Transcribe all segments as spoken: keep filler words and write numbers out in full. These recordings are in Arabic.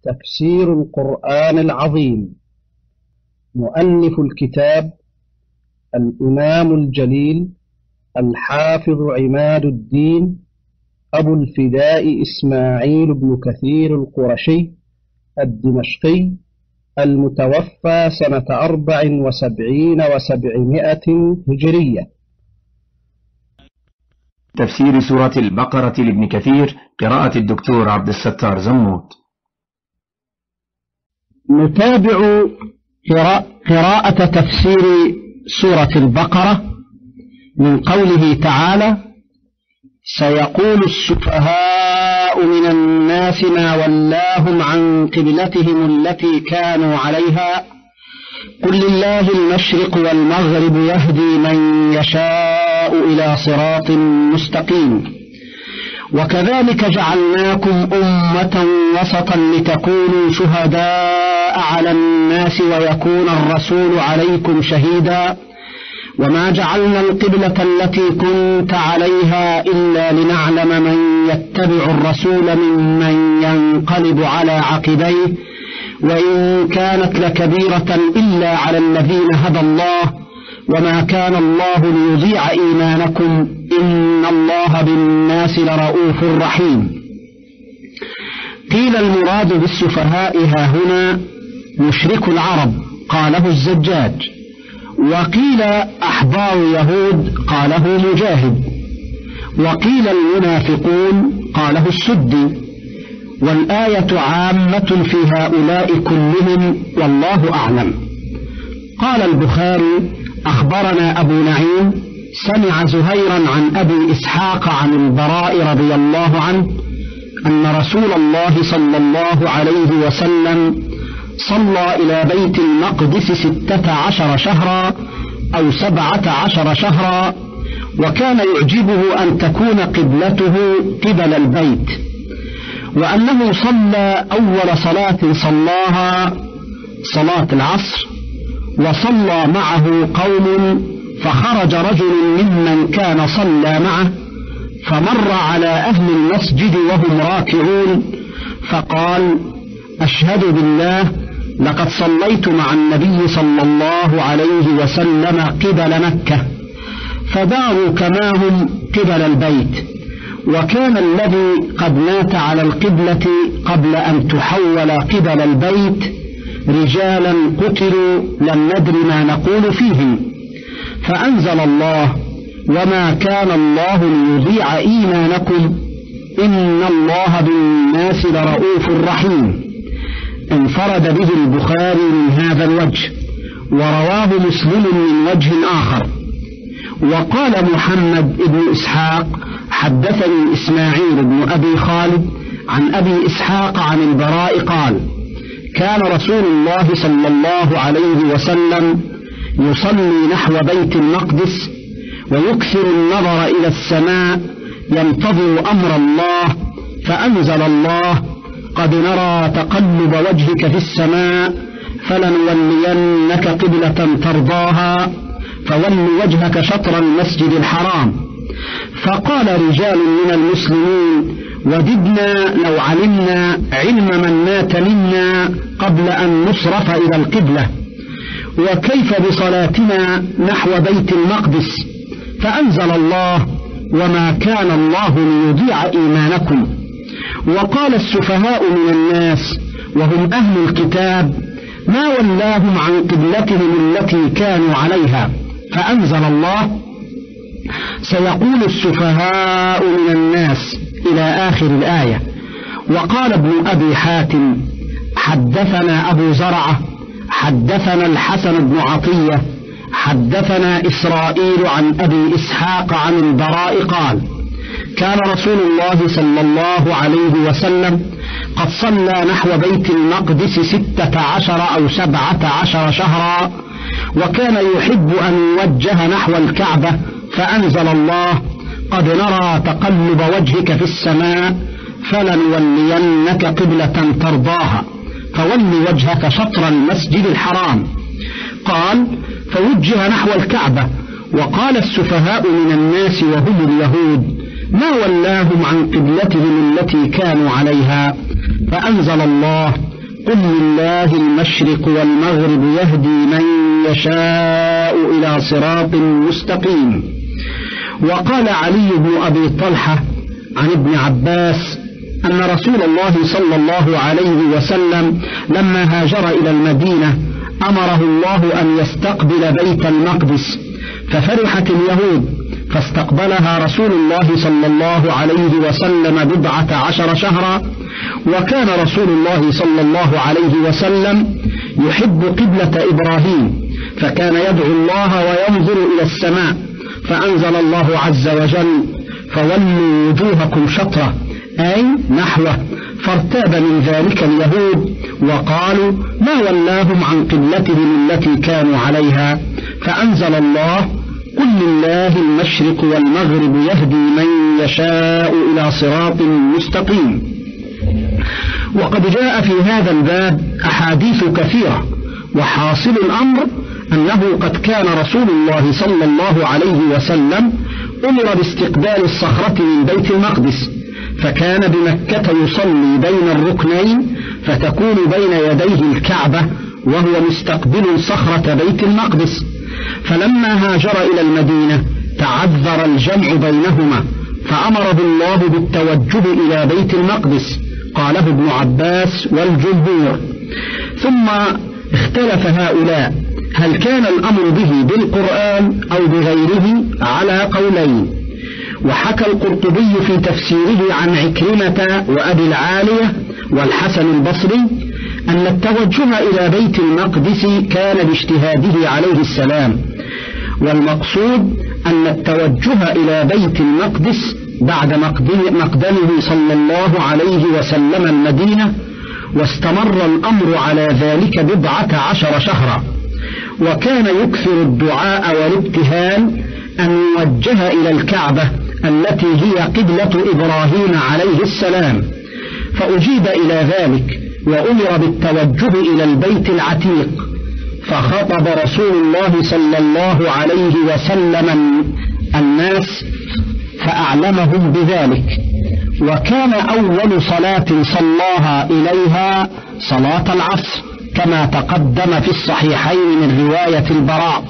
تفسير القرآن العظيم. مؤلف الكتاب الإمام الجليل الحافظ عماد الدين أبو الفداء إسماعيل بن كثير القرشي الدمشقي المتوفى سنة أربع وسبعين وسبعمائة هجرية. تفسير سورة البقرة لابن كثير، قراءة الدكتور عبد الستار زموت. نتابع قراءة تفسير سورة البقرة من قوله تعالى: سيقول السفهاء من الناس ما ولاهم عن قبلتهم التي كانوا عليها قل لله المشرق والمغرب يهدي من يشاء إلى صراط مستقيم. وكذلك جعلناكم أمة وسطا لتكونوا شهداء على الناس ويكون الرسول عليكم شهيدا وما جعلنا القبلة التي كنت عليها إلا لنعلم من يتبع الرسول ممن ينقلب على عقبيه وإن كانت لكبيرة إلا على الذين هدى الله وما كان الله ليضيع إيمانكم إن الله بالناس لرؤوف رحيم. قيل المراد بالسفهاء ها هنا مشرك العرب قاله الزجاج، وقيل أحبار يهود قاله مجاهد، وقيل المنافقون قاله السدي، والآية عامة في هؤلاء كلهم والله أعلم. قال البخاري: أخبرنا أبو نعيم سمع زهيرا عن أبي إسحاق عن البراء رضي الله عنه أن رسول الله صلى الله عليه وسلم صلى إلى بيت المقدس ستة عشر شهرا أو سبعة عشر شهرا، وكان يعجبه أن تكون قبلته قبل البيت، وأنه صلى أول صلاة صلاها صلاة العصر وصلى معه قوم، فخرج رجل ممن كان صلى معه فمر على أهل المسجد وهم راكعون فقال: أشهد بالله لقد صليت مع النبي صلى الله عليه وسلم قبل مكة، فداروا كما هم قبل البيت. وكان الذي قد مات على القبلة قبل أن تحول قبل البيت رجالا قتلوا لم ندر ما نقول فيهم، فأنزل الله: وما كان الله ليضيع إيمانكم إن الله بالناس لرؤوف رحيم. انفرد به البخاري من هذا الوجه، ورواه مسلم من وجه آخر. وقال محمد بن إسحاق: حدثني إسماعيل بن أبي خالد عن أبي إسحاق عن البراء قال: كان رسول الله صلى الله عليه وسلم يصلي نحو بيت المقدس ويكثر النظر إلى السماء ينتظر أمر الله، فأنزل الله: قد نرى تقلب وجهك في السماء فلنولينك قبلة ترضاها فول وجهك شطر المسجد الحرام. فقال رجال من المسلمين: وددنا لو علمنا علم من مات منا قبل أن نصرف إلى القبلة، وكيف بصلاتنا نحو بيت المقدس؟ فأنزل الله: وما كان الله ليضيع إيمانكم. وقال السفهاء من الناس وهم أهل الكتاب: ما ولاهم عن قبلتهم التي كانوا عليها. فأنزل الله: سيقول السفهاء من الناس إلى آخر الآية. وقال ابن أبي حاتم: حدثنا أبو زرعة حدثنا الحسن بن عطية حدثنا إسرائيل عن أبي إسحاق عن البراء قال: كان رسول الله صلى الله عليه وسلم قد صلى نحو بيت المقدس ستة عشر أو سبعة عشر شهرا، وكان يحب أن يوجه نحو الكعبة، فأنزل الله: قد نرى تقلب وجهك في السماء فلنولينك قبلة ترضاها فول وجهك شطر المسجد الحرام. قال: فوجه نحو الكعبة. وقال السفهاء من الناس وهم اليهود: ما ولاهم عن قبلتهم التي كانوا عليها. فأنزل الله: قل لله المشرق والمغرب يهدي من يشاء إلى صراط مستقيم. وقال علي بن أبي طلحة عن ابن عباس أن رسول الله صلى الله عليه وسلم لما هاجر إلى المدينة أمره الله أن يستقبل بيت المقدس، ففرحت اليهود فاستقبلها رسول الله صلى الله عليه وسلم بضعة عشر شهرا. وكان رسول الله صلى الله عليه وسلم يحب قبلة إبراهيم، فكان يدعو الله وينظر إلى السماء، فأنزل الله عز وجل فولوا وجوهكم شطرة أي نحوه، فارتاب من ذلك اليهود وقالوا ما ولاهم عن قبلتهم التي كانوا عليها، فأنزل الله قل لله المشرق والمغرب يهدي من يشاء إلى صراط مستقيم. وقد جاء في هذا الباب أحاديث كثيرة، وحاصل الأمر أنه قد كان رسول الله صلى الله عليه وسلم أمر باستقبال الصخرة من بيت المقدس، فكان بمكة يصلي بين الركنين فتكون بين يديه الكعبة وهو مستقبل صخرة بيت المقدس. فلما هاجر إلى المدينة تعذر الجمع بينهما، فأمره الله بالتوجه إلى بيت المقدس، قاله ابن عباس والجمهور. ثم اختلف هؤلاء هل كان الأمر به بالقرآن أو بغيره على قولين. وحكى القرطبي في تفسيره عن عكرمة وأبي العالية والحسن البصري أن التوجه إلى بيت المقدس كان باجتهاده عليه السلام، والمقصود أن التوجه إلى بيت المقدس بعد مقدمه صلى الله عليه وسلم المدينة، واستمر الأمر على ذلك بضعة عشر شهرا. وكان يكثر الدعاء والابتهال أن يوجه إلى الكعبة التي هي قبلة إبراهيم عليه السلام، فأجيب إلى ذلك وأمر بالتوجه إلى البيت العتيق، فخطب رسول الله صلى الله عليه وسلم الناس فأعلمهم بذلك. وكان أول صلاة صلاها إليها صلاة العصر كما تقدم في الصحيحين من رواية البراء.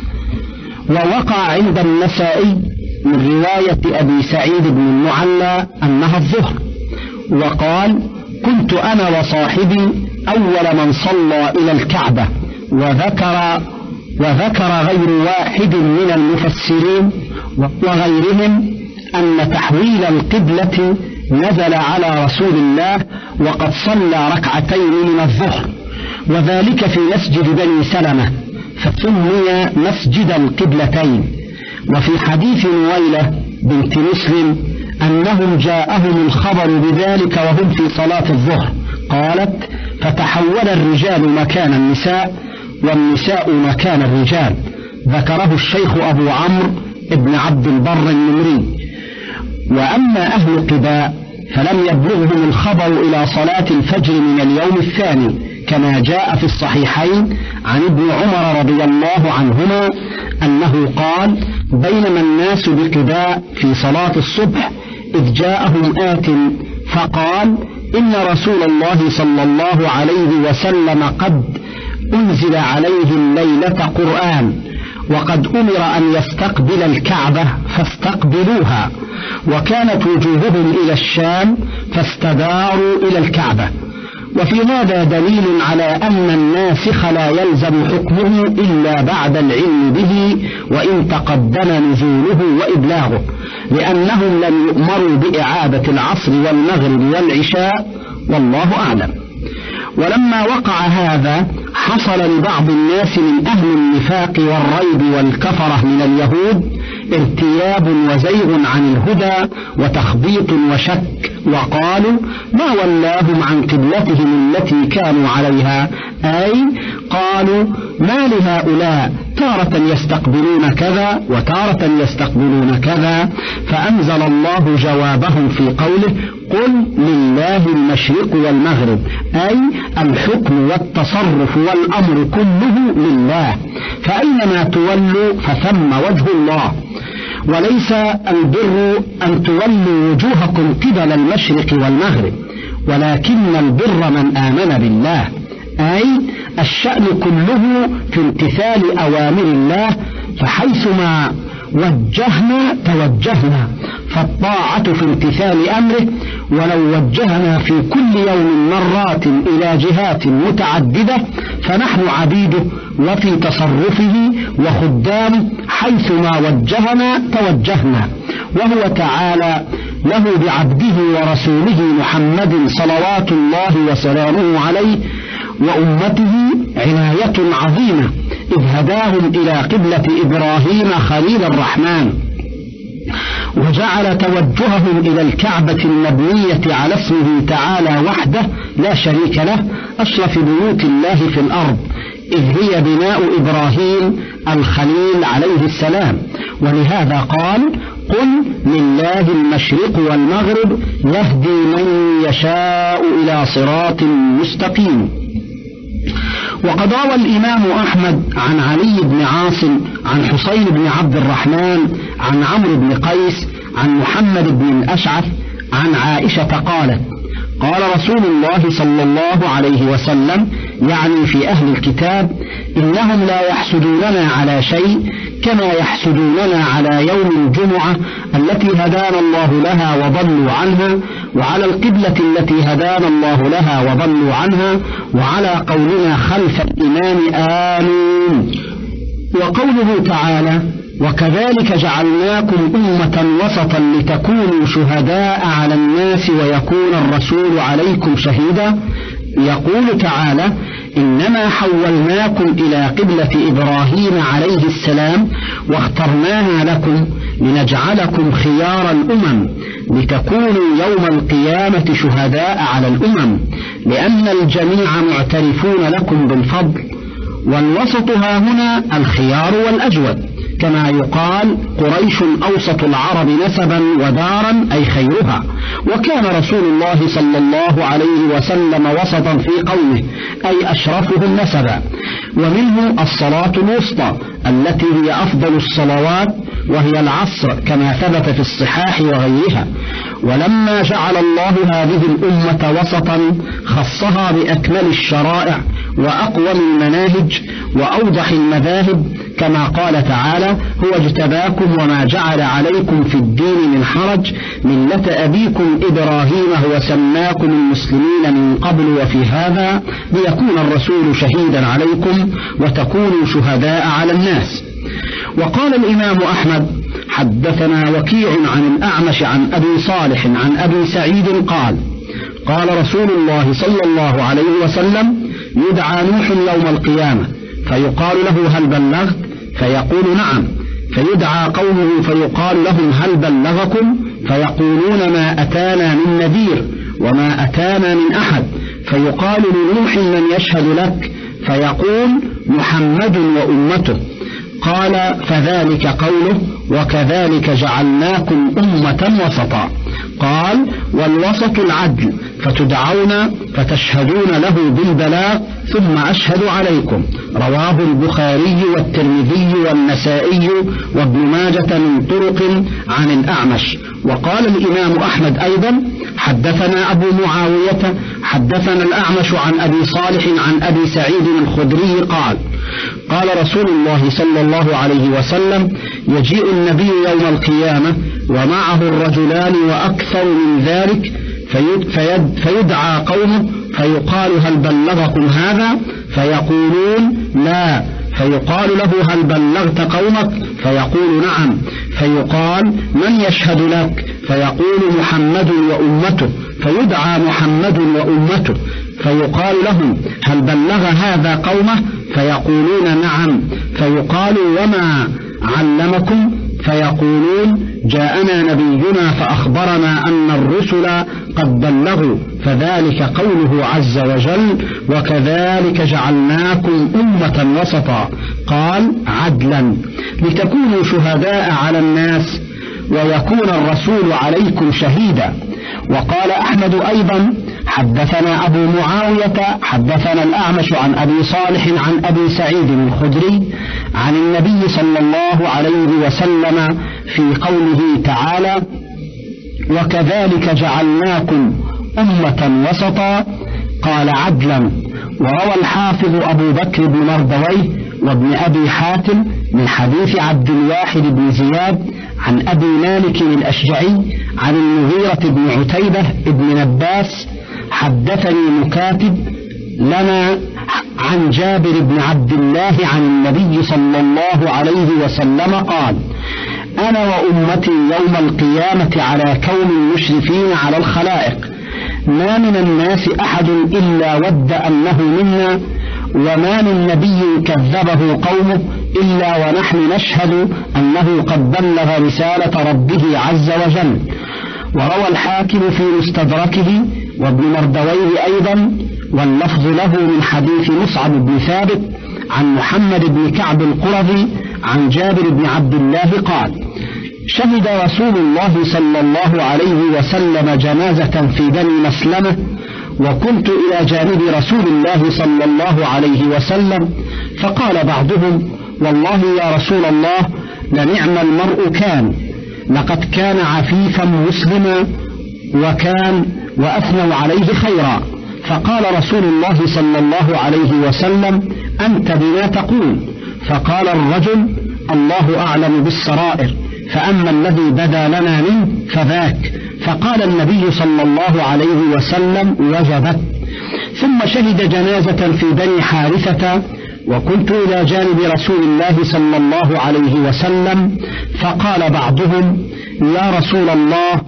ووقع عند النسائي من رواية أبي سعيد بن المعلى أنها الظهر، وقال كنت أنا وصاحبي أول من صلى إلى الكعبة. وذكر, وذكر غير واحد من المفسرين وغيرهم أن تحويل القبلة نزل على رسول الله وقد صلى ركعتين من الظهر، وذلك في مسجد بني سلمة فسمي مسجد القبلتين. وفي حديث نويلة بنت مسلم أنهم جاءهم الخبر بذلك وهم في صلاة الظهر، قالت فتحول الرجال مكان النساء والنساء مكان الرجال. ذكره الشيخ أبو عمرو ابن عبد البر النمري. وأما أهل قباء فلم يبلغهم الخبر إلى صلاة الفجر من اليوم الثاني، كما جاء في الصحيحين عن ابن عمر رضي الله عنهما أنه قال بينما الناس بقباء في صلاة الصبح إذ جاءهم آت فقال إن رسول الله صلى الله عليه وسلم قد أنزل عليه الليلة قرآن وقد أمر أن يستقبل الكعبة فاستقبلوها، وكانت وجوههم إلى الشام فاستداروا إلى الكعبة. وفي هذا دليل على أن الناسخ لا يلزم حكمه إلا بعد العلم به وإن تقدم نزوله وإبلاغه، لأنهم لم يؤمروا بإعادة العصر والمغرب والعشاء، والله أعلم. ولما وقع هذا حصل لبعض الناس من أهل النفاق والريب والكفرة من اليهود ارتياب وزيغ عن الهدى وتخبيط وشك، وقالوا ما ولاهم عن قبلتهم التي كانوا عليها، أي قالوا ما لهؤلاء تارة يستقبلون كذا وتارة يستقبلون كذا. فأنزل الله جوابهم في قوله قل لله المشرق والمغرب، أي الحكم والتصرف والأمر كله لله، فأينما تولوا فثم وجه الله. وليس البر أن تولوا وجوهكم قبل المشرق والمغرب، ولكن البر من آمن بالله، أي الشأن كله في امتثال أوامر الله، فحيثما وجهنا توجهنا، فالطاعة في امتثال أمره، ولو وجهنا في كل يوم مرات إلى جهات متعددة فنحن عبيده وفي تصرفه وخدامه، حيثما وجهنا توجهنا. وهو تعالى له بعبده ورسوله محمد صلوات الله وسلامه عليه وأمته عناية عظيمة، إذ هداهم إلى قبلة إبراهيم خليل الرحمن، وجعل توجههم إلى الكعبة المبنية على اسمه تعالى وحده لا شريك له أشرف بيوت الله في الأرض، إذ هي بناء إبراهيم الخليل عليه السلام. ولهذا قال: قل لله المشرق والمغرب يهدي من يشاء إلى صراط مستقيم. وقد روى الإمام أحمد عن علي بن عاصم عن حسين بن عبد الرحمن عن عمرو بن قيس عن محمد بن الأشعث عن عائشة قالت: قال رسول الله صلى الله عليه وسلم، يعني في أهل الكتاب: إنهم لا يحسدوننا على شيء كما يحسدوننا على يوم الجمعة التي هدانا الله لها وضلوا عنها، وعلى القبلة التي هدانا الله لها وضلوا عنها، وعلى قولنا خلف الإمام آمين. وقوله تعالى: وكذلك جعلناكم أمة وسطا لتكونوا شهداء على الناس ويكون الرسول عليكم شهيدا، يقول تعالى: إنما حولناكم إلى قبلة إبراهيم عليه السلام واخترناها لكم لنجعلكم خيار الأمم لتكونوا يوم القيامة شهداء على الأمم، لأن الجميع معترفون لكم بالفضل، والوسط ها هنا الخيار والأجود، كما يقال: قريش أوسط العرب نسبا ودارا، أي خيرها. وكان رسول الله صلى الله عليه وسلم وسطا في قومه، أي أشرفهم نسبا. ومنه الصلاة الوسطى التي هي أفضل الصلوات، وهي العصر، كما ثبت في الصحاح وغيرها. ولما جعل الله هذه الأمة وسطا خصها بأكمل الشرائع وأقوم المناهج وأوضح المذاهب، كما قال تعالى: هو اجتباكم وما جعل عليكم في الدين من حرج ملة أبيكم إبراهيم هو سماكم المسلمين من قبل وفي هذا ليكون الرسول شهيدا عليكم وتكونوا شهداء على الناس. وقال الإمام أحمد: حدثنا وكيع عن الأعمش عن أبي صالح عن أبي سعيد قال: قال رسول الله صلى الله عليه وسلم: يدعى نوح يوم القيامة فيقال له: هل بلغت؟ فيقول: نعم. فيدعى قومه فيقال لهم: هل بلغكم؟ فيقولون: ما أتانا من نذير وما أتانا من أحد. فيقال لنوح: من يشهد لك؟ فيقول: محمد وأمته. قال: فذلك قوله: وكذلك جعلناكم أمة وسطا. قال: والوسط العدل، فتدعون فتشهدون له بالبلاغ ثم أشهد عليكم. رواه البخاري والترمذي والنسائي وابن ماجة من طرق عن الأعمش. وقال الإمام أحمد أيضا: حدثنا أبو معاوية حدثنا الأعمش عن أبي صالح عن أبي سعيد الخدري قال: قال رسول الله صلى الله عليه وسلم: يجيء النبي يوم القيامة ومعه الرجلان وأكثر من ذلك، فيد فيد فيدعى قومه فيقال: هل بلغكم هذا؟ فيقولون: لا. فيقال له: هل بلغت قومك؟ فيقول: نعم. فيقال: من يشهد لك؟ فيقول: محمد وأمته. فيدعى محمد وأمته فيقال لهم: هل بلغ هذا قومه؟ فيقولون: نعم. فيقال: وما علمكم؟ فيقولون: جاءنا نبينا فأخبرنا أن الرسل قد بلغوا، فذلك قوله عز وجل: وكذلك جعلناكم أمة وسطا. قال: عدلا، لتكونوا شهداء على الناس ويكون الرسول عليكم شهيدا. وقال أحمد أيضا: حدثنا أبو معاوية حدثنا الأعمش عن أبي صالح عن أبي سعيد الخدري عن النبي صلى الله عليه وسلم في قوله تعالى: وكذلك جعلناكم أمة وسطا. قال عدلا. وروى الحافظ أبو بكر بن مردويه وابن أبي حاتم من حديث عبد الواحد بن زياد عن أبي مالك الأشجعي عن المغيرة بن عتيبة بن نباس حدثني مكاتب لنا عن جابر بن عبد الله عن النبي صلى الله عليه وسلم قال: أنا وأمتي يوم القيامة على كون مشرفين على الخلائق، ما من الناس أحد إلا ود أنه منا، وما من نبي كذبه قومه إلا ونحن نشهد أنه قد بلغ رسالة ربه عز وجل. وروى الحاكم في مستدركه وابن مردويه أيضا، واللفظ له من حديث مصعب بن ثابت عن محمد بن كعب القرظي عن جابر بن عبد الله قال: شهد رسول الله صلى الله عليه وسلم جنازة في بني مسلمة، وكنت إلى جانب رسول الله صلى الله عليه وسلم، فقال بعضهم: والله يا رسول الله لنعم المرء كان، لقد كان عفيفا مسلما وكان وأثنوا عليه خيرا. فقال رسول الله صلى الله عليه وسلم: أنت بما تقول؟ فقال الرجل: الله أعلم بالسرائر، فأما الذي بدا لنا منه فذاك. فقال النبي صلى الله عليه وسلم: وجبت. ثم شهد جنازة في بني حارثة، وكنت إلى جانب رسول الله صلى الله عليه وسلم، فقال بعضهم: يا رسول الله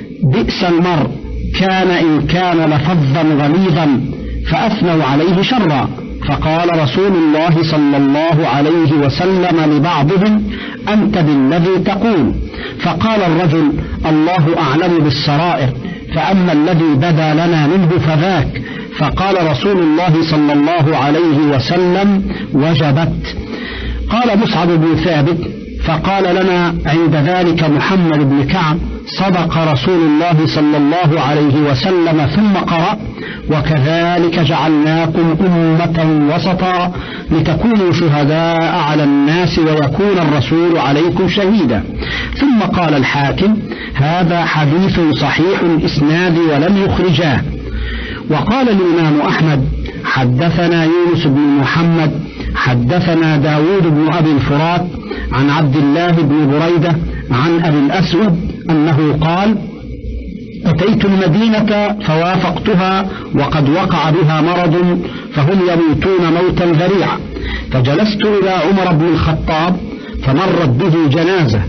بئس المرء، كان إن كان لفظا غليظا، فأثنوا عليه شرا. فقال رسول الله صلى الله عليه وسلم لبعضهم: أنت بالذي تقول. فقال الرجل: الله أعلم بالسرائر، فأما الذي بدا لنا منه فذاك. فقال رسول الله صلى الله عليه وسلم: وجبت. قال مصعب بن ثابت: فقال لنا عند ذلك محمد بن كعب: صدق رسول الله صلى الله عليه وسلم. ثم قرأ: وكذلك جعلناكم أمة وسطا لتكونوا شهداء على الناس ويكون الرسول عليكم شهيدا. ثم قال الحاكم: هذا حديث صحيح الإسناد ولم يخرجاه. وقال الإمام أحمد: حدثنا يونس بن محمد حدثنا داود بن أبي الفرات عن عبد الله بن بريدة عن أبي الأسود أنه قال: أتيت المدينة فوافقتها وقد وقع بها مرض، فهم يموتون موتا ذريعا، فجلست إلى عمر بن الخطاب فمرت به جنازة،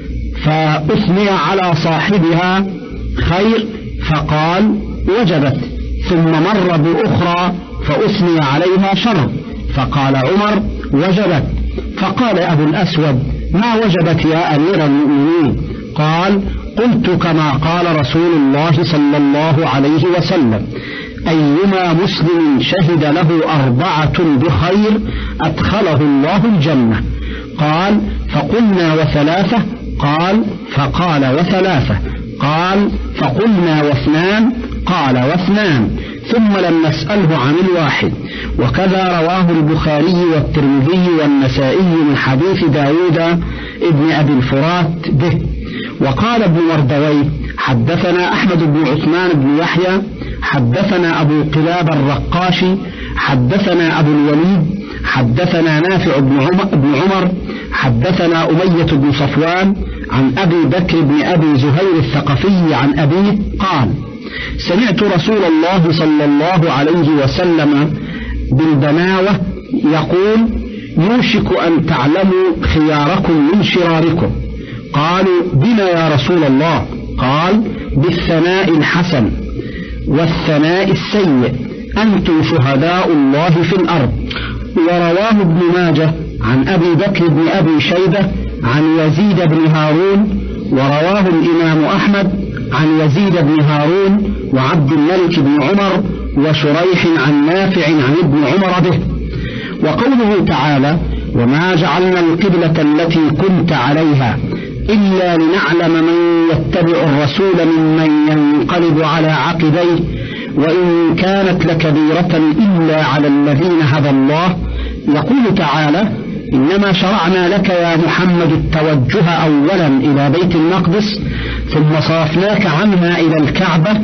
فأثني على صاحبها خير فقال: وجبت. ثم مر بأخرى فأثني عليها شر، فقال عمر: وجبت. فقال أبو الأسود: ما وجبت يا أمير المؤمنين؟ قال: قلت كما قال رسول الله صلى الله عليه وسلم: أيما مسلم شهد له أربعة بخير أدخله الله الجنة. قال: فقلنا وثلاثة؟ قال: فقال وثلاثة. قال: فقلنا واثنان؟ قال واثنان. ثم لم نسأله عن الواحد. وكذا رواه البخاري والترمذي والنسائي من حديث داود ابن أبي الفرات به. وقال ابن مردويه: حدثنا أحمد بن عثمان بن يحيى حدثنا أبو قلاب الرقاشي حدثنا أبو الوليد حدثنا نافع بن عمر حدثنا أمية بن صفوان عن أبي بكر بن أبي زهير الثقفي عن أبيه قال: سمعت رسول الله صلى الله عليه وسلم بالبناوة يقول: يوشك أن تعلموا خياركم من شراركم. قالوا: بما يا رسول الله؟ قال: بالثناء الحسن والثناء السيء، أنتم شهداء الله في الأرض. ورواه ابن ماجه عن أبي بكر بن أبي شيبة عن يزيد بن هارون، ورواه الإمام أحمد عن يزيد بن هارون وعبد الملك بن عمر وشريح عن نافع عن ابن عمر به. وقوله تعالى: وما جعلنا القبلة التي كنت عليها إلا لنعلم من يتبع الرسول ممن ينقلب على عقبيه وإن كانت لكبيرة إلا على الذين هدى الله. يقول تعالى: إنما شرعنا لك يا محمد التوجه أولا إلى بيت المقدس ثم صرفناك عنها إلى الكعبة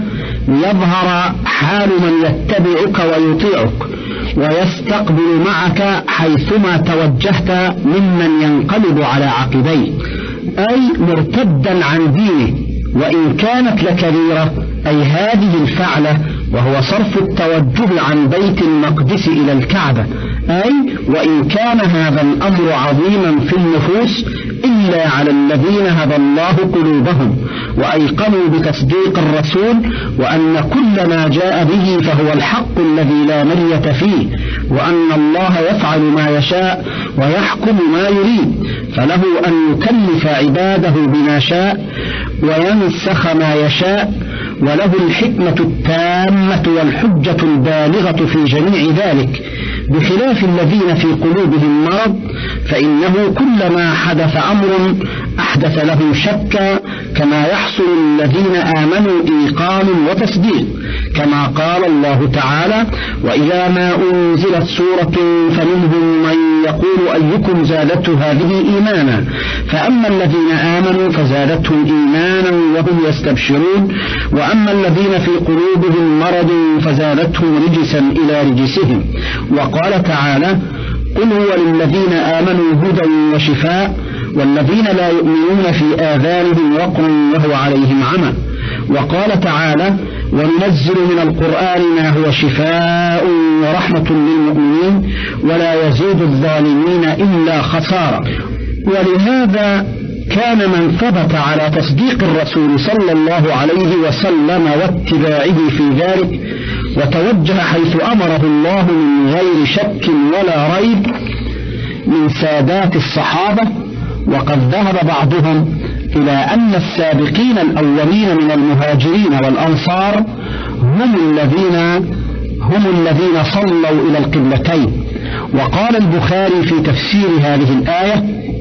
ليظهر حال من يتبعك ويطيعك ويستقبل معك حيثما توجهت ممن ينقلب على عقبيه، أي مرتدا عن دينه وإن كانت لكبيرة، أي هذه الفعلة وهو صرف التوجه عن بيت المقدس إلى الكعبة، أي وإن كان هذا الأمر عظيما في النفوس إلا على الذين هدى الله قلوبهم وأيقنوا بتصديق الرسول وأن كل ما جاء به فهو الحق الذي لا مرية فيه، وأن الله يفعل ما يشاء ويحكم ما يريد، فله أن يكلف عباده بما شاء وينسخ ما يشاء، وله الحكمة التامة والحجة البالغة في جميع ذلك، بخلاف الذين في قلوبهم مرض فإنه كلما حدث أمر أحدث له شك، كما يحصل الذين آمنوا إيقان وتصديق، كما قال الله تعالى: وإذا ما أنزلت سورة فمنهم من يقول أيكم زادته هذه إيمانا، فأما الذين آمنوا فزادتهم إيمانا وهم يستبشرون، وأما الذين في قلوبهم مرض فزادتهم رجسا إلى رجسهم. وقال تعالى: قل هو للذين آمنوا هدى وشفاء والذين لا يؤمنون في آذانهم وقر وهو عليهم عمى. وقال تعالى: وننزل من القرآن ما هو شفاء ورحمة للمؤمنين ولا يزيد الظالمين إلا خسارة. ولهذا كان من ثبت على تصديق الرسول صلى الله عليه وسلم واتباعه في ذلك وتوجه حيث أمره الله من غير شك ولا ريب من سادات الصحابة. وقد ذهب بعضهم إلى أن السابقين الأولين من المهاجرين والأنصار هم الذين هم الذين صلوا إلى القبلتين. وقال البخاري في تفسير هذه الآية: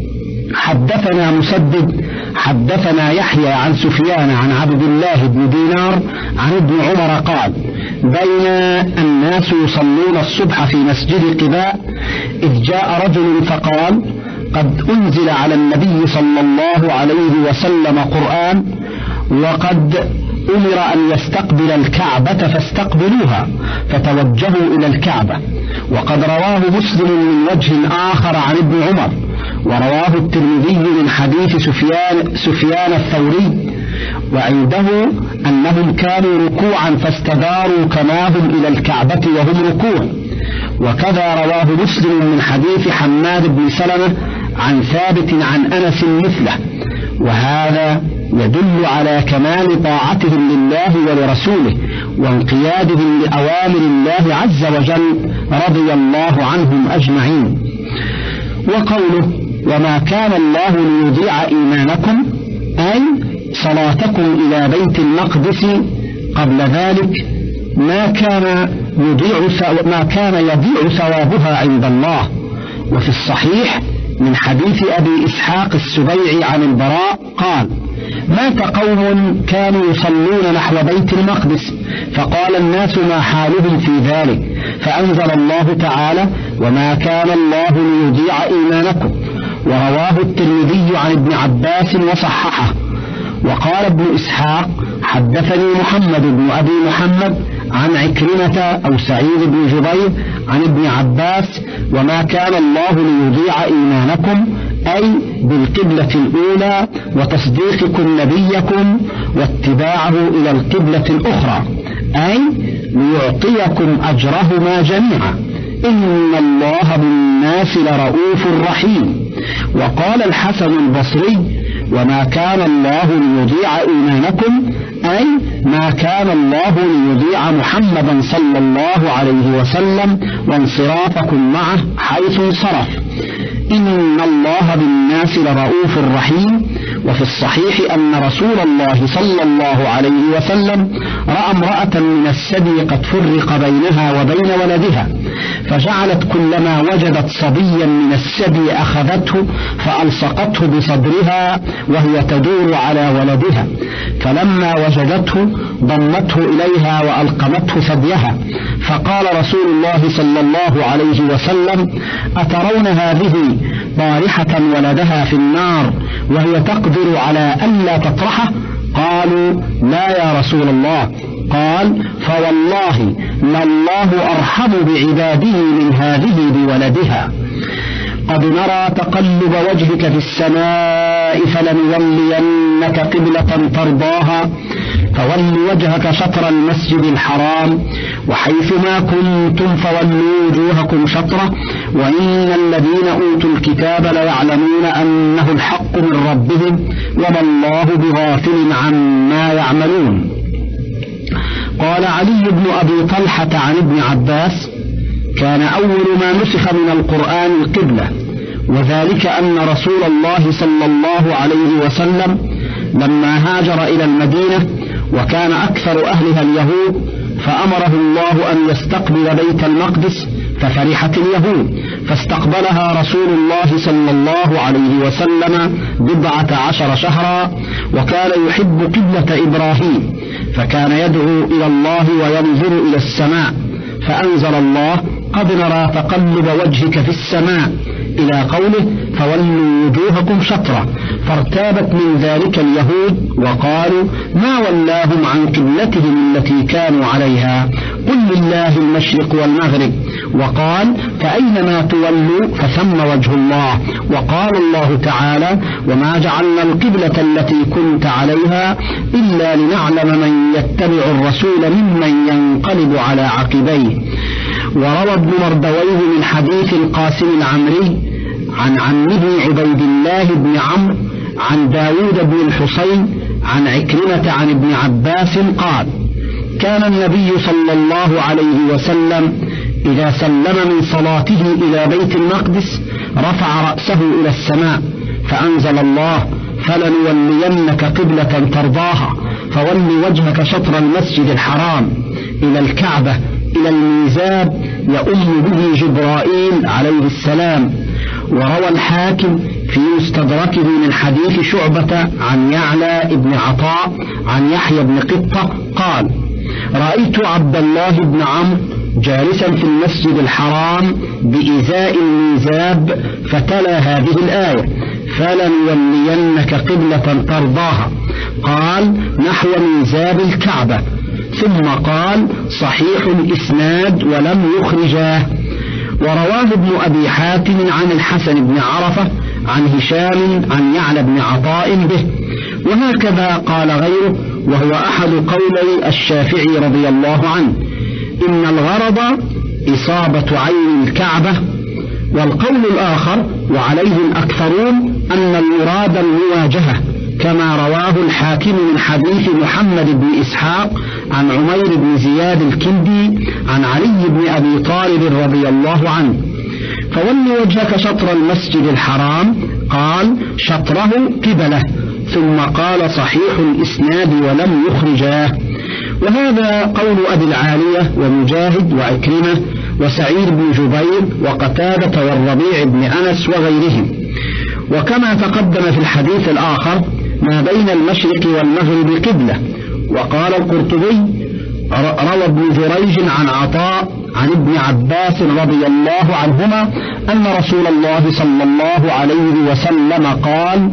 حدثنا مسدد حدثنا يحيى عن سفيان عن عبد الله بن دينار عن ابن عمر قال: بين الناس يصلون الصبح في مسجد قباء إذ جاء رجل فقال: قد أنزل على النبي صلى الله عليه وسلم قرآن وقد أمر أن يستقبل الكعبة فاستقبلوها، فتوجهوا إلى الكعبة. وقد رواه مسلم من وجه آخر عن ابن عمر، ورواه الترمذي من حديث سفيان, سفيان الثوري، وعنده أنهم كانوا ركوعا فاستداروا كما هم إلى الكعبة وهم ركوع. وكذا رواه مسلم من حديث حماد بن سلمة عن ثابت عن أنس مثله. وهذا يدل على كمال طاعتهم لله ولرسوله وانقيادهم لأوامر الله عز وجل رضي الله عنهم أجمعين. وقوله: وما كان الله ليضيع إيمانكم، أي صلاتكم إلى بيت المقدس قبل ذلك ما كان يضيع ما كان يضيع ثوابها عند الله. وفي الصحيح من حديث أبي إسحاق السبيعي عن البراء قال: مات قوم كانوا يصلون نحو بيت المقدس فقال الناس: ما حالهم في ذلك؟ فأنزل الله تعالى: وما كان الله ليضيع إيمانكم. ورواه الترمذي عن ابن عباس وصححه. وقال ابن إسحاق: حدثني محمد بن أبي محمد عن عكرمة أو سعيد بن جبير عن ابن عباس: وما كان الله ليضيع إيمانكم، أي بالقبلة الأولى وتصديقكم نبيكم واتباعه إلى القبلة الأخرى، أي ليعطيكم أجرهما جميعا، إن الله بالناس لرؤوف رحيم. وقال الحسن البصري: وما كان الله ليضيع إيمانكم، أي ما كان الله ليضيع محمدا صلى الله عليه وسلم وانصرافكم معه حيث انصرف، إن الله بالناس لرؤوف رحيم. وفي الصحيح أن رسول الله صلى الله عليه وسلم رأى امرأة من السبي قد فرق بينها وبين ولدها، فجعلت كلما وجدت صبيا من السبي أخذته فألصقته بصدرها وهي تدور على ولدها، فلما وجدته ضمته إليها وألقمته ثديها. فقال رسول الله صلى الله عليه وسلم: أترون هذه طارحة ولدها في النار وهي تقدر على ألا تطرحه؟ قالوا: لا يا رسول الله. قال: فوالله لله أرحم بعباده من هذه بولدها. قد نرى تقلب وجهك في السماء فلنولينك قبلة ترضاها فول وجهك شطر المسجد الحرام وحيثما كنتم فولوا وجوهكم شطره وإن الذين أوتوا الكتاب ليعلمون أنه الحق من ربهم وما الله بغافل عما يعملون. قال علي بن أبي طلحة عن ابن عباس: كان أول ما نسخ من القرآن القبلة، وذلك أن رسول الله صلى الله عليه وسلم لما هاجر إلى المدينة وكان أكثر أهلها اليهود فأمره الله أن يستقبل بيت المقدس ففرحت اليهود فاستقبلها رسول الله صلى الله عليه وسلم بضعة عشر شهرا، وكان يحب قبلة إبراهيم فكان يدعو إلى الله وينظر إلى السماء، فأنزل الله: قد نرى تقلب وجهك في السماء، إلى قوله: فولوا وجوهكم شطرة، فارتابت من ذلك اليهود وقالوا: ما ولاهم عن قبلتهم التي كانوا عليها، قل لله المشرق والمغرب، وقال: فأينما تولوا فثم وجه الله، وقال الله تعالى: وما جعلنا القبلة التي كنت عليها إلا لنعلم من يتبع الرسول ممن ينقلب على عقبيه. وروى ابن مردويه من حديث القاسم العمري عن عمه عبيد الله بن عمرو عن داود بن الحصين عن عكرمة عن ابن عباس قال: كان النبي صلى الله عليه وسلم إذا سلم من صلاته إلى بيت المقدس رفع رأسه إلى السماء فأنزل الله: فلنولينك قبلة ترضاها فول وجهك شطر المسجد الحرام إلى الكعبة إلى الميزاب يؤم به جبرائيل عليه السلام. وروى الحاكم في مستدركه من حديث شعبة عن يعلى بن عطاء عن يحيى بن قطة قال: رأيت عبد الله بن عمرو جالسا في المسجد الحرام بإزاء الميزاب فتلا هذه الآية: فلنولينك قبلة ترضاها، قال: نحو ميزاب الكعبة، ثم قال: صحيح الإسناد ولم يخرجاه. ورواه ابن أبي حاتم عن الحسن بن عرفة عن هشام عن يعلى بن عطاء به، وهكذا قال غيره، وهو أحد قولي الشافعي رضي الله عنه: إن الغرض إصابة عين الكعبة. والقول الآخر وعليه الأكثرون أن المراد المواجهة، كما رواه الحاكم من حديث محمد بن إسحاق عن عمير بن زياد الكندي عن علي بن أبي طالب رضي الله عنه: فول وجهك شطر المسجد الحرام، قال: شطره قبله، ثم قال: صحيح الإسناد ولم يخرجاه. وهذا قول أبي العالية ومجاهد وعكرمة وسعيد بن جبير وقتادة والربيع بن أنس وغيرهم. وكما تقدم في الحديث الآخر: ما بين المشرق والمغرب قبلة. وقال القرطبي: روى ابن جريج عن عطاء عن ابن عباس رضي الله عنهما أن رسول الله صلى الله عليه وسلم قال: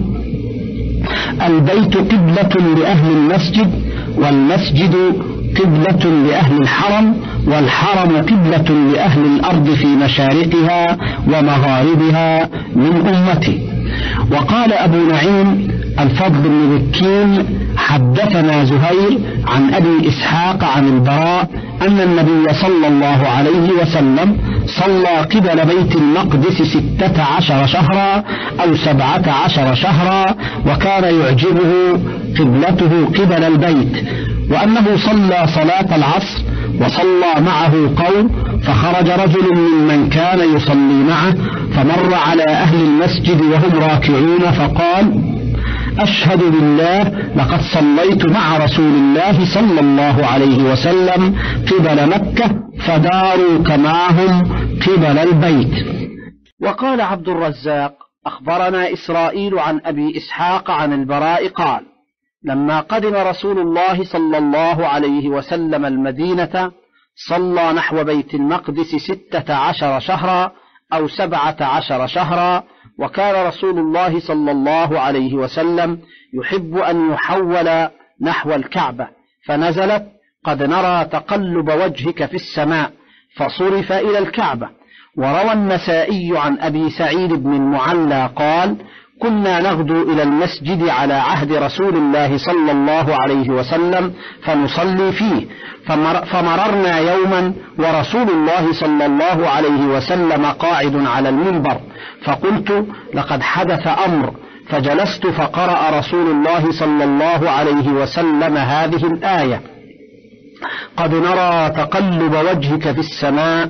البيت قبلة لأهل المسجد، والمسجد قبلة لأهل الحرم، والحرم قبلة لأهل الأرض في مشارقها ومغاربها من أمتي. وقال أبو نعيم الفضل بن ذكين: حدثنا زهير عن أبي إسحاق عن البراء أن النبي صلى الله عليه وسلم صلى قبل بيت المقدس ستة عشر شهرا أو سبعة عشر شهرا، وكان يعجبه قبلته قبل البيت، وأنه صلى صلاة العصر وصلى معه قوم، فخرج رجل ممن كان يصلي معه فمر على أهل المسجد وهم راكعون فقال: أشهد بالله لقد صليت مع رسول الله صلى الله عليه وسلم قبل مكة فداروا كما هم قبل البيت. وقال عبد الرزاق: أخبرنا إسرائيل عن أبي إسحاق عن البراء قال: لما قدم رسول الله صلى الله عليه وسلم المدينة صلى نحو بيت المقدس ستة عشر شهرا أو سبعة عشر شهرا، وكان رسول الله صلى الله عليه وسلم يحب أن يحول نحو الكعبة، فنزلت: قد نرى تقلب وجهك في السماء، فصرف إلى الكعبة. وروى النسائي عن أبي سعيد بن المعلى قال: كنا نغدو إلى المسجد على عهد رسول الله صلى الله عليه وسلم فنصلي فيه، فمررنا يوما ورسول الله صلى الله عليه وسلم قاعد على المنبر، فقلت: لقد حدث أمر، فجلست فقرأ رسول الله صلى الله عليه وسلم هذه الآية: قد نرى تقلب وجهك في السماء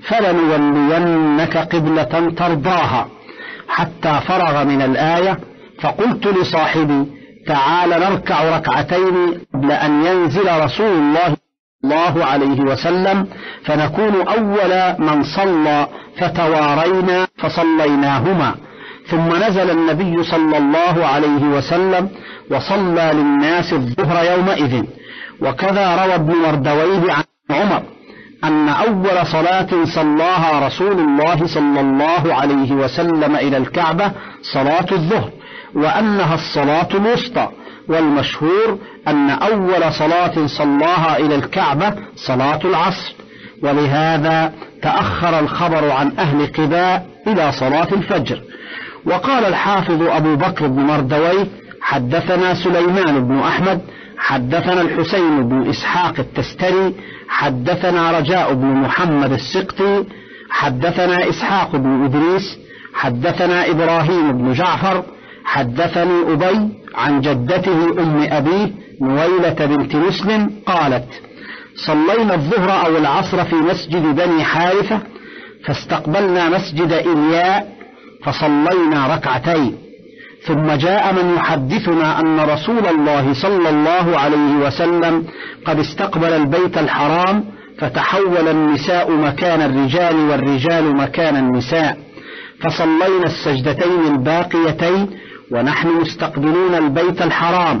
فلنولينك قبلة ترضاها، حتى فرغ من الآية، فقلت لصاحبي: تعال نركع ركعتين قبل أن ينزل رسول الله صلى الله عليه وسلم فنكون أول من صلى، فتوارينا فصليناهما، ثم نزل النبي صلى الله عليه وسلم وصلى للناس الظهر يومئذ. وكذا روى ابن مردويه عن عمر أن أول صلاة صلاها رسول الله صلى الله عليه وسلم إلى الكعبة صلاة الظهر، وأنها الصلاة الوسطى، والمشهور أن أول صلاة صلاها إلى الكعبة صلاة العصر، ولهذا تأخر الخبر عن أهل قباء إلى صلاة الفجر. وقال الحافظ أبو بكر بن مردويه: حدثنا سليمان بن أحمد، حدثنا الحسين بن إسحاق التستري، حدثنا رجاء بن محمد السقطي، حدثنا إسحاق بن إدريس، حدثنا إبراهيم بن جعفر، حدثني أبي عن جدته أم أبيه نويلة بنت مسلم قالت: صلينا الظهر أو العصر في مسجد بني حارثة، فاستقبلنا مسجد إلياء فصلينا ركعتين، ثم جاء من يحدثنا أن رسول الله صلى الله عليه وسلم قد استقبل البيت الحرام، فتحول النساء مكان الرجال والرجال مكان النساء، فصلينا السجدتين الباقيتين ونحن مستقبلون البيت الحرام.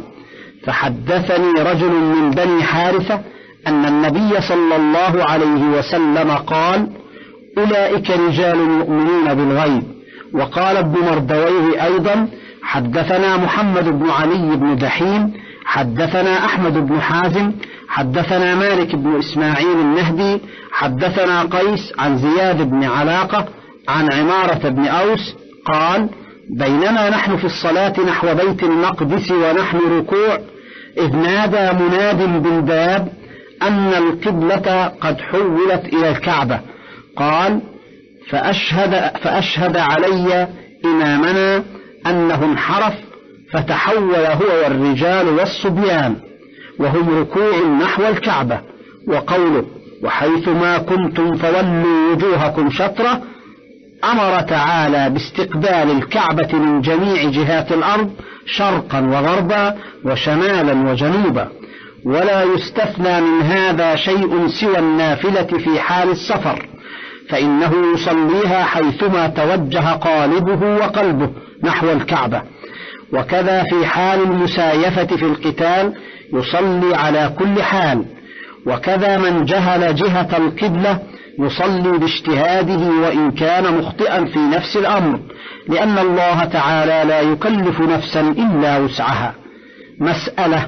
فحدثني رجل من بني حارثة أن النبي صلى الله عليه وسلم قال: أولئك رجال يؤمنون بالغيب. وقال ابن مردويه أيضا: حدثنا محمد بن علي بن دحيم، حدثنا أحمد بن حازم، حدثنا مالك بن إسماعيل النهدي، حدثنا قيس عن زياد بن علاقة عن عمارة بن أوس قال: بينما نحن في الصلاة نحو بيت المقدس ونحن ركوع، إذ نادى مناد بالباب أن القبلة قد حولت إلى الكعبة، قال: فأشهد, فأشهد علي إمامنا أنه انحرف فتحول هو والرجال والصبيان وهم ركوع نحو الكعبة. وقوله: وحيثما كنتم فولوا وجوهكم شطرة، أمر تعالى باستقبال الكعبة من جميع جهات الأرض شرقا وغربا وشمالا وجنوبا، ولا يستثنى من هذا شيء سوى النافلة في حال السفر، فإنه يصليها حيثما توجه قالبه وقلبه نحو الكعبة. وكذا في حال المسايفة في القتال يصلي على كل حال. وكذا من جهل جهة القبلة يصلي باجتهاده وإن كان مخطئا في نفس الأمر، لأن الله تعالى لا يكلف نفسا إلا وسعها. مسألة: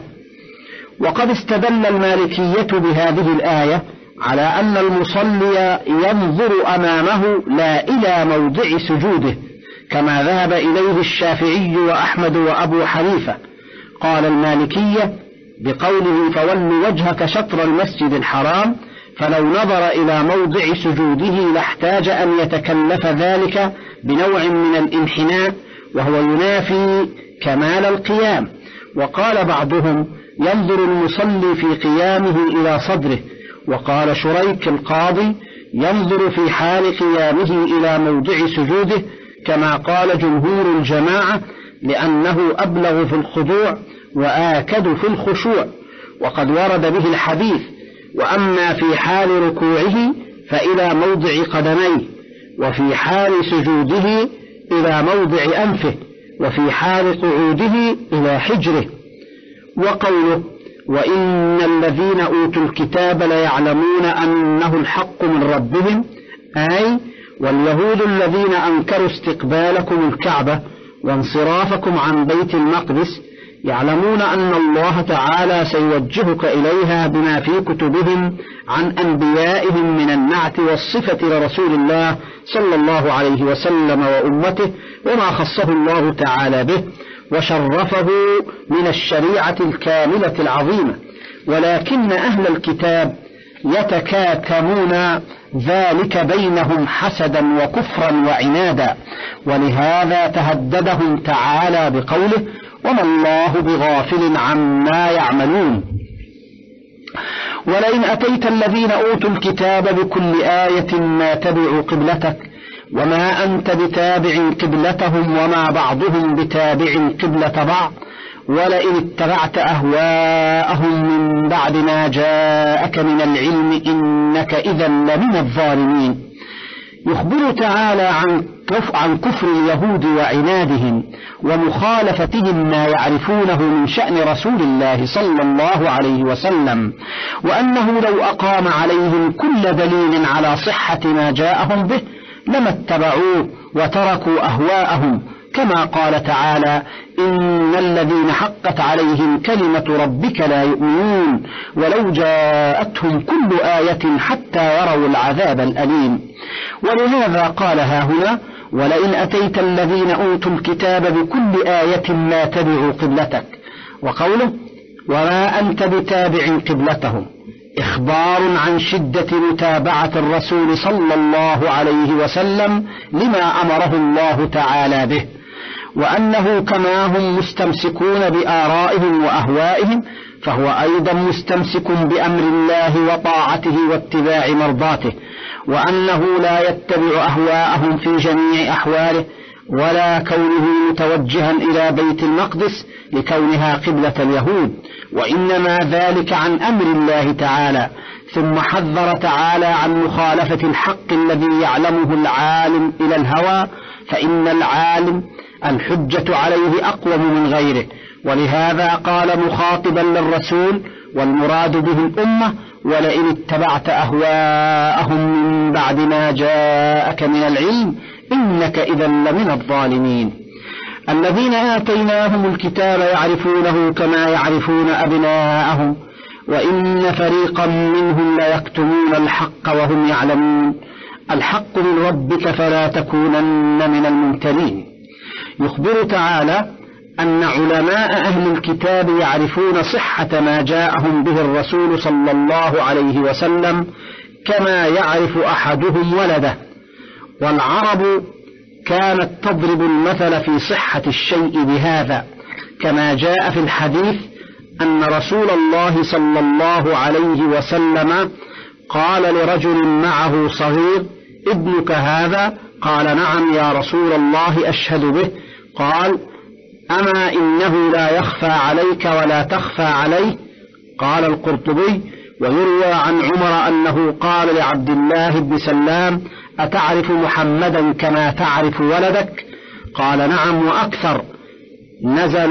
وقد استدل المالكية بهذه الآية على أن المصلي ينظر أمامه لا إلى موضع سجوده، كما ذهب إليه الشافعي وأحمد وأبو حنيفة. قال المالكية بقوله: فول وجهك شطر المسجد الحرام، فلو نظر إلى موضع سجوده لاحتاج أن يتكلف ذلك بنوع من الانحناء، وهو ينافي كمال القيام. وقال بعضهم: ينظر المصلي في قيامه إلى صدره. وقال شريك القاضي: ينظر في حال قيامه إلى موضع سجوده، كما قال جمهور الجماعة، لأنه أبلغ في الخضوع وآكد في الخشوع، وقد ورد به الحديث. وأما في حال ركوعه فإلى موضع قدميه، وفي حال سجوده إلى موضع أنفه، وفي حال قعوده إلى حجره. وقوله: وإن الذين أوتوا الكتاب ليعلمون أنه الحق من ربهم، أي واليهود الذين أنكروا استقبالكم الكعبة وانصرافكم عن بيت المقدس يعلمون أن الله تعالى سيوجهك إليها بما في كتبهم عن أنبيائهم من النعت والصفة لرسول الله صلى الله عليه وسلم وأمته، وما خصه الله تعالى به وشرفه من الشريعة الكاملة العظيمة. ولكن أهل الكتاب يتكاتمون ذلك بينهم حسدا وكفرا وعنادا، ولهذا تهددهم تعالى بقوله: وما الله بغافل عما يعملون. ولئن أتيت الذين أوتوا الكتاب بكل آية ما تبعوا قبلتك وما أنت بتابع قبلتهم وما بعضهم بتابع قبلة بعض، ولئن اتبعت أهواءهم من بعد ما جاءك من العلم إنك إذا لمن الظالمين. يخبر تعالى عن عن كفر اليهود وعنادهم ومخالفتهم ما يعرفونه من شأن رسول الله صلى الله عليه وسلم، وأنه لو أقام عليهم كل دليل على صحة ما جاءهم به لما اتبعوه وتركوا أهواءهم، كما قال تعالى: إن الذين حقت عليهم كلمة ربك لا يؤمنون ولو جاءتهم كل آية حتى يروا العذاب الأليم. ولهذا قال هاهنا: ولئن أتيت الذين أوتوا الكتاب بكل آية ما تبعوا قبلتك، وقوله: وما أنت بتابع قبلتهم، إخبار عن شدة متابعة الرسول صلى الله عليه وسلم لما أمره الله تعالى به، وأنه كما هم مستمسكون بآرائهم وأهوائهم فهو أيضا مستمسك بأمر الله وطاعته واتباع مرضاته، وأنه لا يتبع أهواءهم في جميع أحواله، ولا كونه متوجها إلى بيت المقدس لكونها قبلة اليهود، وإنما ذلك عن أمر الله تعالى. ثم حذر تعالى عن مخالفة الحق الذي يعلمه العالم إلى الهوى، فإن العالم الحجة عليه أقوم من غيره. ولهذا قال مخاطبا للرسول والمراد به الأمة: ولئن اتبعت أهواءهم من بعد ما جاءك من العلم إنك إذا لمن الظالمين. الذين آتيناهم الكتاب يعرفونه كما يعرفون أبناءهم وإن فريقا منهم ليكتمون الحق وهم يعلمون. الحق من ربك فلا تكونن من الممترين. يخبر تعالى أن علماء أهل الكتاب يعرفون صحة ما جاءهم به الرسول صلى الله عليه وسلم كما يعرف أحدهم ولده، والعرب كانت تضرب المثل في صحة الشيء بهذا، كما جاء في الحديث أن رسول الله صلى الله عليه وسلم قال لرجل معه صغير: ابنك هذا؟ قال: نعم يا رسول الله أشهد به. قال: أما إنه لا يخفى عليك ولا تخفى عليه؟ قال القرطبي: ويروى عن عمر أنه قال لعبد الله بن سلام: أتعرف محمدا كما تعرف ولدك؟ قال: نعم وأكثر. نزل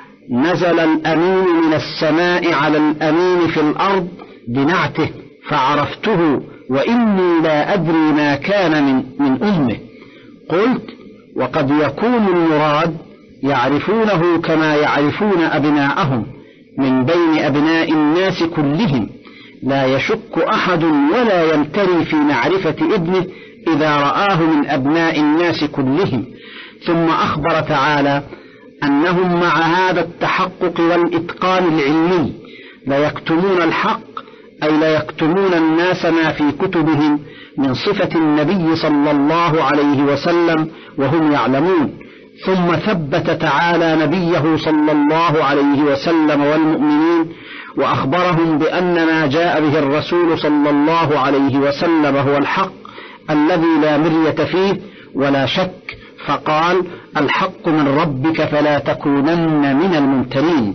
نزل الأمين من السماء على الأمين في الأرض بنعته فعرفته، وإني لا أدري ما كان من, من أمه. قلت: وقد يكون المراد يعرفونه كما يعرفون أبناءهم من بين أبناء الناس كلهم، لا يشك أحد ولا يمتري في معرفة ابنه إذا رآه من أبناء الناس كلهم. ثم أخبر تعالى أنهم مع هذا التحقق والإتقان العلمي ليكتمون الحق، أي ليكتمون الناس ما في كتبهم من صفة النبي صلى الله عليه وسلم وهم يعلمون. ثم ثبت تعالى نبيه صلى الله عليه وسلم والمؤمنين وأخبرهم بأن ما جاء به الرسول صلى الله عليه وسلم هو الحق الذي لا مرية فيه ولا شك، فقال: الحق من ربك فلا تكونن من الممترين.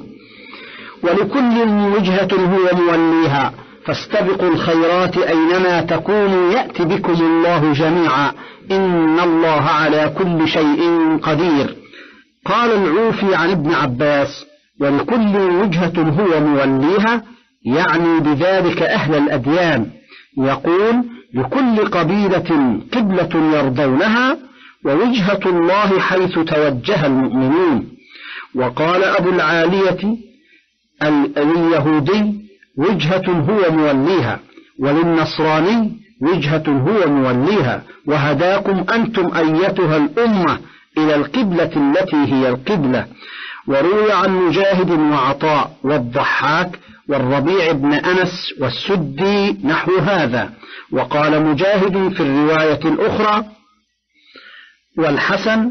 ولكل وجهة هو موليها فاستبقوا الخيرات أينما تكونوا يأتي بكم الله جميعا إن الله على كل شيء قدير. قال العوفي عن ابن عباس: ولكل وجهة هو موليها، يعني بذلك أهل الأديان. يقول: لكل قبيلة قبلة يرضونها، ووجهة الله حيث توجه المؤمنون. وقال أبو العالية اليهودي وجهة هو موليها، وللنصراني وجهة هو موليها، وهداكم أنتم أيتها الأمة إلى القبلة التي هي القبلة. وروي عن مجاهد وعطاء والضحاك والربيع بن أنس والسدي نحو هذا. وقال مجاهد في الرواية الأخرى والحسن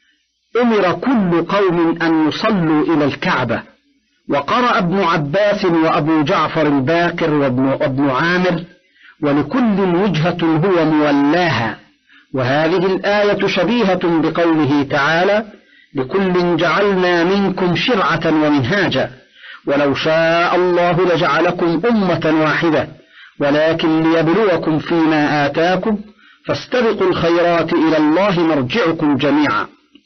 أمر كل قوم أن يصلوا إلى الكعبة. وقرأ ابن عباس وأبو جعفر الباقر وابن عامر ولكل وجهة هو مولاها. وهذه الآية شبيهة بقوله تعالى لكل جعلنا منكم شرعة ومنهاجا ولو شاء الله لجعلكم أمة واحدة ولكن ليبلوكم فيما آتاكم فاستبقوا الخيرات إلى الله مرجعكم جميعا.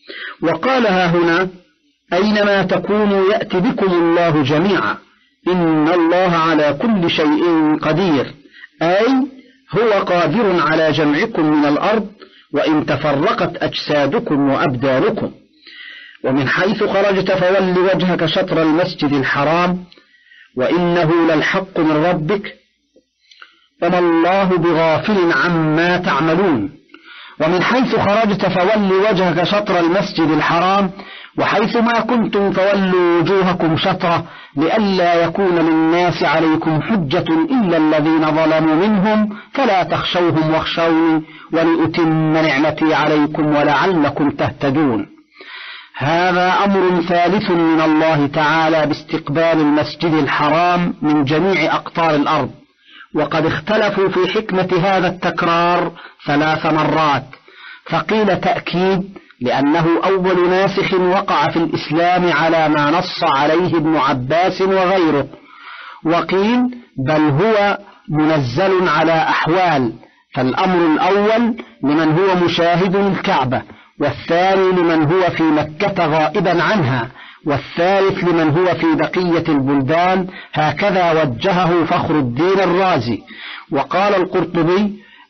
وقالها هنا أينما تكونوا يأتي بكم الله جميعا إن الله على كل شيء قدير، أي هو قادر على جمعكم من الأرض وإن تفرقت أجسادكم وأبدانكم. ومن حيث خرجت فول وجهك شطر المسجد الحرام وإنه للحق من ربك وما الله بغافل عما تعملون. ومن حيث خرجت فول وجهك شطر المسجد الحرام وحيث ما كنتم فولوا وجوهكم شطره لئلا يكون للناس عليكم حجة إلا الذين ظلموا منهم فلا تخشوهم واخشوني ولأتم نعمتي عليكم ولعلكم تهتدون. هذا أمر ثالث من الله تعالى باستقبال المسجد الحرام من جميع أقطار الأرض. وقد اختلفوا في حكمة هذا التكرار ثلاث مرات، فقيل تأكيد لأنه أول ناسخ وقع في الإسلام على ما نص عليه ابن عباس وغيره، وقيل بل هو منزل على أحوال، فالأمر الأول لمن هو مشاهد الكعبة، والثاني لمن هو في مكة غائبا عنها، والثالث لمن هو في بقية البلدان. هكذا وجهه فخر الدين الرازي. وقال القرطبي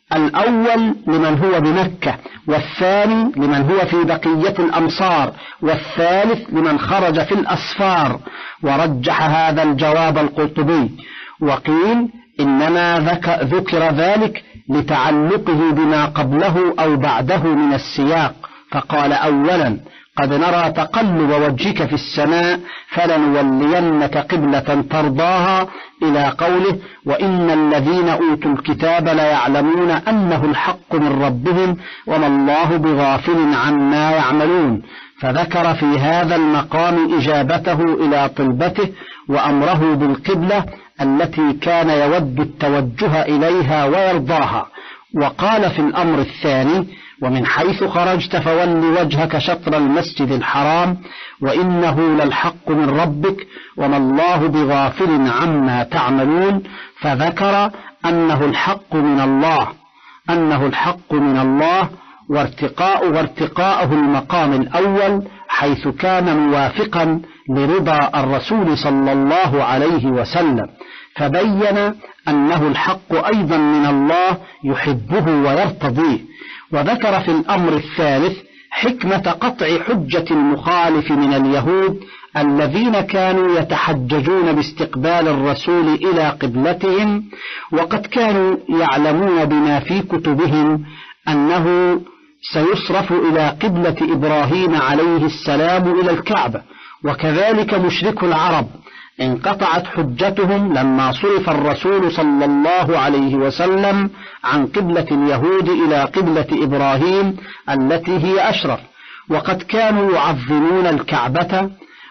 الأول لمن هو بمكة، والثاني لمن هو في بقية الأمصار، والثالث لمن خرج في الأسفار. ورجح هذا الجواب القرطبي. وقيل إنما ذكر ذلك لتعلقه بما قبله أو بعده من السياق، فقال أولا قد نرى تقلب وجهك في السماء فلنولينك قبلة ترضاها إلى قوله وإن الذين أوتوا الكتاب ليعلمون أنه الحق من ربهم وما الله بغافل عما يعملون. فذكر في هذا المقام إجابته إلى طلبته وأمره بالقبلة التي كان يود التوجه إليها ويرضاها. وقال في الأمر الثاني ومن حيث خرجت فول وجهك شطر المسجد الحرام وإنه للحق من ربك وما الله بغافل عما تعملون، فذكر أنه الحق من الله أنه الحق من الله وارتقاء وارتقاءه المقام الأول حيث كان موافقا لرضا الرسول صلى الله عليه وسلم، فبين أنه الحق أيضا من الله يحبه ويرتضيه. وذكر في الأمر الثالث حكمة قطع حجة المخالف من اليهود الذين كانوا يتحججون باستقبال الرسول إلى قبلتهم، وقد كانوا يعلمون بما في كتبهم أنه سيصرف إلى قبلة إبراهيم عليه السلام إلى الكعبة. وكذلك مشرك العرب انقطعت حجتهم لما صرف الرسول صلى الله عليه وسلم عن قبلة اليهود إلى قبلة إبراهيم التي هي أشرف، وقد كانوا يعظمون الكعبة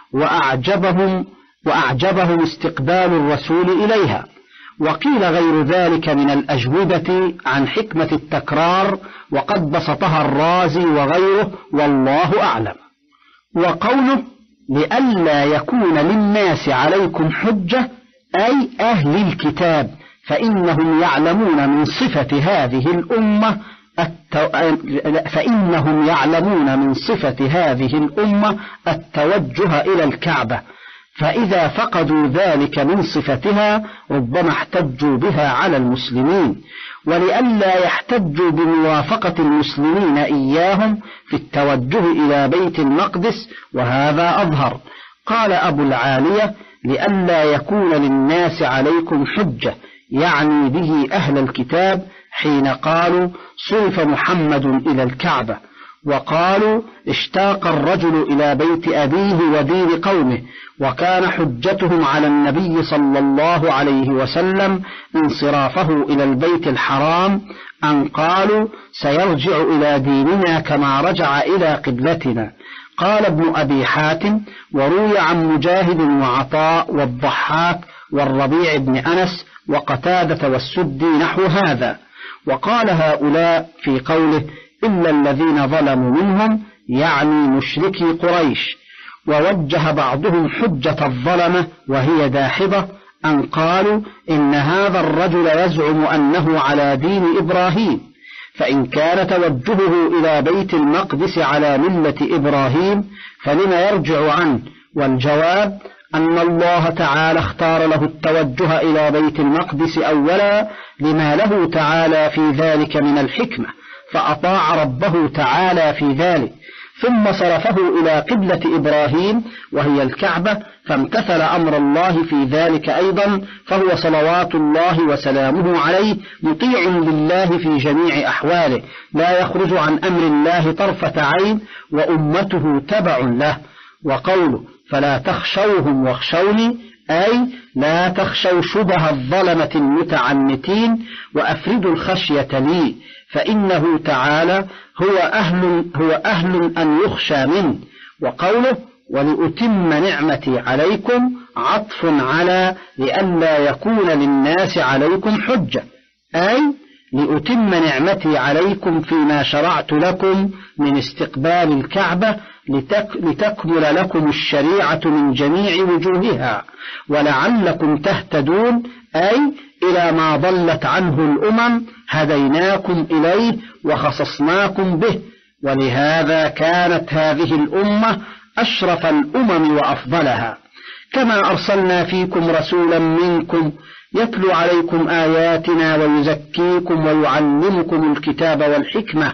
وأعجبهم, وأعجبهم استقبال الرسول إليها. وقيل غير ذلك من الأجوبة عن حكمة التكرار وقد بسطها الرازي وغيره والله أعلم. وقوله لئلا يكون للناس عليكم حجة أي أهل الكتاب، فإنهم يعلمون من صفة هذه الأمة التو... فإنهم يعلمون من صفة هذه الأمة التوجه إلى الكعبة، فإذا فقدوا ذلك من صفتها ربما احتجوا بها على المسلمين، ولئلا يحتجوا بموافقة المسلمين إياهم في التوجه إلى بيت المقدس، وهذا أظهر. قال أبو العالية: لئلا يكون للناس عليكم حجة، يعني به أهل الكتاب حين قالوا صرف محمد إلى الكعبة، وقالوا اشتاق الرجل إلى بيت أبيه ودين قومه، وكان حجتهم على النبي صلى الله عليه وسلم انصرافه إلى البيت الحرام أن قالوا سيرجع إلى ديننا كما رجع إلى قبلتنا. قال ابن أبي حاتم: وروي عن مجاهد وعطاء والضحاك والربيع بن أنس وقتادة والسدي نحو هذا. وقال هؤلاء في قوله إلا الذين ظلموا منهم، يعني مشركي قريش. ووجه بعضهم حجة الظلمة وهي داحضة أن قالوا إن هذا الرجل يزعم أنه على دين إبراهيم، فإن كان توجهه إلى بيت المقدس على ملة إبراهيم فلم يرجع عنه؟ والجواب أن الله تعالى اختار له التوجه إلى بيت المقدس أولا لما له تعالى في ذلك من الحكمة، فأطاع ربه تعالى في ذلك، ثم صرفه إلى قبلة إبراهيم وهي الكعبة، فامتثل أمر الله في ذلك أيضا، فهو صلوات الله وسلامه عليه مطيع لله في جميع أحواله، لا يخرج عن أمر الله طرفة عين، وأمته تبع له. وقوله فلا تخشوهم واخشوني، أي لا تخشوا شبه الظلمة المتعنتين، وأفردوا الخشية لي، فإنه تعالى هو أهل, هو أهل أن يخشى منه. وقوله ولأتم نعمتي عليكم عطف على لئلا يكون للناس عليكم حجة، أي لأتم نعمتي عليكم فيما شرعت لكم من استقبال الكعبة لتك لتكمل لكم الشريعة من جميع وجوهها، ولعلكم تهتدون، أي إلى ما ضلت عنه الأمم هديناكم إليه وخصصناكم به. ولهذا كانت هذه الأمة أشرف الأمم وأفضلها. كما أرسلنا فيكم رسولا منكم يتلو عليكم آياتنا ويزكيكم ويعلمكم الكتاب والحكمة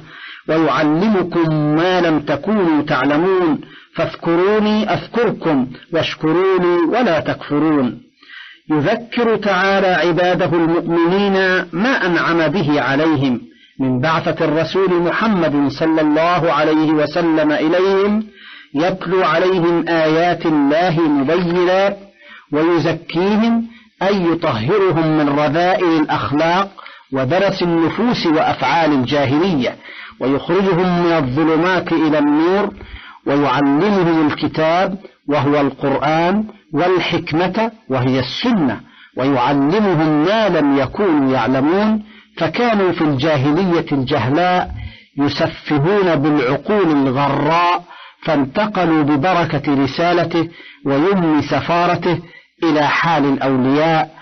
ويعلمكم ما لم تكونوا تعلمون، فاذكروني أذكركم واشكروني ولا تكفرون. يذكر تعالى عباده المؤمنين ما أنعم به عليهم من بعثة الرسول محمد صلى الله عليه وسلم إليهم، يتلو عليهم آيات الله مبينات ويزكيهم، أي يطهرهم من رذائل الأخلاق ودرس النفوس وأفعال الجاهلية، ويخرجهم من الظلمات إلى النور، ويعلمهم الكتاب وهو القرآن والحكمة وهي السنة، ويعلمهم ما لم يكونوا يعلمون، فكانوا في الجاهلية الجهلاء يسفهون بالعقول الغراء، فانتقلوا ببركة رسالته ويمن سفارته إلى حال الأولياء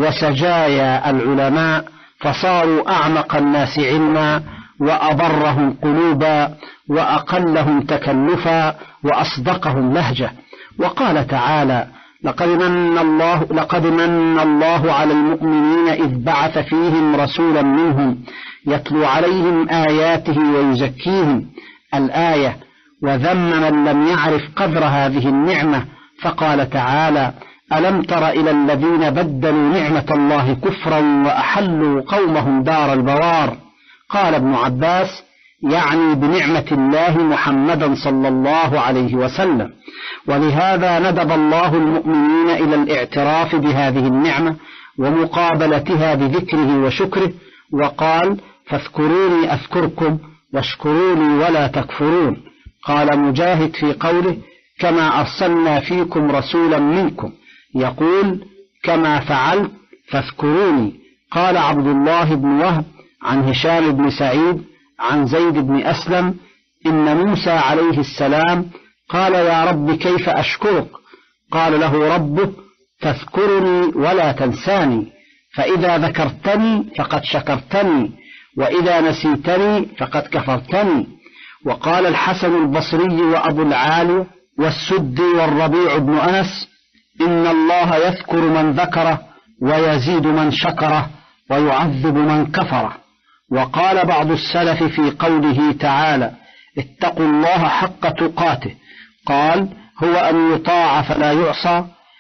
وسجايا العلماء، فصاروا أعمق الناس علما وأبرهم قلوبا وأقلهم تكلفا وأصدقهم لهجة. وقال تعالى لقد من الله, لقد من الله على المؤمنين إذ بعث فيهم رسولا منهم يتلو عليهم آياته ويزكيهم، الآية. وذم من لم يعرف قدر هذه النعمة، فقال تعالى ألم تر إلى الذين بدلوا نعمة الله كفرا وأحلوا قومهم دار البوار. قال ابن عباس يعني بنعمة الله محمدا صلى الله عليه وسلم. ولهذا ندب الله المؤمنين إلى الاعتراف بهذه النعمة ومقابلتها بذكره وشكره، وقال فاذكروني أذكركم واشكروني ولا تكفرون. قال مجاهد في قوله كما أرسلنا فيكم رسولا منكم، يقول كما فعلت فاذكروني. قال عبد الله بن وهب عن هشام بن سعيد عن زيد بن أسلم إن موسى عليه السلام قال يا رب كيف أشكرك؟ قال له ربه تذكرني ولا تنساني، فإذا ذكرتني فقد شكرتني، وإذا نسيتني فقد كفرتني. وقال الحسن البصري وأبو العالي والسدي والربيع بن أنس إن الله يذكر من ذكره ويزيد من شكره ويعذب من كفره. وقال بعض السلف في قوله تعالى اتقوا الله حق تقاته، قال هو أن يطاع فلا يعصى،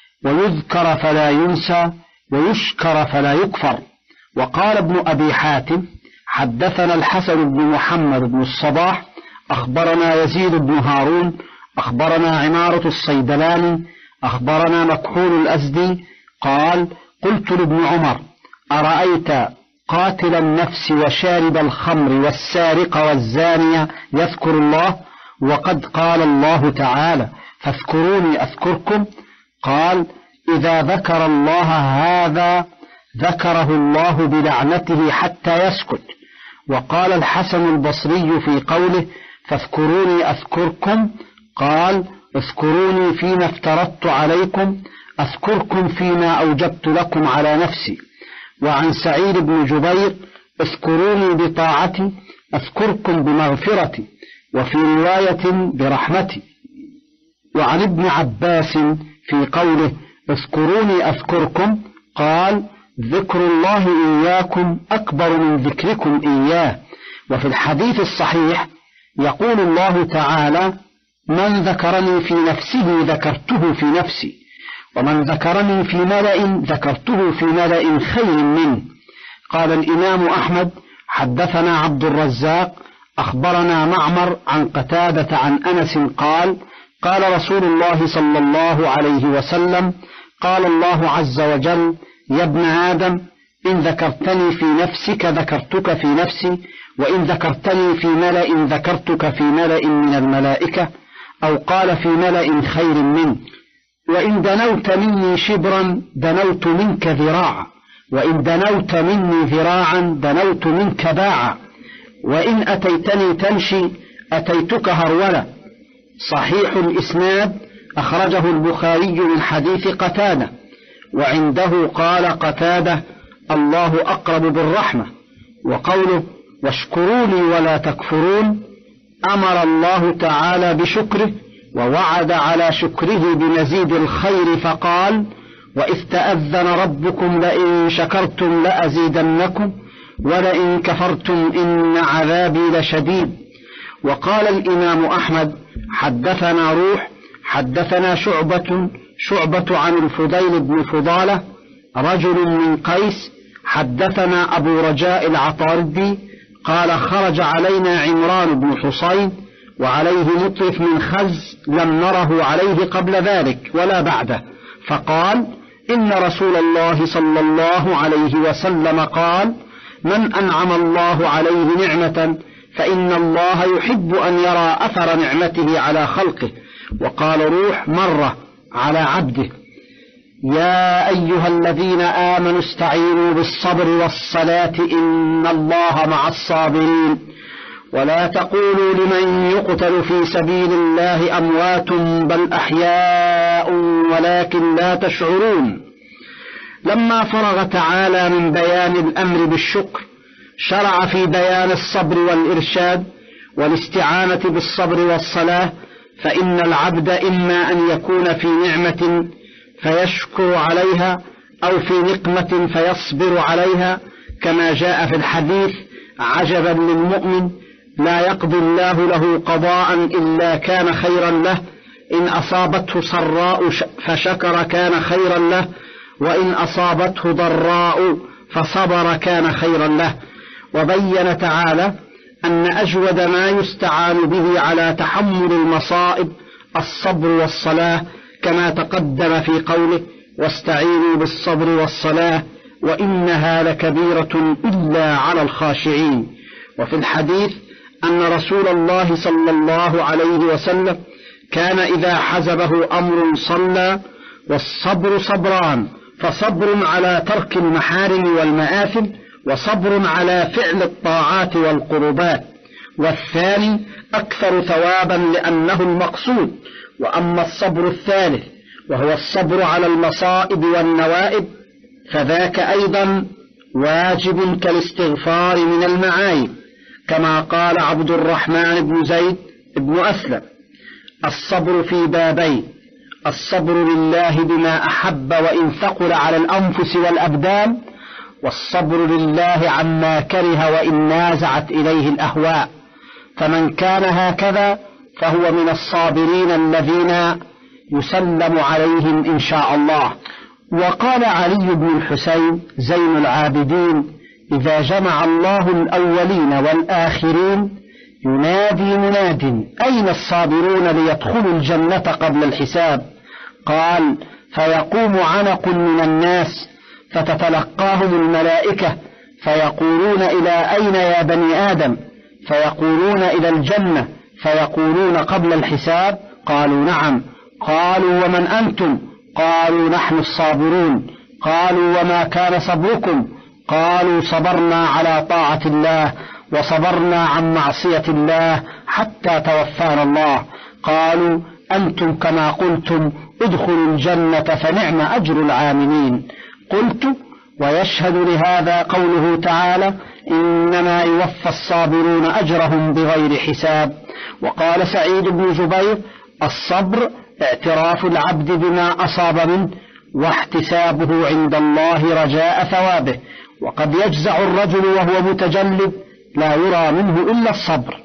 ويذكر فلا ينسى، ويشكر فلا يكفر. وقال ابن أبي حاتم حدثنا الحسن بن محمد بن الصباح أخبرنا يزيد بن هارون أخبرنا عمارة الصيدلاني أخبرنا مكحول الأزدي قال قلت لابن عمر أرأيت قاتل النفس وشارب الخمر والسارق والزانية يذكر الله وقد قال الله تعالى فاذكروني أذكركم؟ قال إذا ذكر الله هذا ذكره الله بلعنته حتى يسكت. وقال الحسن البصري في قوله فاذكروني أذكركم قال اذكروني فيما افترضت عليكم أذكركم فيما أوجبت لكم على نفسي. وعن سعيد بن جبير اذكروني بطاعتي أذكركم بمغفرتي، وفي رواية برحمتي. وعن ابن عباس في قوله اذكروني أذكركم قال ذكر الله إياكم أكبر من ذكركم إياه. وفي الحديث الصحيح يقول الله تعالى من ذكرني في نفسه ذكرته في نفسي، ومن ذكرني في ملأ ذكرته في ملأ خير منه. قال الإمام أحمد حدثنا عبد الرزاق أخبرنا معمر عن قتادة عن أنس قال قال رسول الله صلى الله عليه وسلم قال الله عز وجل يا ابن آدم إن ذكرتني في نفسك ذكرتك في نفسي، وإن ذكرتني في ملأ ذكرتك في ملأ من الملائكة، أو قال في ملأ خير منه. وإن دنوت مني شبرا دنوت منك ذراعا، وإن دنوت مني ذراعا دنوت منك باعا، وإن أتيتني تمشي أتيتك هرولة. صحيح الإسناد أخرجه البخاري من حديث قتادة. وعنده قال قتادة الله أقرب بالرحمة. وقوله واشكروا لي ولا تكفرون أمر الله تعالى بشكره ووعد على شكره بمزيد الخير فقال وإذ تأذن ربكم لئن شكرتم لأزيدنكم ولئن كفرتم إن عذابي لشديد. وقال الإمام أحمد حدثنا روح حدثنا شعبة شعبة عن الفضيل بن فضالة رجل من قيس حدثنا أبو رجاء العطاردي قال خرج علينا عمران بن حصين وعليه مطرف من خز لم نره عليه قبل ذلك ولا بعده، فقال إن رسول الله صلى الله عليه وسلم قال من أنعم الله عليه نعمة فإن الله يحب أن يرى أثر نعمته على خلقه. وقال روح مرة على عبده يا أيها الذين آمنوا استعينوا بالصبر والصلاة إن الله مع الصابرين ولا تقولوا لمن يقتل في سبيل الله أموات بل أحياء ولكن لا تشعرون. لما فرغ تعالى من بيان الأمر بالشكر شرع في بيان الصبر والإرشاد والاستعانة بالصبر والصلاة، فإن العبد إما أن يكون في نعمة فيشكر عليها أو في نقمة فيصبر عليها، كما جاء في الحديث عجبا للمؤمن لا يقضي الله له قضاء إلا كان خيرا له، إن أصابته سراء فشكر كان خيرا له، وإن أصابته ضراء فصبر كان خيرا له. وبين تعالى أن أجود ما يستعان به على تحمل المصائب الصبر والصلاة، كما تقدم في قوله واستعينوا بالصبر والصلاة وإنها لكبيرة إلا على الخاشعين. وفي الحديث أن رسول الله صلى الله عليه وسلم كان إذا حزبه أمر صلى، والصبر صبران، فصبر على ترك المحارم والمآثم، وصبر على فعل الطاعات والقربات، والثاني أكثر ثوابا لأنه المقصود. وأما الصبر الثالث وهو الصبر على المصائب والنوائب فذاك أيضا واجب كالاستغفار من المعايب، كما قال عبد الرحمن بن زيد بن أسلم الصبر في بابين: الصبر لله بما أحب وإن ثقل على الأنفس والأبدان، والصبر لله عما كره وإن نازعت إليه الأهواء. فمن كان هكذا فهو من الصابرين الذين يسلم عليهم إن شاء الله. وقال علي بن الحسين زين العابدين: إذا جمع الله الأولين والآخرين ينادي مناد: أين الصابرون ليدخلوا الجنة قبل الحساب؟ قال: فيقوم عنق من الناس فتتلقاهم الملائكة فيقولون: إلى أين يا بني آدم؟ فيقولون: إلى الجنة. فيقولون: قبل الحساب؟ قالوا: نعم. قالوا: ومن أنتم؟ قالوا: نحن الصابرون. قالوا: وما كان صبركم؟ قالوا: صبرنا على طاعة الله وصبرنا عن معصية الله حتى توفانا الله. قالوا: أنتم كما قلتم ادخلوا الجنة فنعم أجر العاملين. قلت: ويشهد لهذا قوله تعالى: إنما يوفى الصابرون أجرهم بغير حساب. وقال سعيد بن جبير: الصبر اعتراف العبد بما أصاب منه واحتسابه عند الله رجاء ثوابه. وقد يجزع الرجل وهو متجلد لا يرى منه إلا الصبر.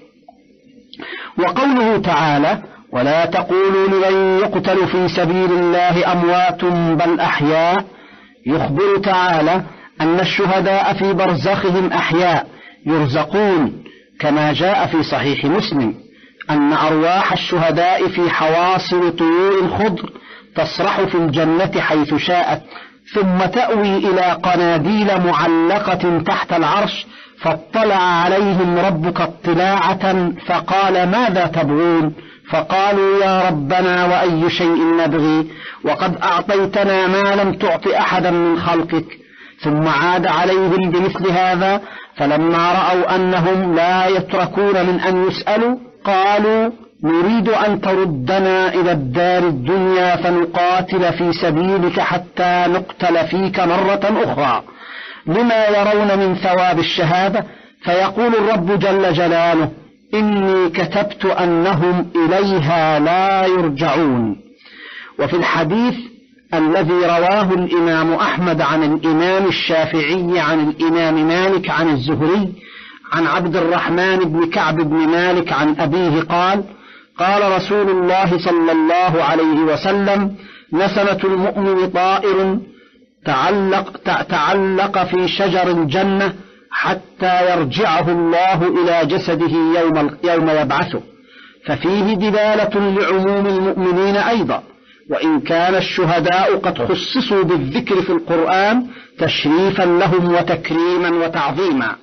وقوله تعالى: ولا تقولوا لمن يقتل في سبيل الله أموات بل أحياء، يخبر تعالى أن الشهداء في برزخهم أحياء يرزقون، كما جاء في صحيح مسلم أن أرواح الشهداء في حواصل طيور خضر تسرح في الجنة حيث شاءت، ثم تأوي إلى قناديل معلقة تحت العرش، فاطلع عليهم ربك اطلاعة فقال: ماذا تبغون؟ فقالوا: يا ربنا وأي شيء نبغي؟ وقد أعطيتنا ما لم تعط أحدا من خلقك. ثم عاد عليهم بمثل هذا، فلما رأوا أنهم لا يتركون من أن يسألوا قالوا: نريد أن تردنا إلى الدار الدنيا فنقاتل في سبيلك حتى نقتل فيك مرة أخرى، لما يرون من ثواب الشهادة. فيقول الرب جل جلاله: إني كتبت أنهم إليها لا يرجعون. وفي الحديث الذي رواه الإمام أحمد عن الإمام الشافعي عن الإمام مالك عن الزهري عن عبد الرحمن بن كعب بن مالك عن أبيه قال: قال رسول الله صلى الله عليه وسلم: نسمة المؤمن طائر تعلق, تعلق في شجر الجنة حتى يرجعه الله إلى جسده يوم, يوم يبعثه. ففيه دلالة لعموم المؤمنين أيضا، وإن كان الشهداء قد خصصوا بالذكر في القرآن تشريفا لهم وتكريما وتعظيما.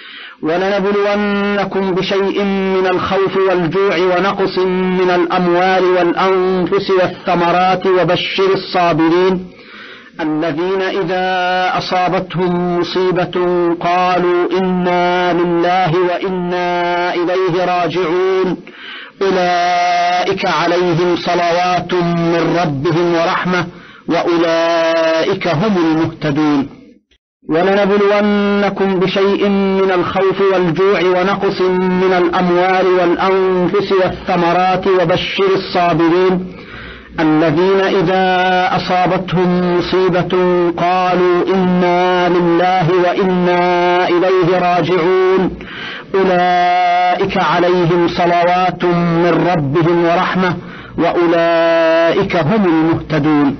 ولنبلونكم بشيء من الخوف والجوع ونقص من الأموال والأنفس والثمرات وبشر الصابرين الذين إذا أصابتهم مصيبة قالوا إنا لله وإنا إليه راجعون أولئك عليهم صلوات من ربهم ورحمة وأولئك هم المهتدون. ولنبلونكم بشيء من الخوف والجوع ونقص من الأموال والأنفس والثمرات وبشر الصابرين الذين إذا أصابتهم مصيبة قالوا إنا لله وإنا إليه راجعون أولئك عليهم صلوات من ربهم ورحمة وأولئك هم المهتدون.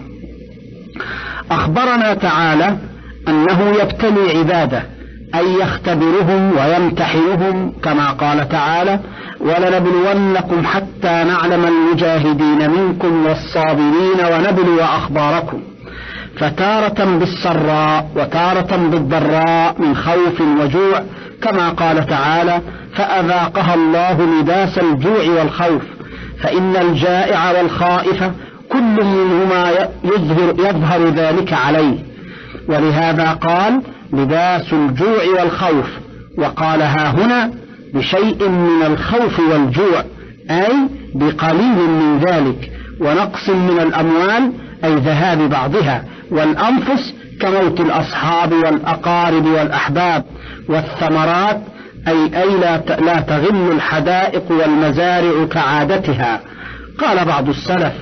أخبرنا تعالى أنه يبتلي عباده، أي يختبرهم ويمتحنهم، كما قال تعالى: ولنبلونكم حتى نعلم المجاهدين منكم والصابرين ونبلو أخباركم. فتارة بالسراء وتارة بالضراء من خوف وجوع، كما قال تعالى: فأذاقها الله لباس الجوع والخوف. فإن الجائع والخائف كل منهما يظهر, يظهر ذلك عليه، ولهذا قال: لباس الجوع والخوف. وقالها هنا بشيء من الخوف والجوع، أي بقليل من ذلك، ونقص من الأموال أي ذهاب بعضها، والأنفس كموت الأصحاب والأقارب والأحباب، والثمرات أي, أي لا, لا تغل الحدائق والمزارع كعادتها. قال بعض السلف: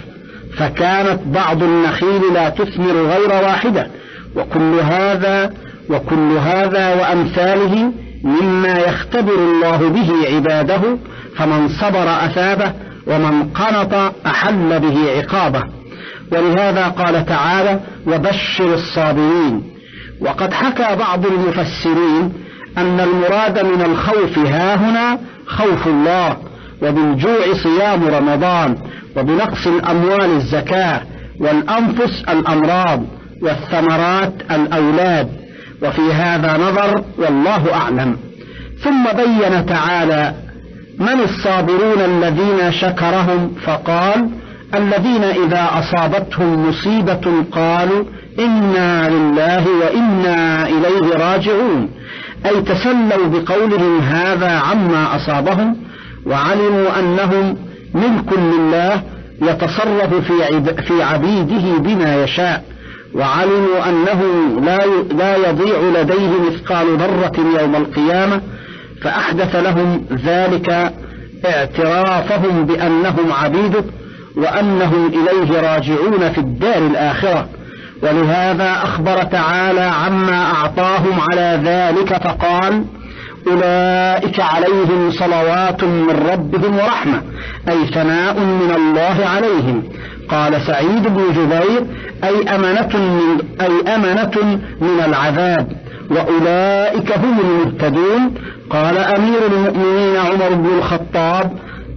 فكانت بعض النخيل لا تثمر غير واحدة. وكل هذا وكل هذا وأمثاله مما يختبر الله به عباده، فمن صبر أثابه ومن قنط أحل به عقابه. ولهذا قال تعالى: وبشر الصابرين. وقد حكى بعض المفسرين أن المراد من الخوف هاهنا خوف الله، وبالجوع صيام رمضان، وبنقص الأموال الزكاة، والأنفس الأمراض، والثمرات الأولاد. وفي هذا نظر والله أعلم. ثم بين تعالى من الصابرون الذين شكرهم فقال: الذين إذا أصابتهم مصيبة قالوا إنا لله وإنا إليه راجعون، أي تسلوا بقولهم هذا عما أصابهم، وعلموا أنهم ملك لله يتصرف في عبيده بما يشاء، وعلموا أنه لا يضيع لديه مثقال ذرة يوم القيامة، فأحدث لهم ذلك اعترافهم بأنهم عبيده وأنهم إليه راجعون في الدار الآخرة. ولهذا أخبر تعالى عما أعطاهم على ذلك فقال: أولئك عليهم صلوات من ربهم ورحمة، أي ثناء من الله عليهم. قال سعيد بن جبير: أي أمنة من, أي أمنة من العذاب، وأولئك هم المهتدون. قال أمير المؤمنين عمر بن الخطاب: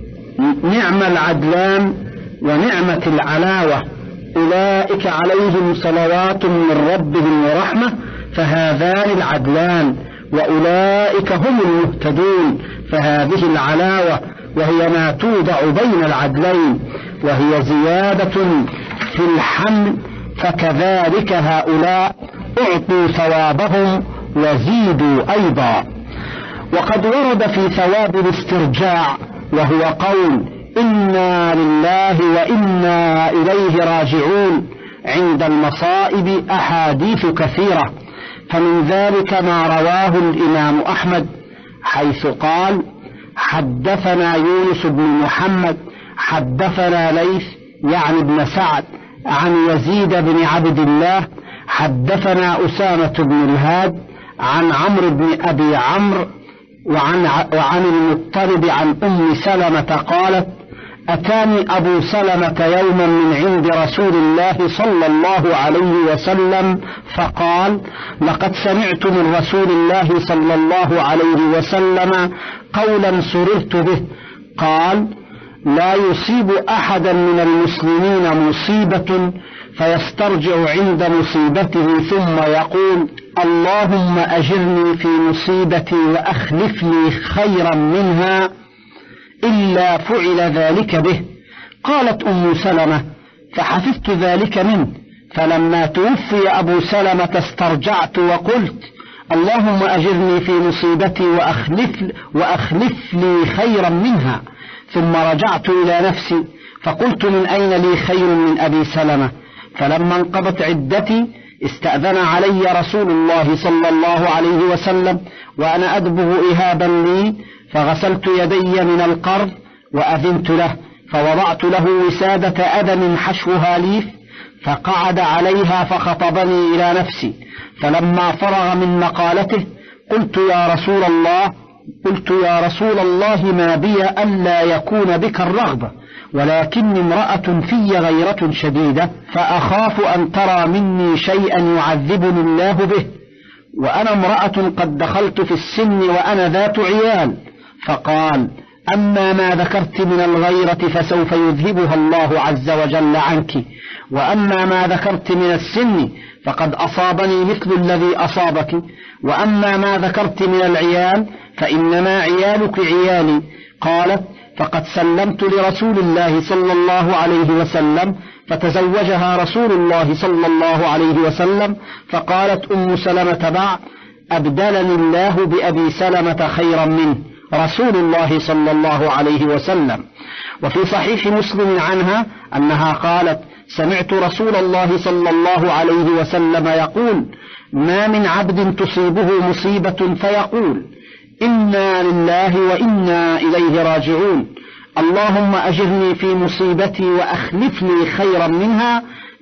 نعم العدلان ونعمة العلاوة، أولئك عليهم صلوات من ربهم ورحمة، فهذان العدلان، وأولئك هم المهتدون، فهذه العلاوة، وهي ما توضع بين العدلين، وهي زيادة في الحمل، فكذلك هؤلاء أعطوا ثوابهم وزيدوا أيضا. وقد ورد في ثواب الاسترجاع، وهو قول إنا لله وإنا إليه راجعون، عند المصائب أحاديث كثيرة، فمن ذلك ما رواه الإمام أحمد حيث قال: حدثنا يونس بن محمد حدثنا ليث يعني ابن سعد عن يزيد بن عبد الله حدثنا أسامة بن الهاد عن عمرو بن أبي عمرو وعن, وعن المطلب عن أم سلمة قالت: أتاني أبو سلمة يوما من عند رسول الله صلى الله عليه وسلم فقال: لقد سمعت من رسول الله صلى الله عليه وسلم قولا سررت به، قال: لا يصيب أحدا من المسلمين مصيبة فيسترجع عند مصيبته ثم يقول: اللهم أجرني في مصيبتي وأخلف لي خيرا منها، إلا فعل ذلك به. قالت أم سلمة: فحفظت ذلك منه، فلما توفي أبو سلمة استرجعت وقلت: اللهم أجرني في مصيبتي وأخلف, وأخلف لي خيرا منها. ثم رجعت إلى نفسي فقلت: من أين لي خير من أبي سلمة؟ فلما انقضت عدتي استأذن علي رسول الله صلى الله عليه وسلم وأنا أدبغ إهابا لي، فغسلت يدي من القرض وأذنت له، فوضعت له وسادة أدم حشوها ليف، فقعد عليها فخطبني إلى نفسي. فلما فرغ من مقالته قلت: يا رسول الله قلت يا رسول الله ما بي ألا يكون بك الرغبة، ولكني امرأة في غيرة شديدة، فأخاف أن ترى مني شيئا يعذبني الله به، وأنا امرأة قد دخلت في السن وأنا ذات عيال. فقال: أما ما ذكرت من الغيرة فسوف يذهبها الله عز وجل عنك، وأما ما ذكرت من السن فقد أصابني مثل الذي أصابك، وأما ما ذكرت من العيال فإنما عيالك عيالي. قالت: فقد سلمت لرسول الله صلى الله عليه وسلم فتزوجها رسول الله صلى الله عليه وسلم. فقالت أم سلمة بعد: أبدلني الله بأبي سلمة خيرا منه رسول الله صلى الله عليه وسلم. وفي صحيح مسلم عنها أنها قالت: سمعت رسول الله صلى الله عليه وسلم يقول: ما من عبد تصيبه مصيبة فيقول: إنا لله وإنا إليه راجعون، اللهم أجرني في مصيبتي وأخلف لي خيرا منها،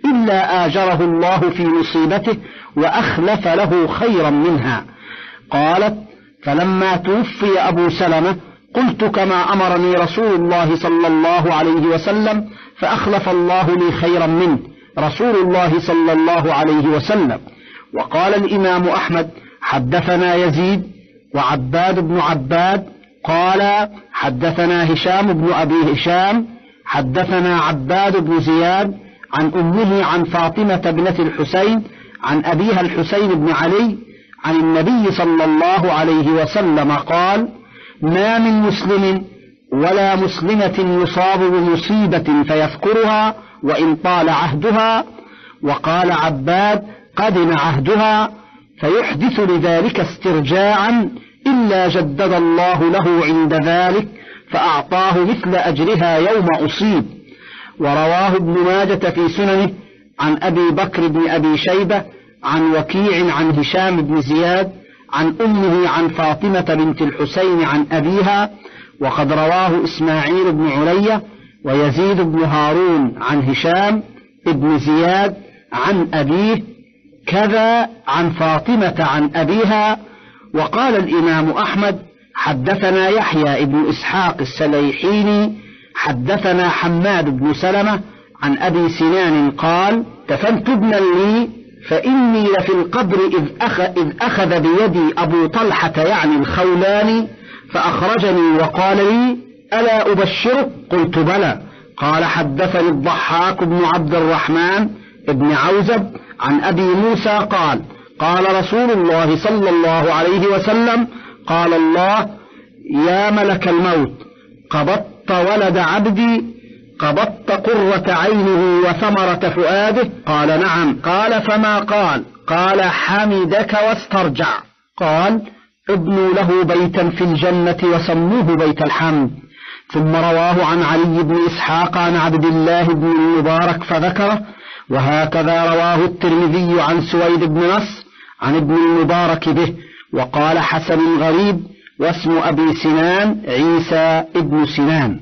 إلا آجره الله في مصيبته وأخلف له خيرا منها. قالت: فلما توفي أبو سلمة قلت كما أمرني رسول الله صلى الله عليه وسلم، فأخلف الله لي خيرا منه رسول الله صلى الله عليه وسلم. وقال الإمام أحمد: حدثنا يزيد وعباد بن عباد قال حدثنا هشام بن أبي هشام حدثنا عباد بن زياد عن أمه عن فاطمة بنت الحسين عن أبيها الحسين بن علي عن النبي صلى الله عليه وسلم قال: ما من مسلم ولا مسلمة يصاب بمصيبة فيذكرها وإن طال عهدها، وقال عباد: قدم عهدها، فيحدث لذلك استرجاعا إلا جدد الله له عند ذلك فأعطاه مثل أجرها يوم أصيب. ورواه ابن ماجة في سننه عن أبي بكر بن أبي شيبة عن وكيع عن هشام بن زياد عن أمه عن فاطمة بنت الحسين عن أبيها. وقد رواه إسماعيل بن علية ويزيد بن هارون عن هشام بن زياد عن أبيه كذا عن فاطمة عن أبيها. وقال الإمام أحمد: حدثنا يحيى بن إسحاق السليحيني حدثنا حماد بن سلمة عن أبي سنان قال: دفنت ابنا لي فإني لفي القبر إذ أخذ, إذ أخذ بيدي أبو طلحة يعني الخولاني فأخرجني وقال لي: ألا أبشرك؟ قلت: بلى. قال: حدثني الضحاك بن عبد الرحمن بن عوزب عن أبي موسى قال: قال رسول الله صلى الله عليه وسلم: قال الله: يا ملك الموت، قبضت ولد عبدي، قبضت قرة عينه وثمرة فؤاده؟ قال: نعم. قال: فما قال؟ قال: حمدك واسترجع. قال: ابنوا له بيتا في الجنة وسموه بيت الحمد. ثم رواه عن علي بن إسحاق عن عبد الله بن المبارك فذكره. وهكذا رواه الترمذي عن سويد بن نصر عن ابن المبارك به، وقال: حسن غريب، واسم أبي سنان عيسى ابن سنان.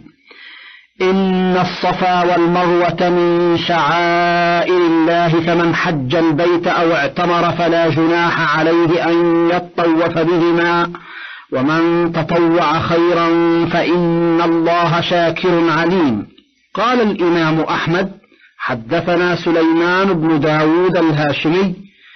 إن الصفا والمروة من شعائر الله، فمن حج البيت أو اعتمر فلا جناح عليه أن يطوف بهما، ومن تطوع خيرا فإن الله شاكر عليم. قال الإمام أحمد: حدثنا سليمان بن داود الهاشمي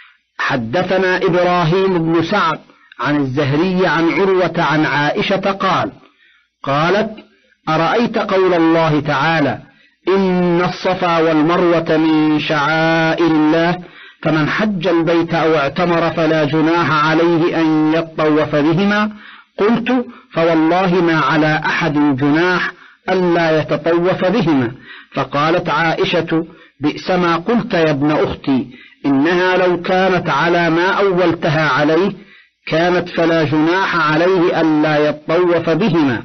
حدثنا إبراهيم بن سعد عن الزهري عن عروة عن عائشة قال قالت: أرأيت قول الله تعالى: إن الصفا والمروة من شعائر الله، فمن حج البيت أو اعتمر فلا جناح عليه أن يطوف بهما. قلت: فوالله ما على أحد جناح ألا يتطوف بهما. فقالت عائشة: بئس ما قلت يا ابن أختي، إنها لو كانت على ما أولتها عليه كانت فلا جناح عليه ألا يطوف بهما،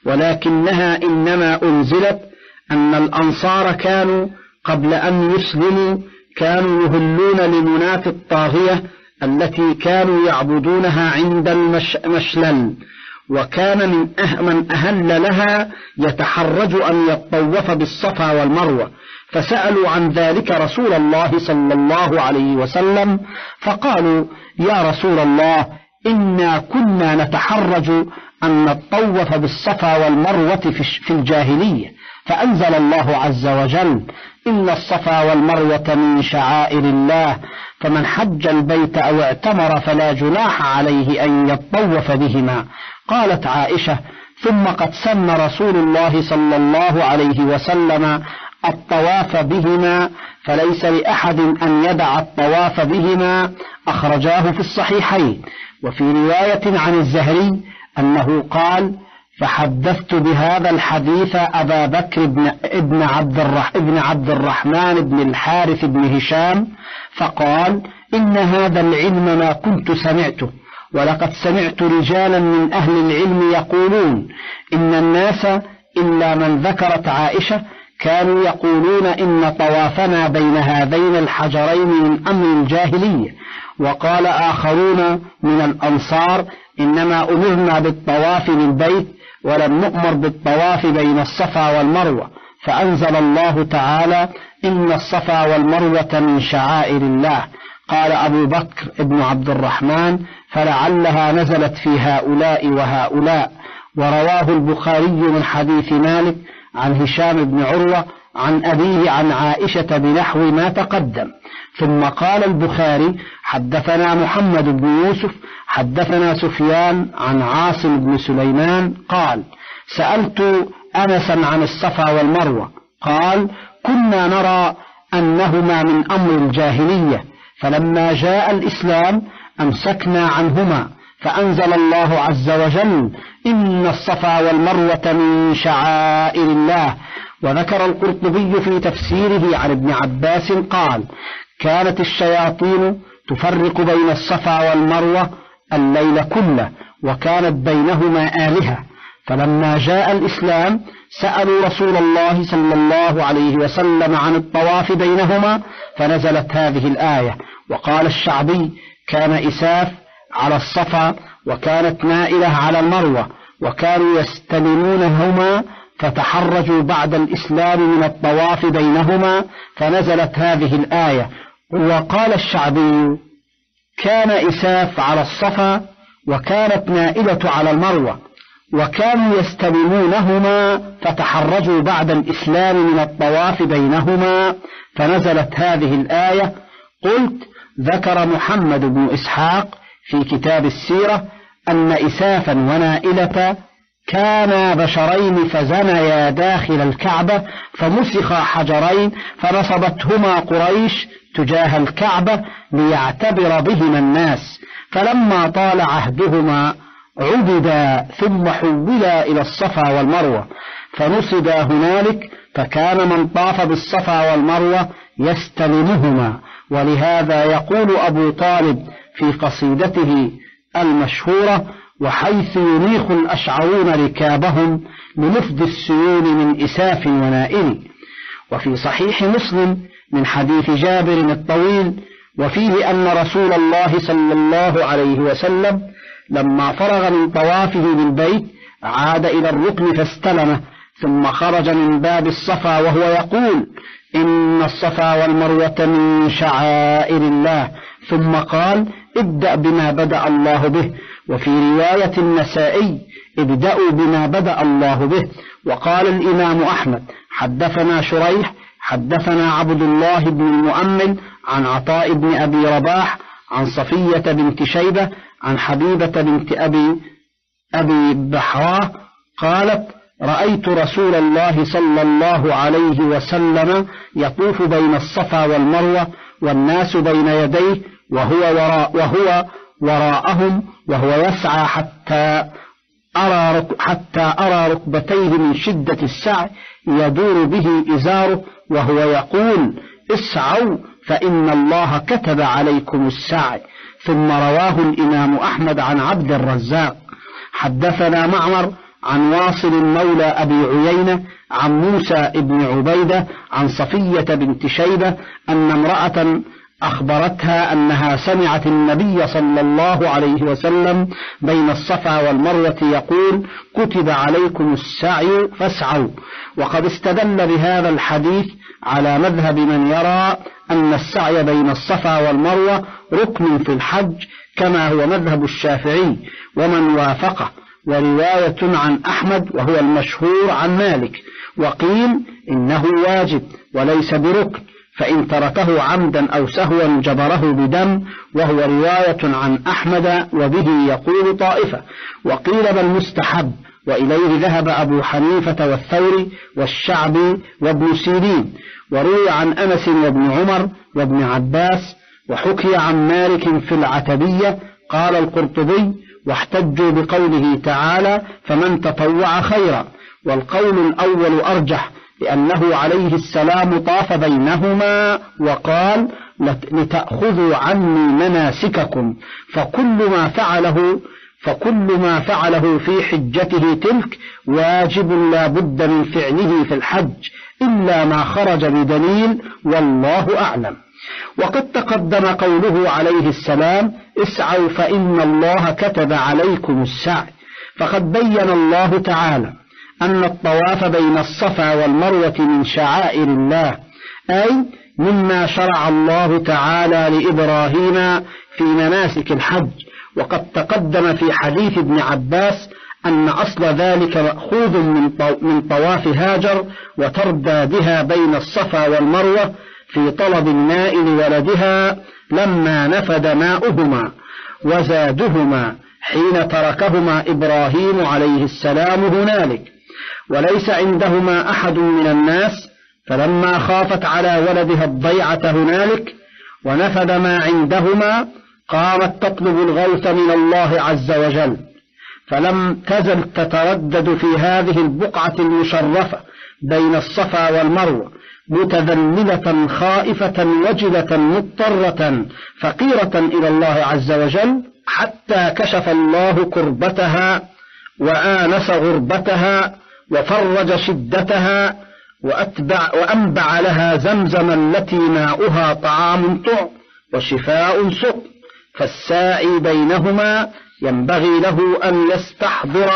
ولكنها إنما أنزلت أن الأنصار كانوا قبل أن يسلموا كانوا يهلون لمناة الطاغية التي كانوا يعبدونها عند المشلل، وكان من من أهل لها يتحرج أن يطوف بالصفا والمروة، فسألوا عن ذلك رسول الله صلى الله عليه وسلم فقالوا: يا رسول الله، إنا كنا نتحرج أن نطوف بالصفا والمروة في الجاهلية، فأنزل الله عز وجل: إن الصفا والمروة من شعائر الله، فمن حج البيت أو اعتمر فلا جناح عليه أن يطوف بهما. قالت عائشة: ثم قد سن رسول الله صلى الله عليه وسلم الطواف بهما، فليس لأحد أن يدع الطواف بهما. أخرجاه في الصحيحين. وفي رواية عن الزهري أنه قال: فحدثت بهذا الحديث أبا بكر بن ابن عبد الرح ابن عبد الرحمن بن الحارث بن هشام، فقال: إن هذا العلم ما كنت سمعته، ولقد سمعت رجالا من أهل العلم يقولون إن الناس إلا من ذكرت عائشة كانوا يقولون إن طوافنا بين هذين الحجرين من أمر الجاهلية. وقال آخرون من الأنصار: إنما أمرنا بالطواف بالبيت ولم نؤمر بالطواف بين الصفا والمروة، فأنزل الله تعالى: إن الصفا والمروة من شعائر الله. قال أبو بكر ابن عبد الرحمن: فلعلها نزلت في هؤلاء وهؤلاء. ورواه البخاري من حديث مالك عن هشام بن عروة عن أبيه عن عائشة بنحو ما تقدم. ثم قال البخاري: حدثنا محمد بن يوسف حدثنا سفيان عن عاصم بن سليمان قال: سألت أنسا عن الصفا والمروة، قال: كنا نرى أنهما من أمر الجاهلية، فلما جاء الإسلام أمسكنا عنهما، فأنزل الله عز وجل: إن الصفا والمروة من شعائر الله. وذكر القرطبي في تفسيره عن ابن عباس قال: كانت الشياطين تفرق بين الصفا والمروة الليل كله، وكانت بينهما آلهة، فلما جاء الإسلام سألوا رسول الله صلى الله عليه وسلم عن الطواف بينهما، فنزلت هذه الآية. وقال الشعبي: كان إساف على الصفا وكانت نائلة على المروة، وكانوا يستلمونهما، فتحرجوا بعد الإسلام من الطواف بينهما، فنزلت هذه الآية. وقال الشعبي: كان إساف على الصفا وكانت نائلة على المروة، وكانوا يستلمونهما، فتحرجوا بعد الإسلام من الطواف بينهما، فنزلت هذه الآية. قلت: ذكر محمد بن إسحاق في كتاب السيرة أن إسافا ونائلة كانا بشرين فزنيا داخل الكعبة، فمسخا حجرين فنصبتهما قريش تجاه الكعبة ليعتبر بهما الناس، فلما طال عهدهما عبدا ثم حولا إلى الصفا والمروة، فنصبا هنالك، فكان من طاف بالصفا والمروة يستلمهما. ولهذا يقول أبو طالب في قصيدته المشهورة: وحيث ينيخ الأشعرون ركابهم لنفذ السيول من إساف ونائل. وفي صحيح مسلم من حديث جابر الطويل وفيه أن رسول الله صلى الله عليه وسلم لما فرغ من طوافه بالبيت عاد إلى الركن فاستلمه، ثم خرج من باب الصفا وهو يقول: إن الصفا والمروة من شعائر الله، ثم قال: ابدأ بما بدأ الله به. وفي رواية النسائي: ابدأوا بما بدأ الله به. وقال الإمام أحمد: حدثنا شريح حدثنا عبد الله بن المؤمل عن عطاء بن أبي رباح عن صفية بنت شيبة عن حبيبة بنت أبي أبي بحراء قالت: رأيت رسول الله صلى الله عليه وسلم يطوف بين الصفا والمروة والناس بين يديه وهو وراء وهو وراءهم، وهو يسعى حتى أرى حتى أرى ركبتيه من شدة السعي، يدور به إزاره، وهو يقول: اسعوا فإن الله كتب عليكم السعي. ثم رواه الإمام أحمد عن عبد الرزاق. حدثنا معمر عن واصل مولى أبي عيينة عن موسى بن عبيدة عن صفية بنت شيبة أن امرأة أخبرتها أنها سمعت النبي صلى الله عليه وسلم بين الصفا والمروة يقول: كتب عليكم السعي فاسعوا. وقد استدل بهذا الحديث على مذهب من يرى أن السعي بين الصفا والمروة ركن في الحج، كما هو مذهب الشافعي ومن وافقه، ورواية عن أحمد وهو المشهور عن مالك. وقيل إنه واجب وليس بركن، فإن تركه عمدا أو سهوا جبره بدم، وهو رواية عن أحمد وبه يقول طائفة. وقيل بل مستحب، وإليه ذهب أبو حنيفة والثوري والشعبي وابن سيرين. وروي عن أنس وابن عمر وابن عباس، وحكي عن مالك في العتبية. قال القرطبي: واحتجوا بقوله تعالى: فمن تطوع خيرا. والقول الأول أرجح، لأنه عليه السلام طاف بينهما وقال: لتأخذوا عني مناسككم، فكل ما فعله فكل ما فعله في حجته تلك واجب لا بد من فعله في الحج، إلا ما خرج بدليل، والله أعلم. وقد تقدم قوله عليه السلام: اسعوا فإن الله كتب عليكم السعي، فقد بين الله تعالى أن الطواف بين الصفا والمروة من شعائر الله، أي مما شرع الله تعالى لإبراهيم في مناسك الحج. وقد تقدم في حديث ابن عباس أن أصل ذلك مأخوذ من طواف هاجر وتردادها بين الصفا والمروة في طلب الماء لولدها لما نفد ماؤهما وزادهما حين تركهما إبراهيم عليه السلام هنالك، وليس عندهما أحد من الناس، فلما خافت على ولدها الضيعة هنالك ونفد ما عندهما قامت تطلب الغوث من الله عز وجل، فلم تزل تتردد في هذه البقعة المشرفة بين الصفا والمروة متذللة خائفة وجلة مضطرة فقيرة إلى الله عز وجل، حتى كشف الله كربتها وآنس غربتها وفرج شدتها وأتبع وأنبع لها زمزم التي ماؤها طعام طعم وشفاء سق. فالساعي بينهما ينبغي له أن يستحضر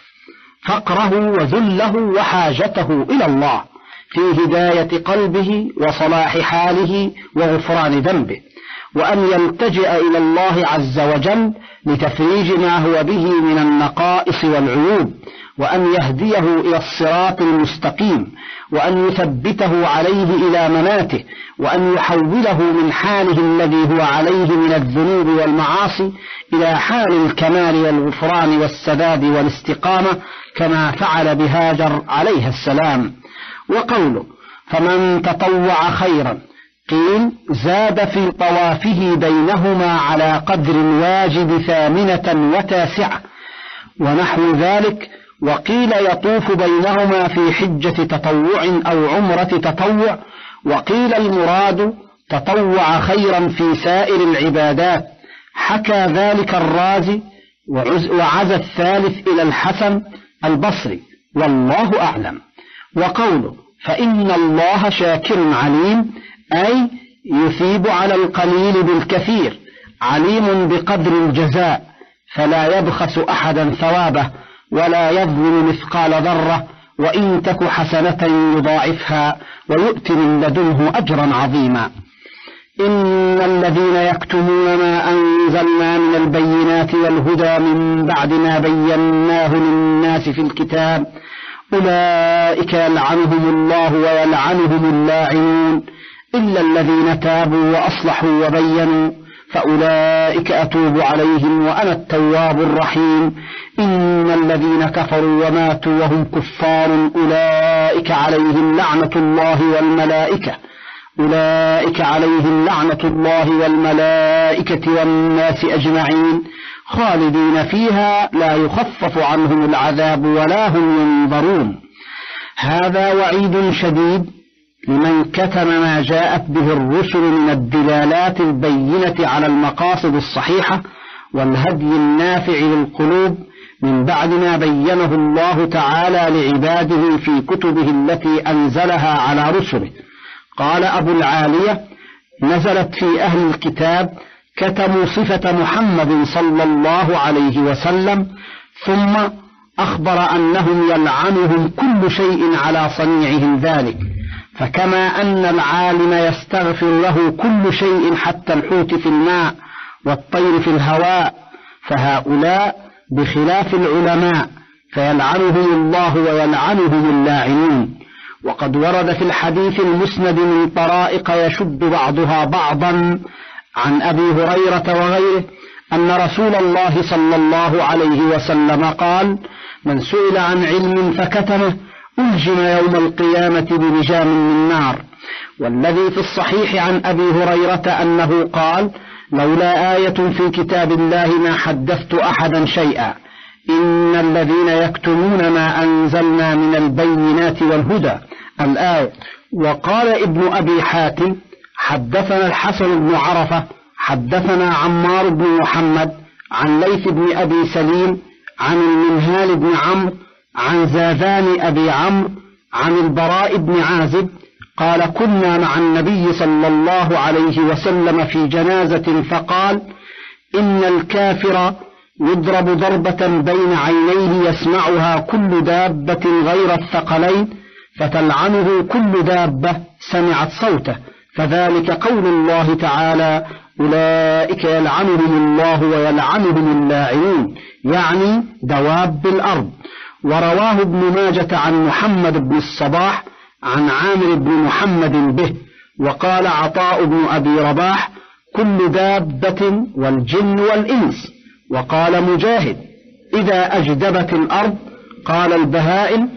فقره وذله وحاجته إلى الله في هداية قلبه وصلاح حاله وغفران ذنبه، وأن يلتجئ إلى الله عز وجل لتفريج ما هو به من النقائص والعيوب، وأن يهديه إلى الصراط المستقيم، وأن يثبته عليه إلى مماته، وأن يحوله من حاله الذي هو عليه من الذنوب والمعاصي إلى حال الكمال والغفران والسداد والاستقامة كما فعل بهاجر عليها السلام. وقوله فمن تطوع خيرا قيل زاد في طوافه بينهما على قدر الواجب ثامنة وتاسعة ونحو ذلك، وقيل يطوف بينهما في حجة تطوع أو عمرة تطوع، وقيل المراد تطوع خيرا في سائر العبادات. حكى ذلك الرازي وعزى الثالث إلى الحسن البصري والله أعلم. وقوله فإن الله شاكر عليم أي يثيب على القليل بالكثير، عليم بقدر الجزاء فلا يبخس أحدا ثوابه ولا يظلم مثقال ذرة، وإن تك حسنة يضاعفها ويؤتي من لدنه أجرا عظيما. إن الذين يكتمون ما أنزلنا من البينات والهدى من بعد ما بيناه للناس في الكتاب أولئك يلعنهم الله ويلعنهم اللاعنون إلا الذين تابوا وأصلحوا وبينوا فأولئك أتوب عليهم وأنا التواب الرحيم. إن الذين كفروا وماتوا وهم كفار أولئك عليهم لعنة الله والملائكة أولئك عليهم لعنة الله والملائكة والناس أجمعين خالدين فيها لا يخفف عنهم العذاب ولا هم ينظرون. هذا وعيد شديد لمن كتم ما جاءت به الرسل من الدلالات البينة على المقاصد الصحيحة والهدي النافع للقلوب من بعد ما بينه الله تعالى لعباده في كتبه التي أنزلها على رسله. قال أبو العالية نزلت في أهل الكتاب كتموا صفة محمد صلى الله عليه وسلم، ثم أخبر أنهم يلعنهم كل شيء على صنيعهم ذلك، فكما أن العالم يستغفر له كل شيء حتى الحوت في الماء والطير في الهواء، فهؤلاء بخلاف العلماء فيلعنهم الله ويلعنهم اللاعنون. وقد ورد في الحديث المسند من طرائق يشد بعضها بعضا عن أبي هريرة وغيره أن رسول الله صلى الله عليه وسلم قال من سئل عن علم فكتمه ألجم يوم القيامة بلجام من نار. والذي في الصحيح عن أبي هريرة أنه قال لولا آية في كتاب الله ما حدثت أحدا شيئا إن الذين يكتمون ما أنزلنا من البينات والهدى الآية. وقال ابن أبي حاتم حدثنا الحسن بن عرفة حدثنا عمار بن محمد عن ليث بن أبي سليم عن المنهال بن عمرو عن زاذان أبي عمرو عن البراء بن عازب قال كنا مع النبي صلى الله عليه وسلم في جنازة فقال إن الكافر يضرب ضربة بين عينيه يسمعها كل دابة غير الثقلين فتلعنه كل دابة سمعت صوته، فذلك قول الله تعالى: أولئك يلعنهم الله ويلعنهم اللاعنون، يعني دواب الأرض. ورواه ابن ماجة عن محمد بن الصباح عن عامر بن محمد به. وقال عطاء بن أبي رباح: كل دابة والجن والإنس. وقال مجاهد: إذا أجدبت الأرض. قال البهائم: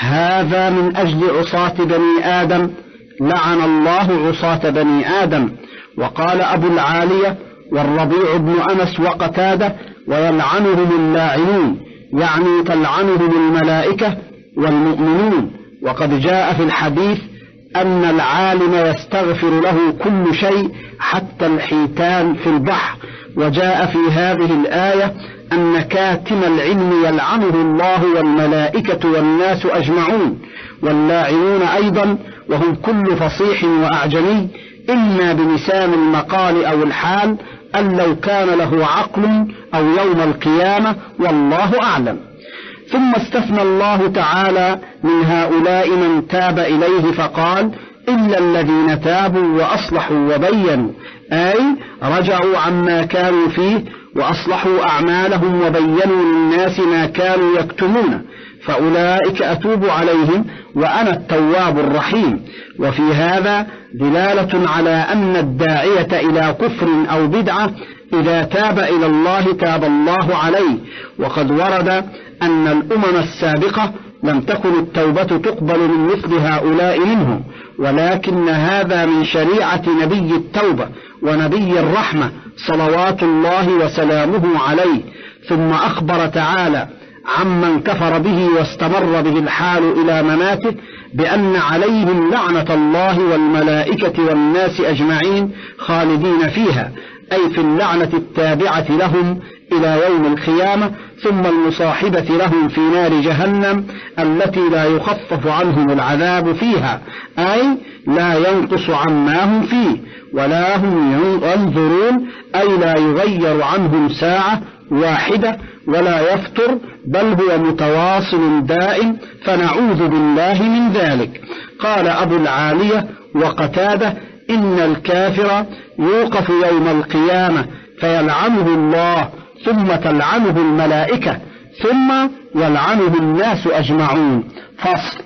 هذا من أجل عصاة بني آدم، لعن الله عصاة بني آدم. وقال أبو العالية والربيع بن أنس وقتادة: ويلعنهم اللاعنون، يعني تلعنهم الملائكة والمؤمنون. وقد جاء في الحديث أن العالم يستغفر له كل شيء حتى الحيتان في البحر. وجاء في هذه الآية أن كاتم العلم يلعنه الله والملائكة والناس أجمعون، واللاعنون أيضا وهم كل فصيح وأعجمي، إما بلسان المقال أو الحال، أن لو كان له عقل أو يوم القيامة، والله أعلم. ثم استثنى الله تعالى من هؤلاء من تاب إليه فقال: إلا الذين تابوا وأصلحوا وبينوا، أي رجعوا عما كانوا فيه وأصلحوا أعمالهم وبينوا للناس ما كانوا يكتمون، فأولئك أتوب عليهم وأنا التواب الرحيم. وفي هذا دلالة على أن الداعية إلى كفر أو بدعة إذا تاب إلى الله تاب الله عليه. وقد ورد أن الأمم السابقة لم تكن التوبة تقبل من مثل هؤلاء منهم، ولكن هذا من شريعة نبي التوبة ونبي الرحمة صلوات الله وسلامه عليه. ثم أخبر تعالى عمن كفر به واستمر به الحال إلى مماته بأن عليهم لعنة الله والملائكة والناس أجمعين خالدين فيها، أي في اللعنة التابعة لهم إلى يوم القيامة، ثم المصاحبة لهم في نار جهنم التي لا يخفف عنهم العذاب فيها، أي لا ينقص عما هم فيه ولا هم ينظرون، أي لا يغير عنهم ساعة واحدة ولا يفتر، بل هو متواصل دائم، فنعوذ بالله من ذلك. قال أبو العالية وقتادة: إن الكافر يوقف يوم القيامة فيلعنه الله، ثم تلعنه الملائكة، ثم يلعنه الناس أجمعون. فصل: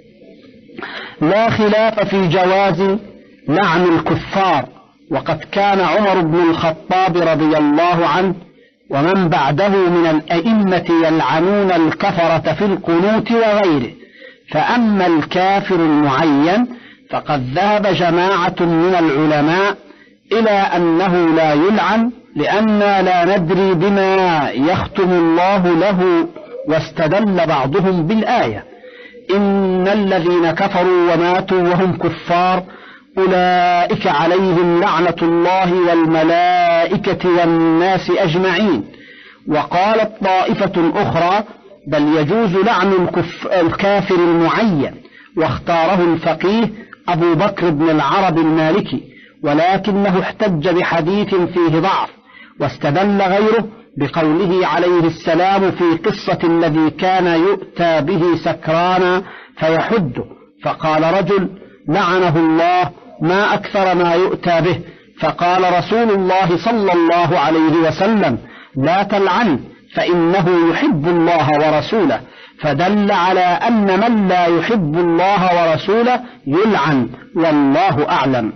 لا خلاف في جواز لعن الكفار، وقد كان عمر بن الخطاب رضي الله عنه ومن بعده من الأئمة يلعنون الكفرة في القنوت وغيره. فأما الكافر المعين فقد ذهب جماعة من العلماء إلى أنه لا يلعن، لأننا لا ندري بما يختم الله له، واستدل بعضهم بالآية: إن الذين كفروا وماتوا وهم كفار أولئك عليهم لعنة الله والملائكة والناس أجمعين. وقالت طائفة أخرى: بل يجوز لعن الكافر المعين، واختاره الفقيه أبو بكر بن العرب المالكي، ولكنه احتج بحديث فيه ضعف، واستدل غيره بقوله عليه السلام في قصة الذي كان يؤتى به سكرانا فيحده، فقال رجل: لعنه الله، ما أكثر ما يؤتى به. فقال رسول الله صلى الله عليه وسلم: لا تلعن، فإنه يحب الله ورسوله، فدل على أن من لا يحب الله ورسوله يلعن، والله أعلم.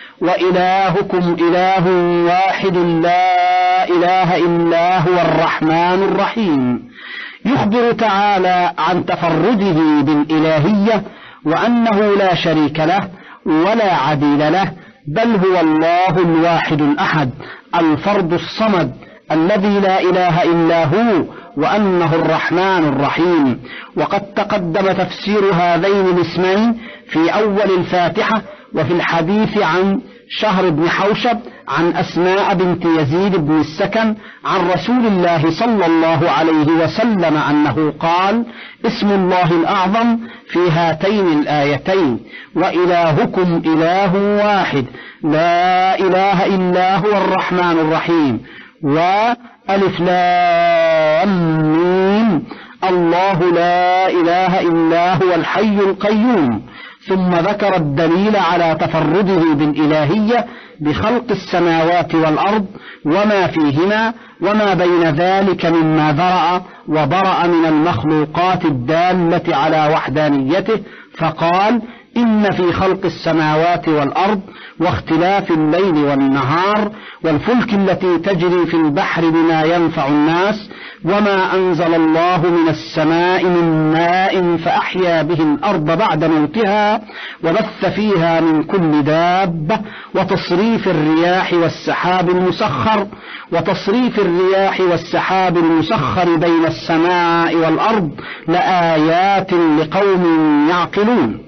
وإلهكم إله واحد لا إله إلا هو الرحمن الرحيم. يخبر تعالى عن تفرده بالإلهية، وأنه لا شريك له ولا عديل له، بل هو الله الواحد الأحد الفرد الصمد الذي لا إله إلا هو، وأنه الرحمن الرحيم. وقد تقدم تفسير هذين الاسمين في أول الفاتحة، وفي الحديث عن شهر بن حوشب عن أسماء بنت يزيد بن السكن عن رسول الله صلى الله عليه وسلم أنه قال: اسم الله الأعظم في هاتين الآيتين: وإلهكم إله واحد لا إله إلا هو الرحمن الرحيم، ألف لام ميم الله لا إله إلا هو الحي القيوم. ثم ذكر الدليل على تفرده بالإلهية بخلق السماوات والأرض وما فيهما وما بين ذلك مما ذرأ وبرأ من المخلوقات الدالة على وحدانيته، فقال: إن في خلق السماوات والأرض واختلاف الليل والنهار والفلك التي تجري في البحر بما ينفع الناس وما أنزل الله من السماء من ماء فأحيا به الأرض بعد موتها وبث فيها من كل دابة وتصريف الرياح والسحاب المسخر وتصريف الرياح والسحاب المسخر بين السماء والأرض لآيات لقوم يعقلون.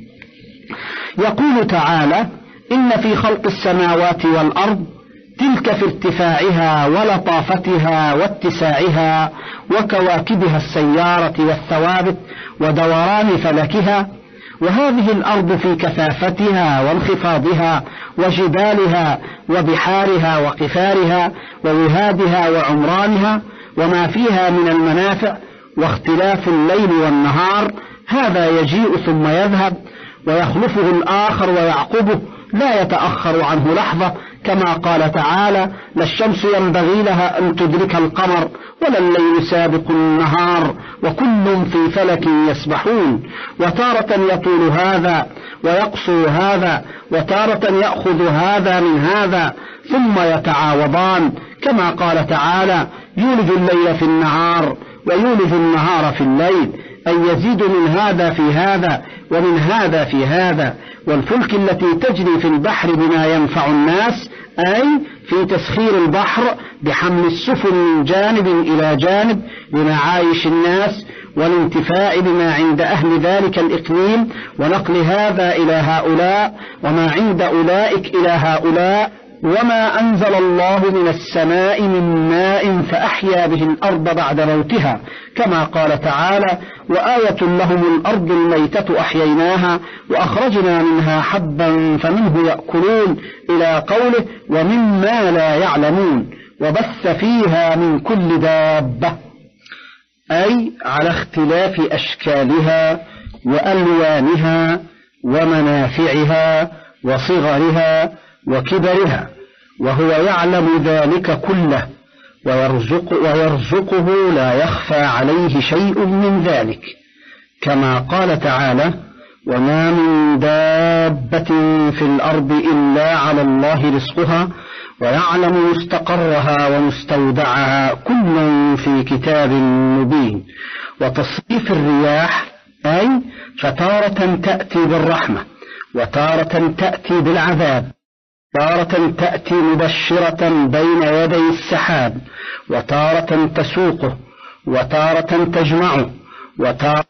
يقول تعالى: إن في خلق السماوات والأرض، تلك في ارتفاعها ولطافتها واتساعها وكواكبها السيارة والثوابت ودوران فلكها، وهذه الأرض في كثافتها وانخفاضها وجبالها وبحارها وقفارها ووهادها وعمرانها وما فيها من المنافع واختلاف الليل والنهار، هذا يجيء ثم يذهب ويخلفه الآخر ويعقبه لا يتأخر عنه لحظة، كما قال تعالى: لا الشمس ينبغي لها أن تدرك القمر ولا الليل سابق النهار وكل في فلك يسبحون. وتارة يطول هذا ويقصر هذا وتارة يأخذ هذا من هذا ثم يتعاوضان، كما قال تعالى: يولج الليل في النهار ويولج النهار في الليل، أي يزيد من هذا في هذا ومن هذا في هذا. والفلك التي تجري في البحر بما ينفع الناس، أي في تسخير البحر بحمل السفن من جانب إلى جانب لمعايش الناس والانتفاع بما عند أهل ذلك الإقليم ونقل هذا إلى هؤلاء وما عند أولئك إلى هؤلاء. وما أنزل الله من السماء من ماء فأحيا به الأرض بعد موتها، كما قال تعالى: وآية لهم الأرض الميتة أحييناها وأخرجنا منها حبا فمنه يأكلون، إلى قوله: ومما لا يعلمون وبث فيها من كل دابة، أي على اختلاف أشكالها وألوانها ومنافعها وصغرها وكبرها، وهو يعلم ذلك كله ويرزق ويرزقه لا يخفى عليه شيء من ذلك، كما قال تعالى: وما من دابة في الأرض إلا على الله رزقها ويعلم مستقرها ومستودعها كل في كتاب مبين. وتصريف الرياح، أي فتارة تأتي بالرحمة وتارة تأتي بالعذاب، تارة تأتي مبشرة بين يدي السحاب وتارة تسوقه وتارة تجمعه وتارة,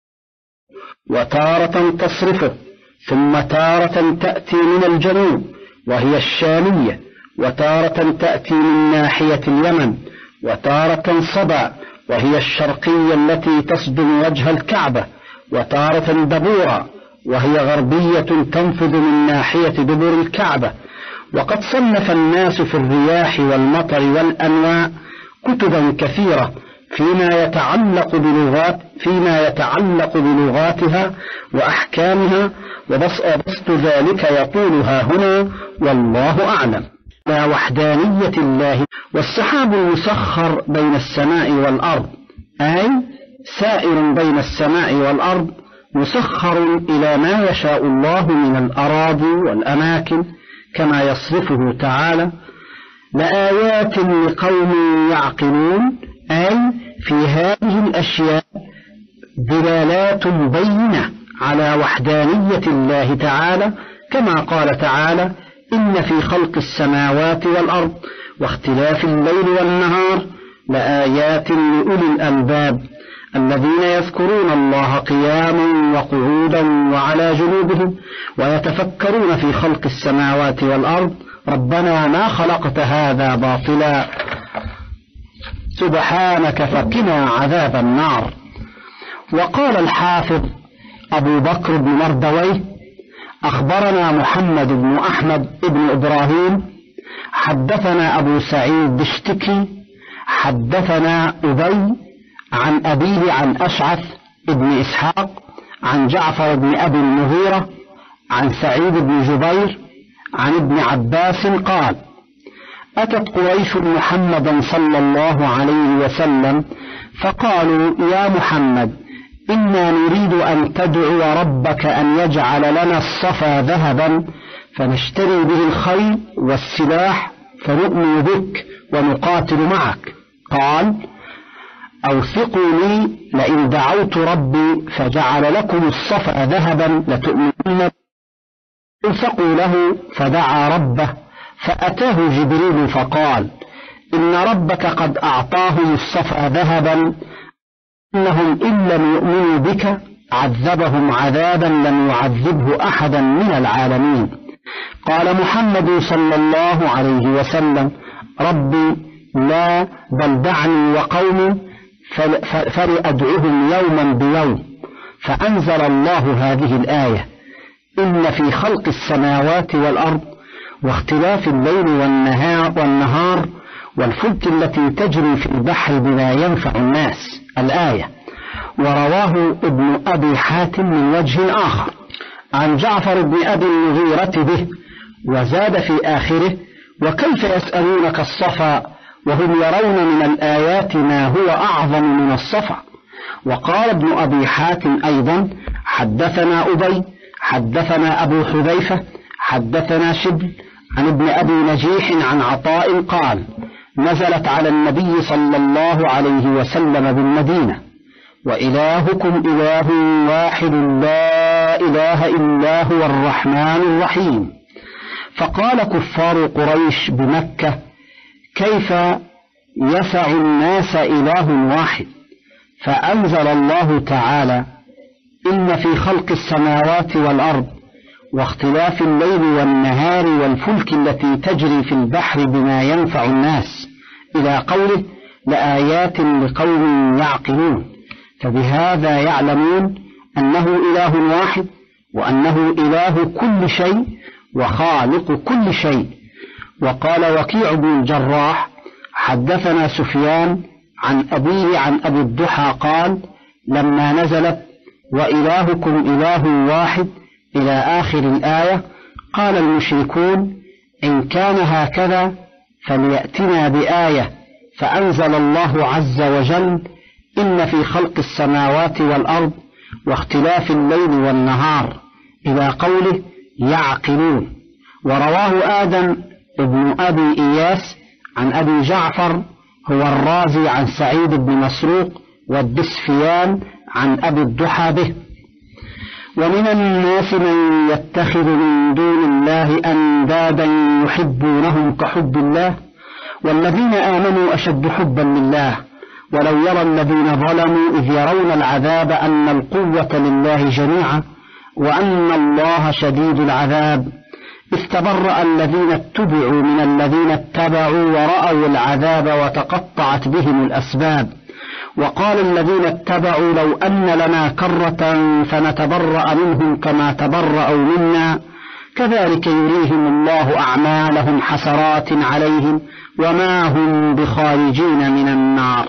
وتارة تصرفه، ثم تارة تأتي من الجنوب وهي الشامية، وتارة تأتي من ناحية اليمن، وتارة صبا وهي الشرقية التي تصدم وجه الكعبة، وتارة دبورا وهي غربية تنفذ من ناحية دبر الكعبة. وقد صنف الناس في الرياح والمطر والأنواع كتبا كثيرة فيما يتعلق بلغات فيما يتعلق بلغاتها وأحكامها، وبسط ذلك يطولها هنا والله أعلم. لا وحدانية الله. والسحاب المسخر بين السماء والأرض، أي سائر بين السماء والأرض مسخر إلى ما يشاء الله من الأراضي والأماكن، كما يصرفه تعالى: لآيات لقوم يعقلون، أي في هذه الأشياء دلالات بينة على وحدانية الله تعالى، كما قال تعالى: إن في خلق السماوات والأرض واختلاف الليل والنهار لآيات لأولي الألباب الذين يذكرون الله قياما وقعودا وعلى جنوبهم ويتفكرون في خلق السماوات والأرض ربنا ما خلقت هذا باطلا سبحانك فقنا عذاب النار. وقال الحافظ أبو بكر بن مردويه: أخبرنا محمد بن أحمد بن إبراهيم حدثنا أبو سعيد بشتكي حدثنا أبي عن أبيه عن أشعث ابن إسحاق عن جعفر بن أبي المغيرة عن سعيد بن جبير عن ابن عباس قال: أتت قريش محمدا صلى الله عليه وسلم فقالوا: يا محمد، إنا نريد أن تدعو ربك أن يجعل لنا الصفا ذهبا فنشتري به الخيل والسلاح فنؤمن بك ونقاتل معك. قال: أوثقوا لي لئن دعوت ربي فجعل لكم الصفا ذهبا لتؤمنن. اوثقوا له فدعا ربه فأتاه جبريل فقال: إن ربك قد أعطاهم الصفا ذهبا، إنهم إن لم يؤمنوا بك عذبهم عذابا لم يعذبه أحدا من العالمين. قال محمد صلى الله عليه وسلم: ربي لا، بل دعني وقومي فلأدعهم يوما بيوم. فأنزل الله هذه الآية: إن في خلق السماوات والأرض واختلاف الليل والنهار والفلك التي تجري في البحر بما ينفع الناس، الآية. ورواه ابن أبي حاتم من وجه آخر عن جعفر بن أبي المغيرة به، وزاد في آخره: وكيف يسألونك الصفا وهم يرون من الآيات ما هو أعظم من الصفا. وقال ابن أبي حاتم أيضا: حدثنا أبي حدثنا أبو حذيفة حدثنا شبل عن ابن أبي نجيح عن عطاء قال: نزلت على النبي صلى الله عليه وسلم بالمدينة: وإلهكم إله واحد لا إله إلا هو الرحمن الرحيم. فقال كفار قريش بمكة: كيف يسع الناس إله واحد؟ فأنزل الله تعالى: إن في خلق السماوات والأرض واختلاف الليل والنهار والفلك التي تجري في البحر بما ينفع الناس، إلى قوله: لآيات لقوم يعقلون. فبهذا يعلمون أنه إله واحد، وأنه إله كل شيء وخالق كل شيء. وقال وكيع بن الجراح: حدثنا سفيان عن أبيه عن أبي الضحى قال: لما نزلت وإلهكم إله واحد إلى آخر الآية، قال المشركون: إن كان هكذا فليأتنا بآية. فأنزل الله عز وجل: إن في خلق السماوات والأرض واختلاف الليل والنهار، إلى قوله: يعقلون. ورواه آدم ابن أبي إياس عن أبي جعفر هو الرازي عن سعيد بن مسروق والدسفيان عن أبي الضحى به. ومن الناس من يتخذ من دون الله أندادا يحبونهم كحب الله، والذين آمنوا أشد حبا لله. ولو يرى الذين ظلموا إذ يرون العذاب أن القوة لله جميعا وأن الله شديد العذاب، إذ تبرأ الذين اتبعوا من الذين اتبعوا ورأوا العذاب وتقطعت بهم الأسباب. وقال الذين اتبعوا: لو أن لنا كرة فنتبرأ منهم كما تبرأوا منا، كذلك يريهم الله أعمالهم حسرات عليهم وما هم بخارجين من النار.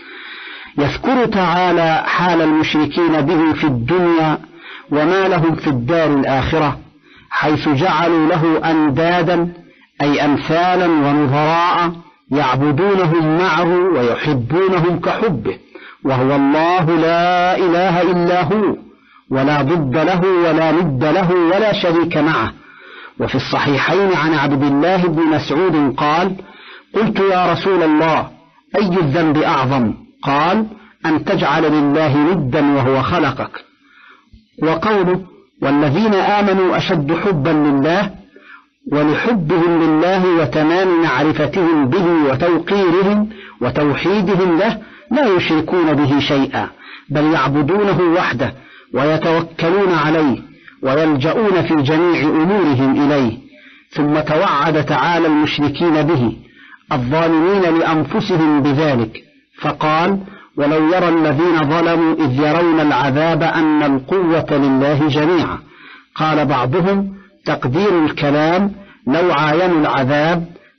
يذكر تعالى حال المشركين به في الدنيا وما لهم في الدار الآخرة، حيث جعلوا له أندادا أي أمثالا ونظراء يعبدونهم معه ويحبونهم كحبه، وهو الله لا إله إلا هو، ولا ضد له ولا ند له ولا شريك معه. وفي الصحيحين عن عبد الله بن مسعود قال: قلت يا رسول الله، أي الذنب أعظم؟ قال: أن تجعل لله ندا وهو خلقك. وقوله: والذين آمنوا أشد حبا لله، ولحبهم لله وتمام معرفتهم به وتوقيرهم وتوحيدهم له لا يشركون به شيئا، بل يعبدونه وحده ويتوكلون عليه ويلجؤون في جميع أمورهم إليه. ثم توعد تعالى المشركين به الظالمين لأنفسهم بذلك، فقال: ولو يرى الذين ظلموا إذ يرون العذاب أن القوة لله جميعا. قال بعضهم: تقدير الكلام: لو عاينوا العذاب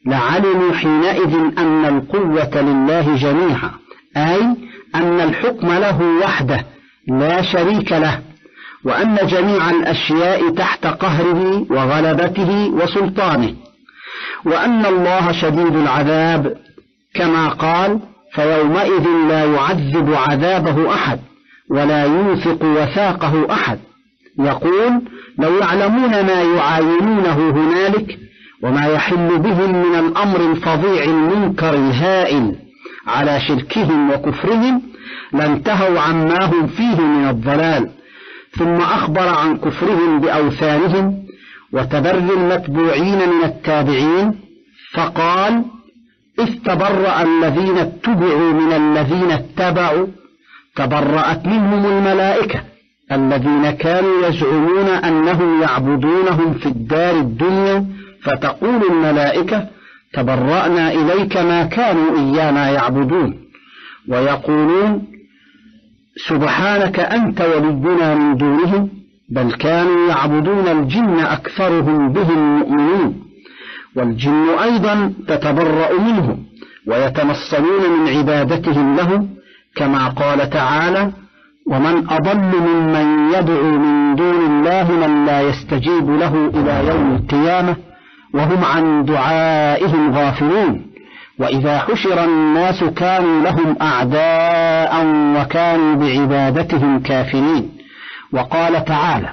لعلموا حينئذ أن القوة لله جميعا، أي أن الحكم له وحده لا شريك له، وأن جميع الأشياء تحت قهره وغلبته وسلطانه، وأن الله شديد العذاب كما قال: فيومئذ لا يعذب عذابه أحد ولا يوثق وثاقه أحد. يقول: لو يعلمون ما يعاينونه هنالك وما يحل بهم من الأمر الفظيع المنكر الهائل على شركهم وكفرهم لانتهوا عما هم فيه من الضلال. ثم أخبر عن كفرهم بأوثانهم وتبري المتبوعين من التابعين، فقال: إذ تبرأ الذين اتبعوا من الذين اتبعوا، تبرأت منهم الملائكة الذين كانوا يزعمون أنهم يعبدونهم في الدار الدنيا، فتقول الملائكة: تبرأنا إليك ما كانوا إيانا يعبدون، ويقولون: سبحانك أنت ولينا من دونهم بل كانوا يعبدون الجن أكثرهم بهم مؤمنون. والجن أيضا تتبرأ منهم ويتنصلون من عبادتهم له، كما قال تعالى: ومن أضل ممن يدعو من دون الله من لا يستجيب له إلى يوم القيامة وهم عن دعائهم غافلون. وإذا حشر الناس كانوا لهم أعداء وكانوا بعبادتهم كافرين. وقال تعالى: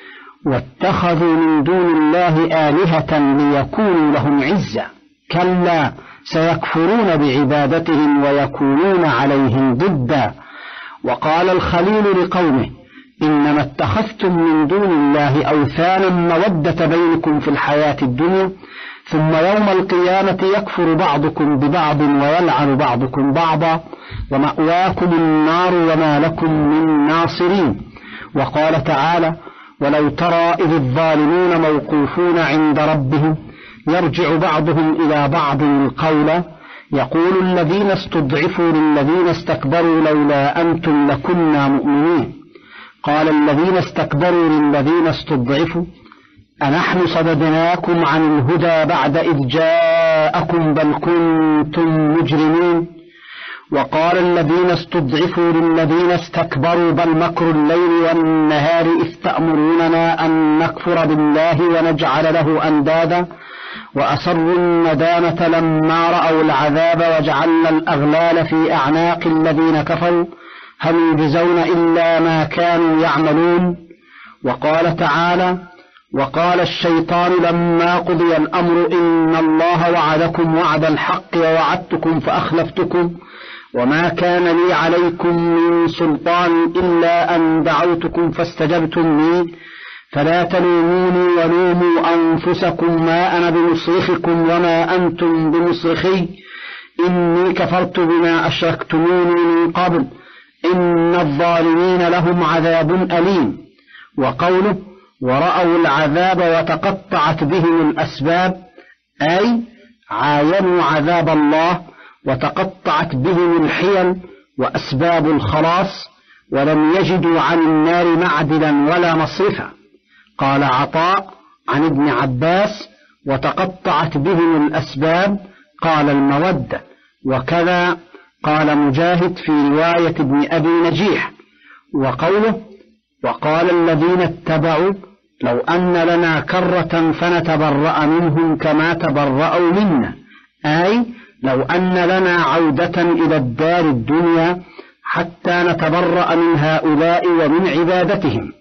واتخذوا من دون الله آلهة ليكونوا لهم عزا، كلا سيكفرون بعبادتهم ويكونون عليهم ضدا. وقال الخليل لقومه: إنما اتخذتم من دون الله أوثانا مودة بينكم في الحياة الدنيا، ثم يوم القيامة يكفر بعضكم ببعض ويلعن بعضكم بعضا، ومأواكم النار وما لكم من ناصرين. وقال تعالى: ولو ترى إذ الظالمون موقوفون عند ربهم يرجع بعضهم إلى بعض القول يقول الذين استضعفوا للذين استكبروا لولا أنتم لكنا مؤمنين. قال الذين استكبروا للذين استضعفوا أنحن صددناكم عن الهدى بعد إذ جاءكم بل كنتم مجرمين. وقال الذين استضعفوا للذين استكبروا بل مكر الليل والنهار إذ تأمروننا أن نكفر بالله ونجعل له أندادا وأسروا الندامة لما رأوا العذاب وجعلنا الأغلال في أعناق الذين كفروا هل يجزون إلا ما كانوا يعملون. وقال تعالى: وقال الشيطان لما قضي الأمر إن الله وعدكم وعد الحق ووعدتكم فأخلفتكم وما كان لي عليكم من سلطان إلا أن دعوتكم فاستجبتم لي فلا تلوموني ولوموا أنفسكم ما أنا بمصرخكم وما أنتم بمصرخي إني كفرت بما أشركتموني من قبل إن الظالمين لهم عذاب أليم. وقوله: ورأوا العذاب وتقطعت بهم الأسباب، أي عاينوا عذاب الله وتقطعت بهم الحيل وأسباب الخلاص ولم يجدوا عن النار معدلا ولا مصرفا. قال عطاء عن ابن عباس: وتقطعت بهم الأسباب، قال المودة. وكذا قال مجاهد في رواية ابن أبي نجيح. وقوله: وقال الذين اتبعوا لو أن لنا كرة فنتبرأ منهم كما تبرأوا منا، أي لو أن لنا عودة إلى الدار الدنيا حتى نتبرأ من هؤلاء ومن عبادتهم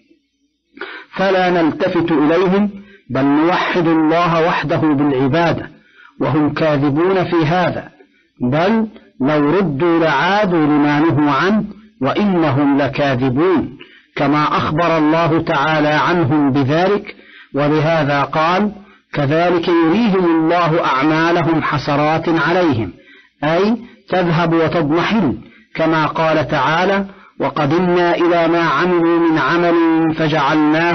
فلا نلتفت إليهم بل نوحد الله وحده بالعبادة، وهم كاذبون في هذا، بل لو ردوا لعادوا لما نهوا عنه وإنهم لكاذبون، كما أخبر الله تعالى عنهم بذلك. ولهذا قال: كذلك يريهم الله أعمالهم حسرات عليهم، أي تذهب وتضمحل، كما قال تعالى: وقدمنا إلى ما عملوا من عمل فجعلناه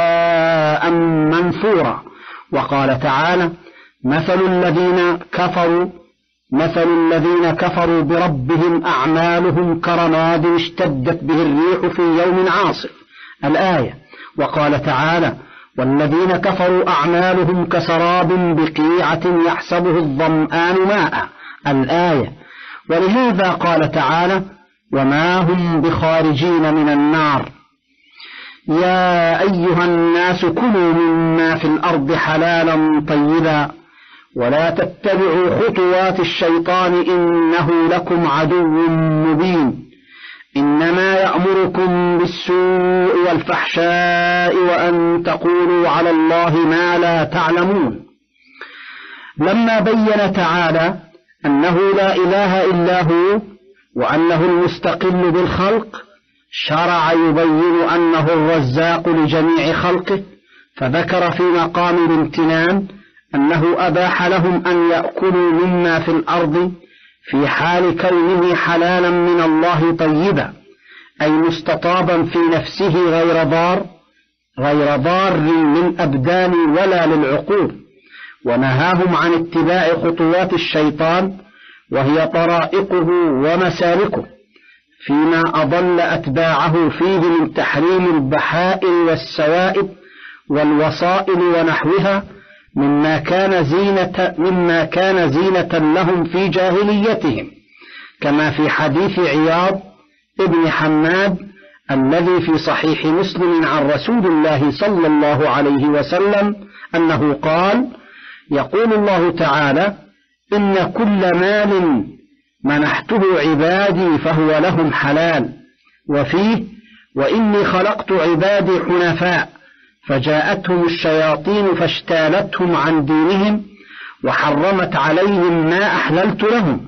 هباء منثورا. وقال تعالى: مثل الذين كفروا مثل الذين كفروا بربهم أعمالهم كرماد اشتدت به الريح في يوم عاصف، الآية. وقال تعالى: والذين كفروا أعمالهم كسراب بقيعة يحسبه الظمآن ماء، الآية. ولهذا قال تعالى: وما هم بخارجين من النار. يا أيها الناس كلوا مما في الأرض حلالا طيبا ولا تتبعوا خطوات الشيطان إنه لكم عدو مبين، إنما يأمركم بالسوء والفحشاء وأن تقولوا على الله ما لا تعلمون. لما بين تعالى أنه لا إله إلا هو وأنه المستقل بالخلق، شرع يبين أنه الرزاق لجميع خلقه، فذكر في مقام الامتنان أنه أباح لهم أن يأكلوا مما في الأرض في حال كونه حلالا من الله طيبا، أي مستطابا في نفسه غير ضار غير ضار للأبدان ولا للعقول، ونهاهم عن اتباع خطوات الشيطان وهي طرائقه ومسالكه، فيما أضل أتباعه فيه من تحريم البحائر والسوائب والوصائل ونحوها مما كان زينة مما كان زينة لهم في جاهليتهم، كما في حديث عياض ابن حماد الذي في صحيح مسلم عن رسول الله صلى الله عليه وسلم أنه قال: يقول الله تعالى: إن كل مال منحته عبادي فهو لهم حلال، وفيه: وإني خلقت عبادي حنفاء فجاءتهم الشياطين فاجتالتهم عن دينهم وحرمت عليهم ما أحللت لهم.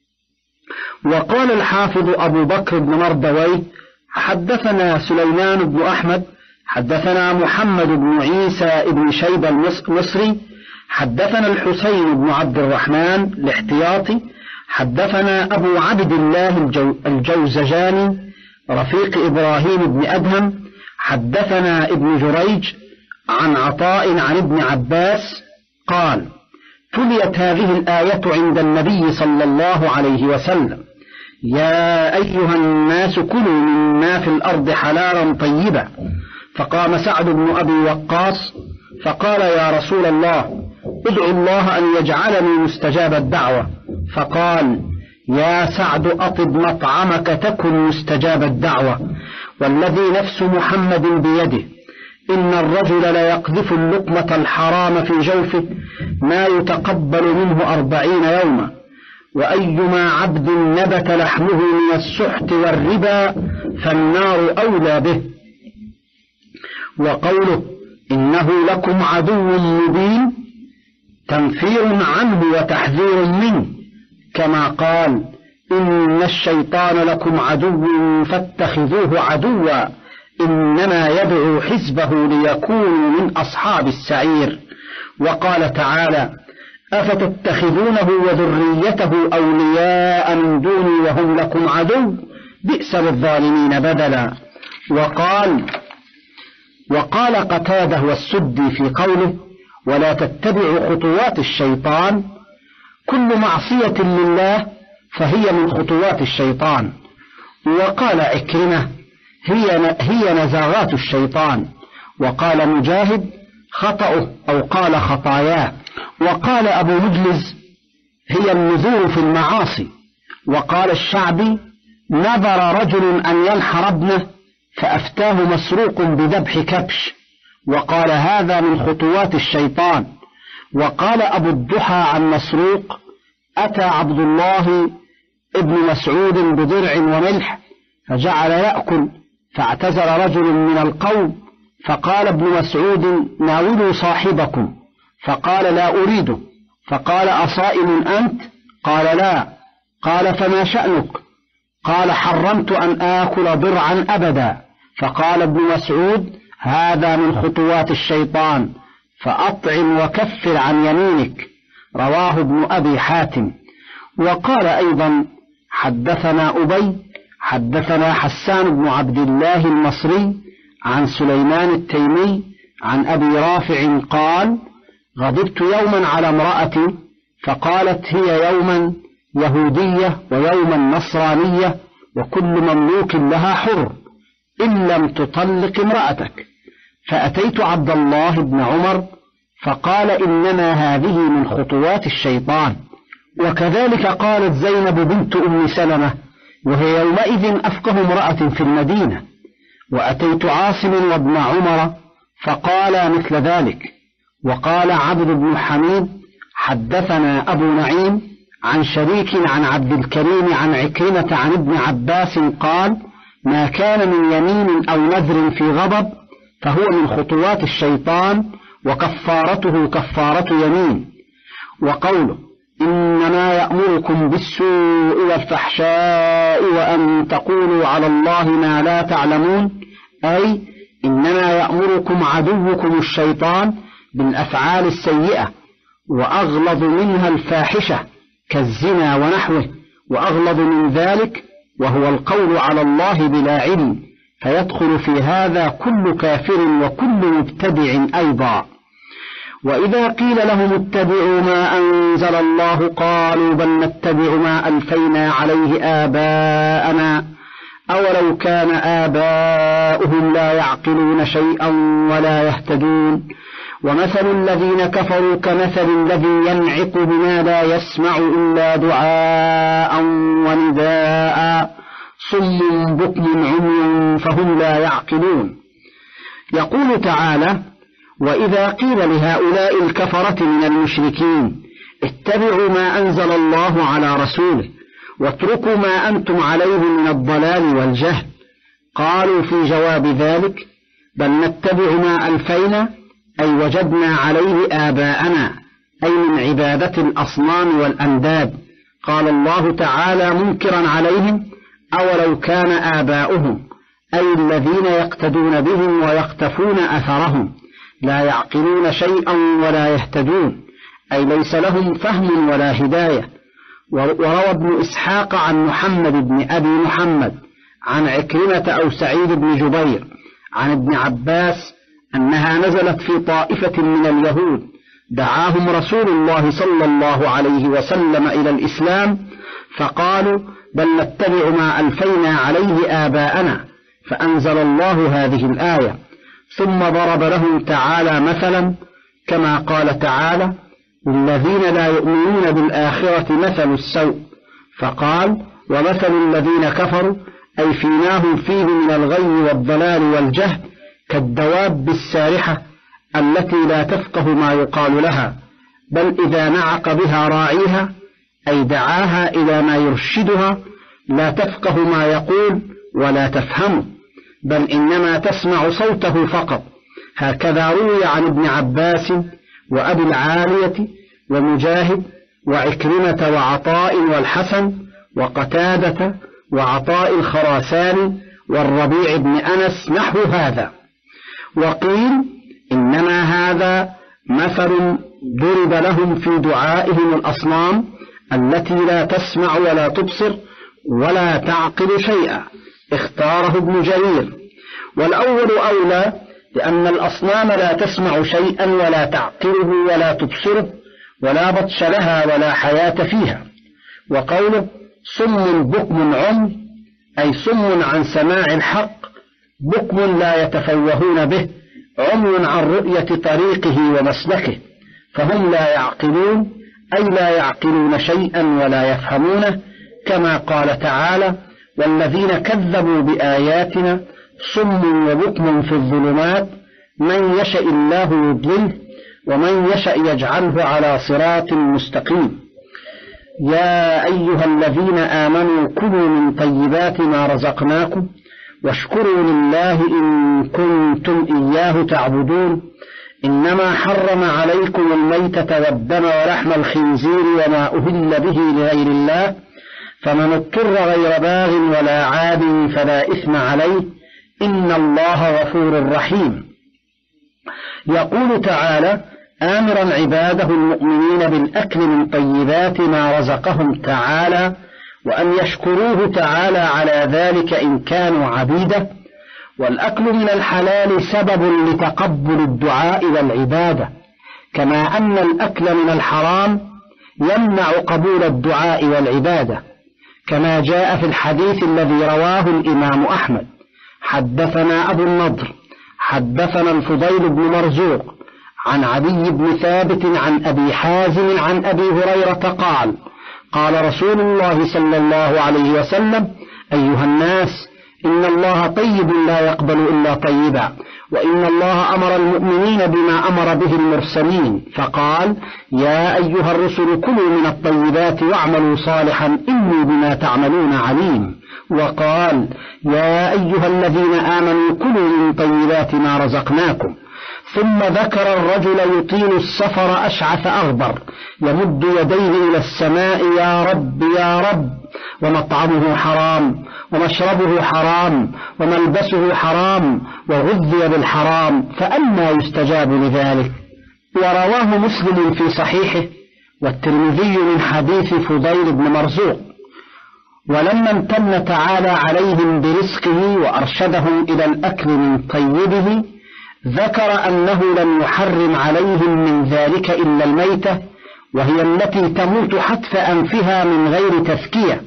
وقال الحافظ أبو بكر بن مردويه: حدثنا سليمان بن أحمد حدثنا محمد بن عيسى بن شيبة المصري حدثنا الحسين بن عبد الرحمن الاحتياطي حدثنا أبو عبد الله الجوزجاني رفيق إبراهيم بن أدهم حدثنا ابن جريج عن عطاء عن ابن عباس قال: تليت هذه الآية عند النبي صلى الله عليه وسلم: يا أيها الناس كلوا مما في الأرض حلالا طيبا. فقام سعد بن أبي وقاص فقال: يا رسول الله، ادعو الله أن يجعلني مستجاب الدعوة. فقال: يا سعد أطب مطعمك تكن مستجاب الدعوة، والذي نفس محمد بيده إن الرجل ليقذف اللقمة الحرام في جوفه ما يتقبل منه أربعين يوما، وأيما عبد نبت لحمه من السحت والربا فالنار أولى به. وقوله: إنه لكم عدو مبين تنفير عنه وتحذير منه، كما قال: إن الشيطان لكم عدو فاتخذوه عدوا إنما يدعو حزبه ليكونوا من أصحاب السعير. وقال تعالى: أفتتخذونه وذريته أولياء من دوني وهم لكم عدو بئس للظالمين بدلا. وقال وقال قتادة والسدي في قوله: ولا تتبعوا خطوات الشيطان، كل معصية لله فهي من خطوات الشيطان. وقال عكرمة: هي هي نزاغات الشيطان. وقال مجاهد: خطأه أو قال خطاياه. وقال أبو مجلز: هي النذور في المعاصي. وقال الشعبي: نذر رجل أن ينحر ابنه فأفتاه مسروق بذبح كبش، وقال: هذا من خطوات الشيطان. وقال أبو الضحى عن مسروق: أتى عبد الله ابن مسعود بضرع وملح فجعل يأكل، فاعتذر رجل من القوم فقال ابن مسعود: ناولوا صاحبكم. فقال: لا أريده. فقال: أصائم أنت؟ قال: لا. قال: فما شأنك؟ قال: حرمت أن آكل ضرعا أبدا. فقال ابن مسعود: هذا من خطوات الشيطان، فأطعم وكفر عن يمينك. رواه ابن أبي حاتم. وقال أيضا: حدثنا أبي حدثنا حسان بن عبد الله المصري عن سليمان التيمي عن أبي رافع قال: غضبت يوما على امرأتي فقالت: هي يوما يهودية ويوما نصرانية وكل مملوك لها حر إن لم تطلق امرأتك. فأتيت عبد الله بن عمر فقال إنما هذه من خطوات الشيطان. وكذلك قالت زينب بنت أم سلمة وهي يومئذ أفقه امرأة في المدينة. وأتيت عاصم وابن عمر فقال مثل ذلك. وقال عبد بن حميد حدثنا أبو نعيم عن شريك عن عبد الكريم عن عكرمة عن ابن عباس قال ما كان من يمين أو نذر في غضب فهو من خطوات الشيطان وكفارته كفارة يمين. وقوله إنما يأمركم بالسوء والفحشاء وأن تقولوا على الله ما لا تعلمون، أي إنما يأمركم عدوكم الشيطان بالأفعال السيئة، وأغلظ منها الفاحشة كالزنا ونحوه، وأغلظ من ذلك وهو القول على الله بلا علم، فيدخل في هذا كل كافر وكل مبتدع أيضا. وإذا قيل لهم اتبعوا ما أنزل الله قالوا بل نتبع ما ألفينا عليه آباءنا أولو كان آباؤهم لا يعقلون شيئا ولا يهتدون. ومثل الذين كفروا كمثل الذي ينعق بما لا يسمع إلا دعاء ونداء صم بكم عمي فهم لا يعقلون. يقول تعالى وإذا قيل لهؤلاء الكفرة من المشركين اتبعوا ما أنزل الله على رسوله واتركوا ما أنتم عليه من الضلال والجهل، قالوا في جواب ذلك بل نتبع ما ألفينا أي وجدنا عليه آباءنا، أي من عبادة الأصنام والأنداد. قال الله تعالى منكرا عليهم أولو كان آباؤهم أي الذين يقتدون بهم ويقتفون أثرهم لا يعقلون شيئا ولا يهتدون، أي ليس لهم فهم ولا هداية. وروى ابن إسحاق عن محمد بن أبي محمد عن عكرمة أو سعيد بن جبير عن ابن عباس أنها نزلت في طائفة من اليهود دعاهم رسول الله صلى الله عليه وسلم إلى الإسلام فقالوا بل نتبع ما ألفينا عليه آباءنا، فأنزل الله هذه الآية ثم ضرب لهم تعالى مثلا كما قال تعالى للذين لا يؤمنون بالآخرة مثل السوء، فقال ومثل الذين كفروا أي فيناهم فيه من الغي والضلال والجهل كالدواب السارحة التي لا تفقه ما يقال لها، بل إذا نعق بها راعيها أي دعاها إلى ما يرشدها لا تفقه ما يقول ولا تفهمه، بل إنما تسمع صوته فقط. هكذا روي عن ابن عباس وأبي العالية ومجاهد وعكرمة وعطاء والحسن وقتادة وعطاء الخراساني والربيع بن أنس نحو هذا. وقيل إنما هذا مثل ضرب لهم في دعائهم الأصنام التي لا تسمع ولا تبصر ولا تعقل شيئا، اختاره ابن جرير. والأول أولى لأن الأصنام لا تسمع شيئا ولا تعقله ولا تبصره ولا بطش لها ولا حياة فيها. وقوله صم بكم عمي أي صم عن سماع الحق، بكم لا يتفوهون به، عمي عن رؤية طريقه ومسلكه، فهم لا يعقلون أي لا يعقلون شيئا ولا يفهمونه، كما قال تعالى والذين كذبوا بآياتنا صم وبكم في الظلمات من يشاء الله يضلله ومن يشاء يجعله على صراط مستقيم. يا أيها الذين آمنوا كلوا من طيبات ما رزقناكم واشكروا لله إن كنتم إياه تعبدون، إنما حرم عليكم الميتة والدم ولحم الخنزير وما أهل به لغير الله، فمن اضطر غير باغ ولا عاد فلا إثم عليه إن الله غفور رحيم. يقول تعالى آمرا عباده المؤمنين بالأكل من طيبات ما رزقهم تعالى وأن يشكروه تعالى على ذلك إن كانوا عبيده. والأكل من الحلال سبب لتقبل الدعاء والعبادة، كما أن الأكل من الحرام يمنع قبول الدعاء والعبادة، كما جاء في الحديث الذي رواه الإمام أحمد حدثنا أبو النضر حدثنا الفضيل بن مرزوق عن عدي بن ثابت عن أبي حازم عن أبي هريرة قال قال رسول الله صلى الله عليه وسلم أيها الناس إن الله طيب لا يقبل إلا طيبا وإن الله أمر المؤمنين بما أمر به المرسلين فقال يا أيها الرسل كلوا من الطيبات واعملوا صالحا إني بما تعملون عليم وقال يا أيها الذين آمنوا كلوا من طيبات ما رزقناكم ثم ذكر الرجل يطيل السفر أشعث أغبر يمد يديه إلى السماء يا رب يا رب ومطعمه حرام ومشربه حرام وملبسه حرام وغذي بالحرام فأنى يستجاب لذلك. ورواه مسلم في صحيحه والترمذي من حديث فضيل بن مرزوق. ولما امتن تعالى عليهم برزقه وأرشدهم إلى الأكل من طيبه ذكر أنه لم يحرم عليهم من ذلك إلا الميتة وهي التي تموت حتف أنفها من غير تذكية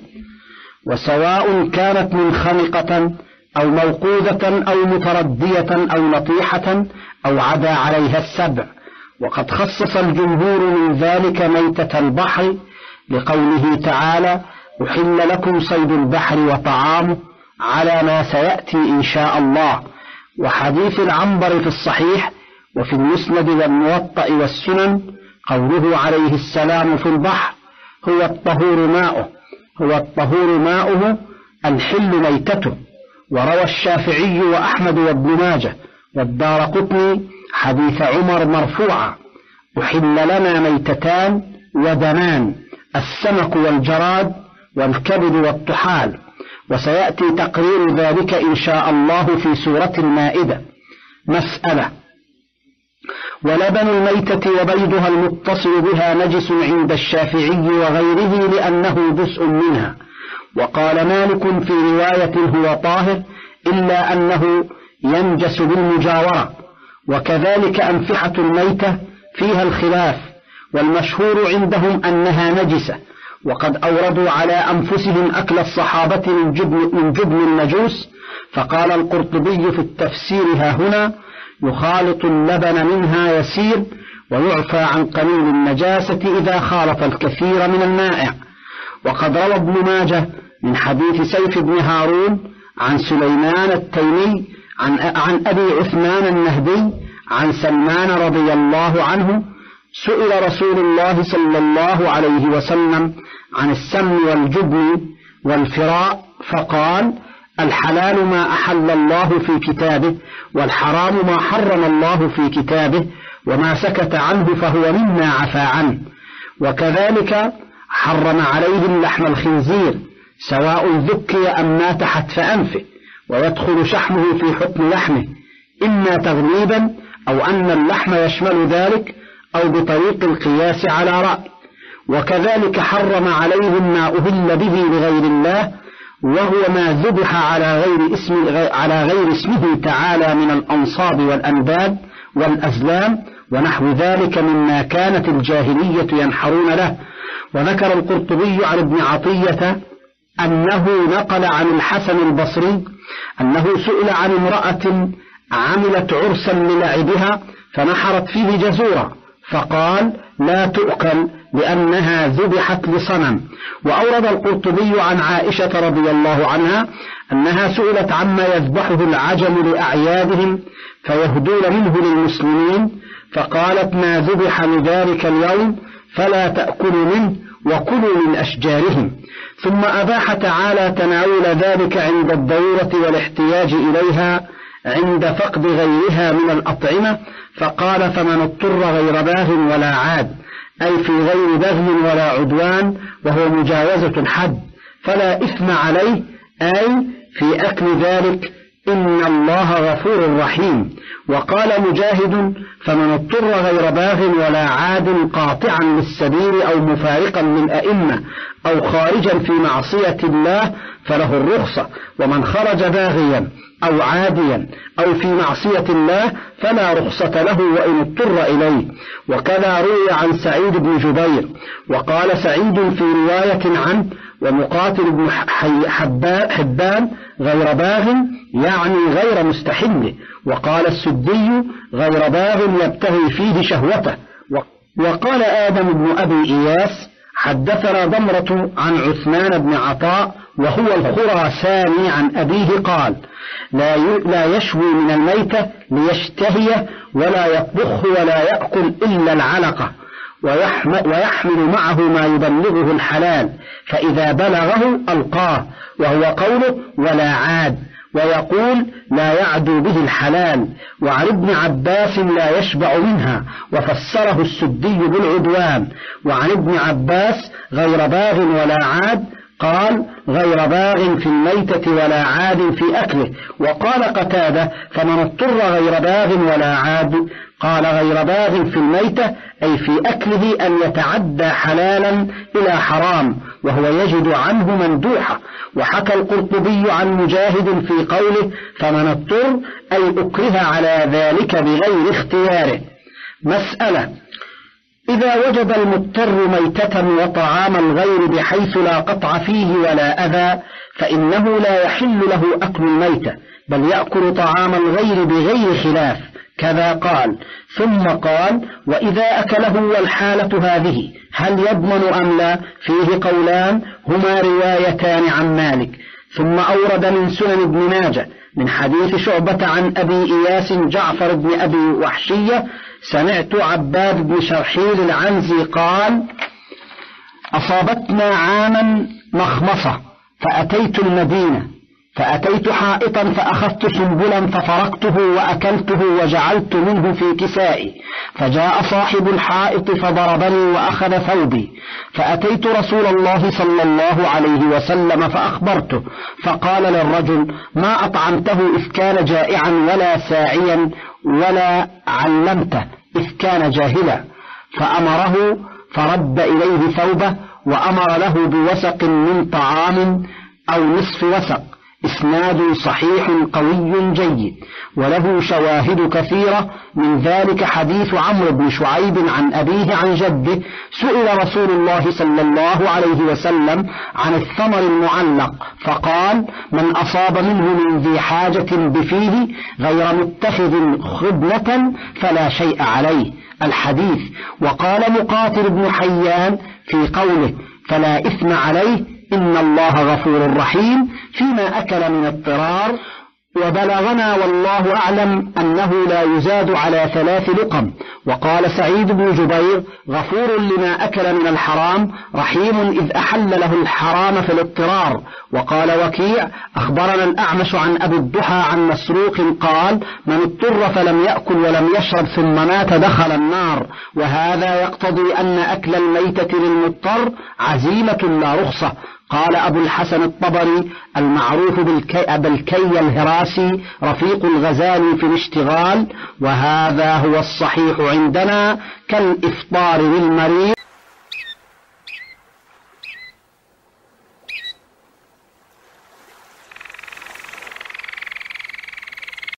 وسواء كانت منخنقة أو موقوذة أو متردية أو نطيحة أو عدا عليها السبع. وقد خصص الجمهور من ذلك ميتة البحر لقوله تعالى أحل لكم صيد البحر وطعامه على ما سيأتي إن شاء الله. وحديث العنبر في الصحيح وفي المسند والموطأ والسنن قوله عليه السلام في البحر هو الطهور ماؤه هو الطهور ماؤه الحل ميتته. وروى الشافعي وأحمد وابن ماجه والدارقطني حديث عمر مرفوعا أحل لنا ميتتان ودمان السمك والجراد والكبد والطحال وسيأتي تقرير ذلك إن شاء الله في سورة المائدة. مسألة ولبن الميتة وبيضها المتصل بها نجس عند الشافعي وغيره لأنه جزء منها. وقال مالك في رواية هو طاهر إلا أنه ينجس بالمجاورة. وكذلك أنفحة الميتة فيها الخلاف والمشهور عندهم أنها نجسة. وقد أوردوا على أنفسهم أكل الصحابة من جبن, من جبن النجوس. فقال القرطبي في التفسير ها هنا يخالط اللبن منها يسير ويعفى عن قليل النجاسة إذا خالط الكثير من المائع. وقد روى ابن ماجه من حديث سيف بن هارون عن سليمان التيمي عن, عن أبي عثمان النهدي عن سلمان رضي الله عنه سئل رسول الله صلى الله عليه وسلم عن السم والجبن والفراء فقال الحلال ما أحل الله في كتابه والحرام ما حرم الله في كتابه وما سكت عنه فهو مما عفى عنه. وكذلك حرم عليهم لحم الخنزير سواء ذكي أم مات حتف أنفه ويدخل شحمه في حكم لحمه إما تغليبا أو أن اللحم يشمل ذلك أو بطريق القياس على رأي. وكذلك حرم عليهم ما أهل به لغير الله وهو ما ذبح على غير اسم على غير اسمه تعالى من الأنصاب والأنداد والأزلام ونحو ذلك مما كانت الجاهلية ينحرون له. وذكر القرطبي عن ابن عطية أنه نقل عن الحسن البصري أنه سئل عن امرأة عملت عرسا للعبها فنحرت فيه جزورا فقال لا تؤكل لأنها ذبحت لصنم. وأورد القرطبي عن عائشة رضي الله عنها أنها سئلت عما يذبحه العجم لأعيادهم فيهدون منه للمسلمين فقالت ما ذبح لذلك اليوم فلا تأكلوا منه وكلوا من أشجارهم. ثم أباح تعالى تناول ذلك عند الضرورة والاحتياج إليها عند فقد غيرها من الأطعمة فقال فمن اضطر غير باغ ولا عاد أي في غير بغي ولا عدوان وهو مجاوزة الحد فلا إثم عليه أي في أكل ذلك إن الله غفور رحيم. وقال مجاهد فمن اضطر غير باغ ولا عاد قاطعا للسبيل أو مفارقا للأئمة أو خارجا في معصية الله فله الرخصة ومن خرج باغيا أو عاديا أو في معصية الله فلا رخصة له وإن اضطر إليه. وكذا روي عن سعيد بن جبير. وقال سعيد في رواية عنه ومقاتل بن حبان غير باغ يعني غير مستحل. وقال السدي غير باغ يبتغي فيه شهوته. وقال آدم بن أبي إياس حدثنا ضمرة عن عثمان بن عطاء وهو الخراساني عن أبيه قال لا يشوي من الميتة ليشتهيه ولا يطبخه ولا يأكل إلا العلقة ويحمل معه ما يبلغه الحلال فإذا بلغه ألقاه، وهو قوله ولا عاد، ويقول لا يعدو به الحلال. وعن ابن عباس لا يشبع منها وفسره السدي بالعدوان. وعن ابن عباس غير باغ ولا عاد قال غير باغ في الميتة ولا عاد في أكله. وقال قتادة فمن اضطر غير باغ ولا عاد قال غير باغ في الميتة أي في أكله أن يتعدى حلالا إلى حرام وهو يجد عنه مندوحة. وحكى القرطبي عن مجاهد في قوله فمن اضطر أي أكره على ذلك بغير اختياره. مسألة: إذا وجد المضطر ميتة وطعام الغير بحيث لا قطع فيه ولا أذى فإنه لا يحل له أكل الميتة بل يأكل طعام الغير بغير خلاف. كذا قال. ثم قال وإذا أكله والحالة هذه هل يضمن أم لا؟ فيه قولان هما روايتان عن مالك. ثم أورد من سنن ابن ماجه من حديث شعبة عن أبي إياس جعفر بن أبي وحشية سمعت عباد بن شرحيل العنزي قال أصابتنا عاما مخمصة فأتيت المدينة فأتيت حائطا فأخذت سنبلا ففرقته وأكلته وجعلت منه في كسائي فجاء صاحب الحائط فضربني وأخذ ثوبي فأتيت رسول الله صلى الله عليه وسلم فأخبرته فقال للرجل ما أطعمته إذ كان جائعا ولا ساعيا ولا علمته إذ كان جاهلا فأمره فرد إليه ثوبه وأمر له بوسق من طعام أو نصف وسق. إسناد صحيح قوي جيد وله شواهد كثيرة من ذلك حديث عمرو بن شعيب عن أبيه عن جده سئل رسول الله صلى الله عليه وسلم عن الثمر المعلق فقال من أصاب منه من ذي حاجة بفيه غير متخذ خبنة فلا شيء عليه الحديث. وقال مقاتل بن حيان في قوله فلا إثم عليه إن الله غفور رحيم فيما أكل من اضطرار. وبلغنا والله أعلم أنه لا يزاد على ثلاث لقم. وقال سعيد بن جبير غفور لما أكل من الحرام رحيم إذ أحل له الحرام في الاضطرار. وقال وكيع أخبرنا الأعمش عن أبي الضحى عن مسروق قال من اضطر فلم يأكل ولم يشرب ثم مات دخل النار. وهذا يقتضي أن أكل الميتة للمضطر عزيمة لا رخصة. قال أبو الحسن الطبري المعروف بالكي, بالكي الهراسي رفيق الغزالي في الاشتغال وهذا هو الصحيح عندنا كالإفطار للمريض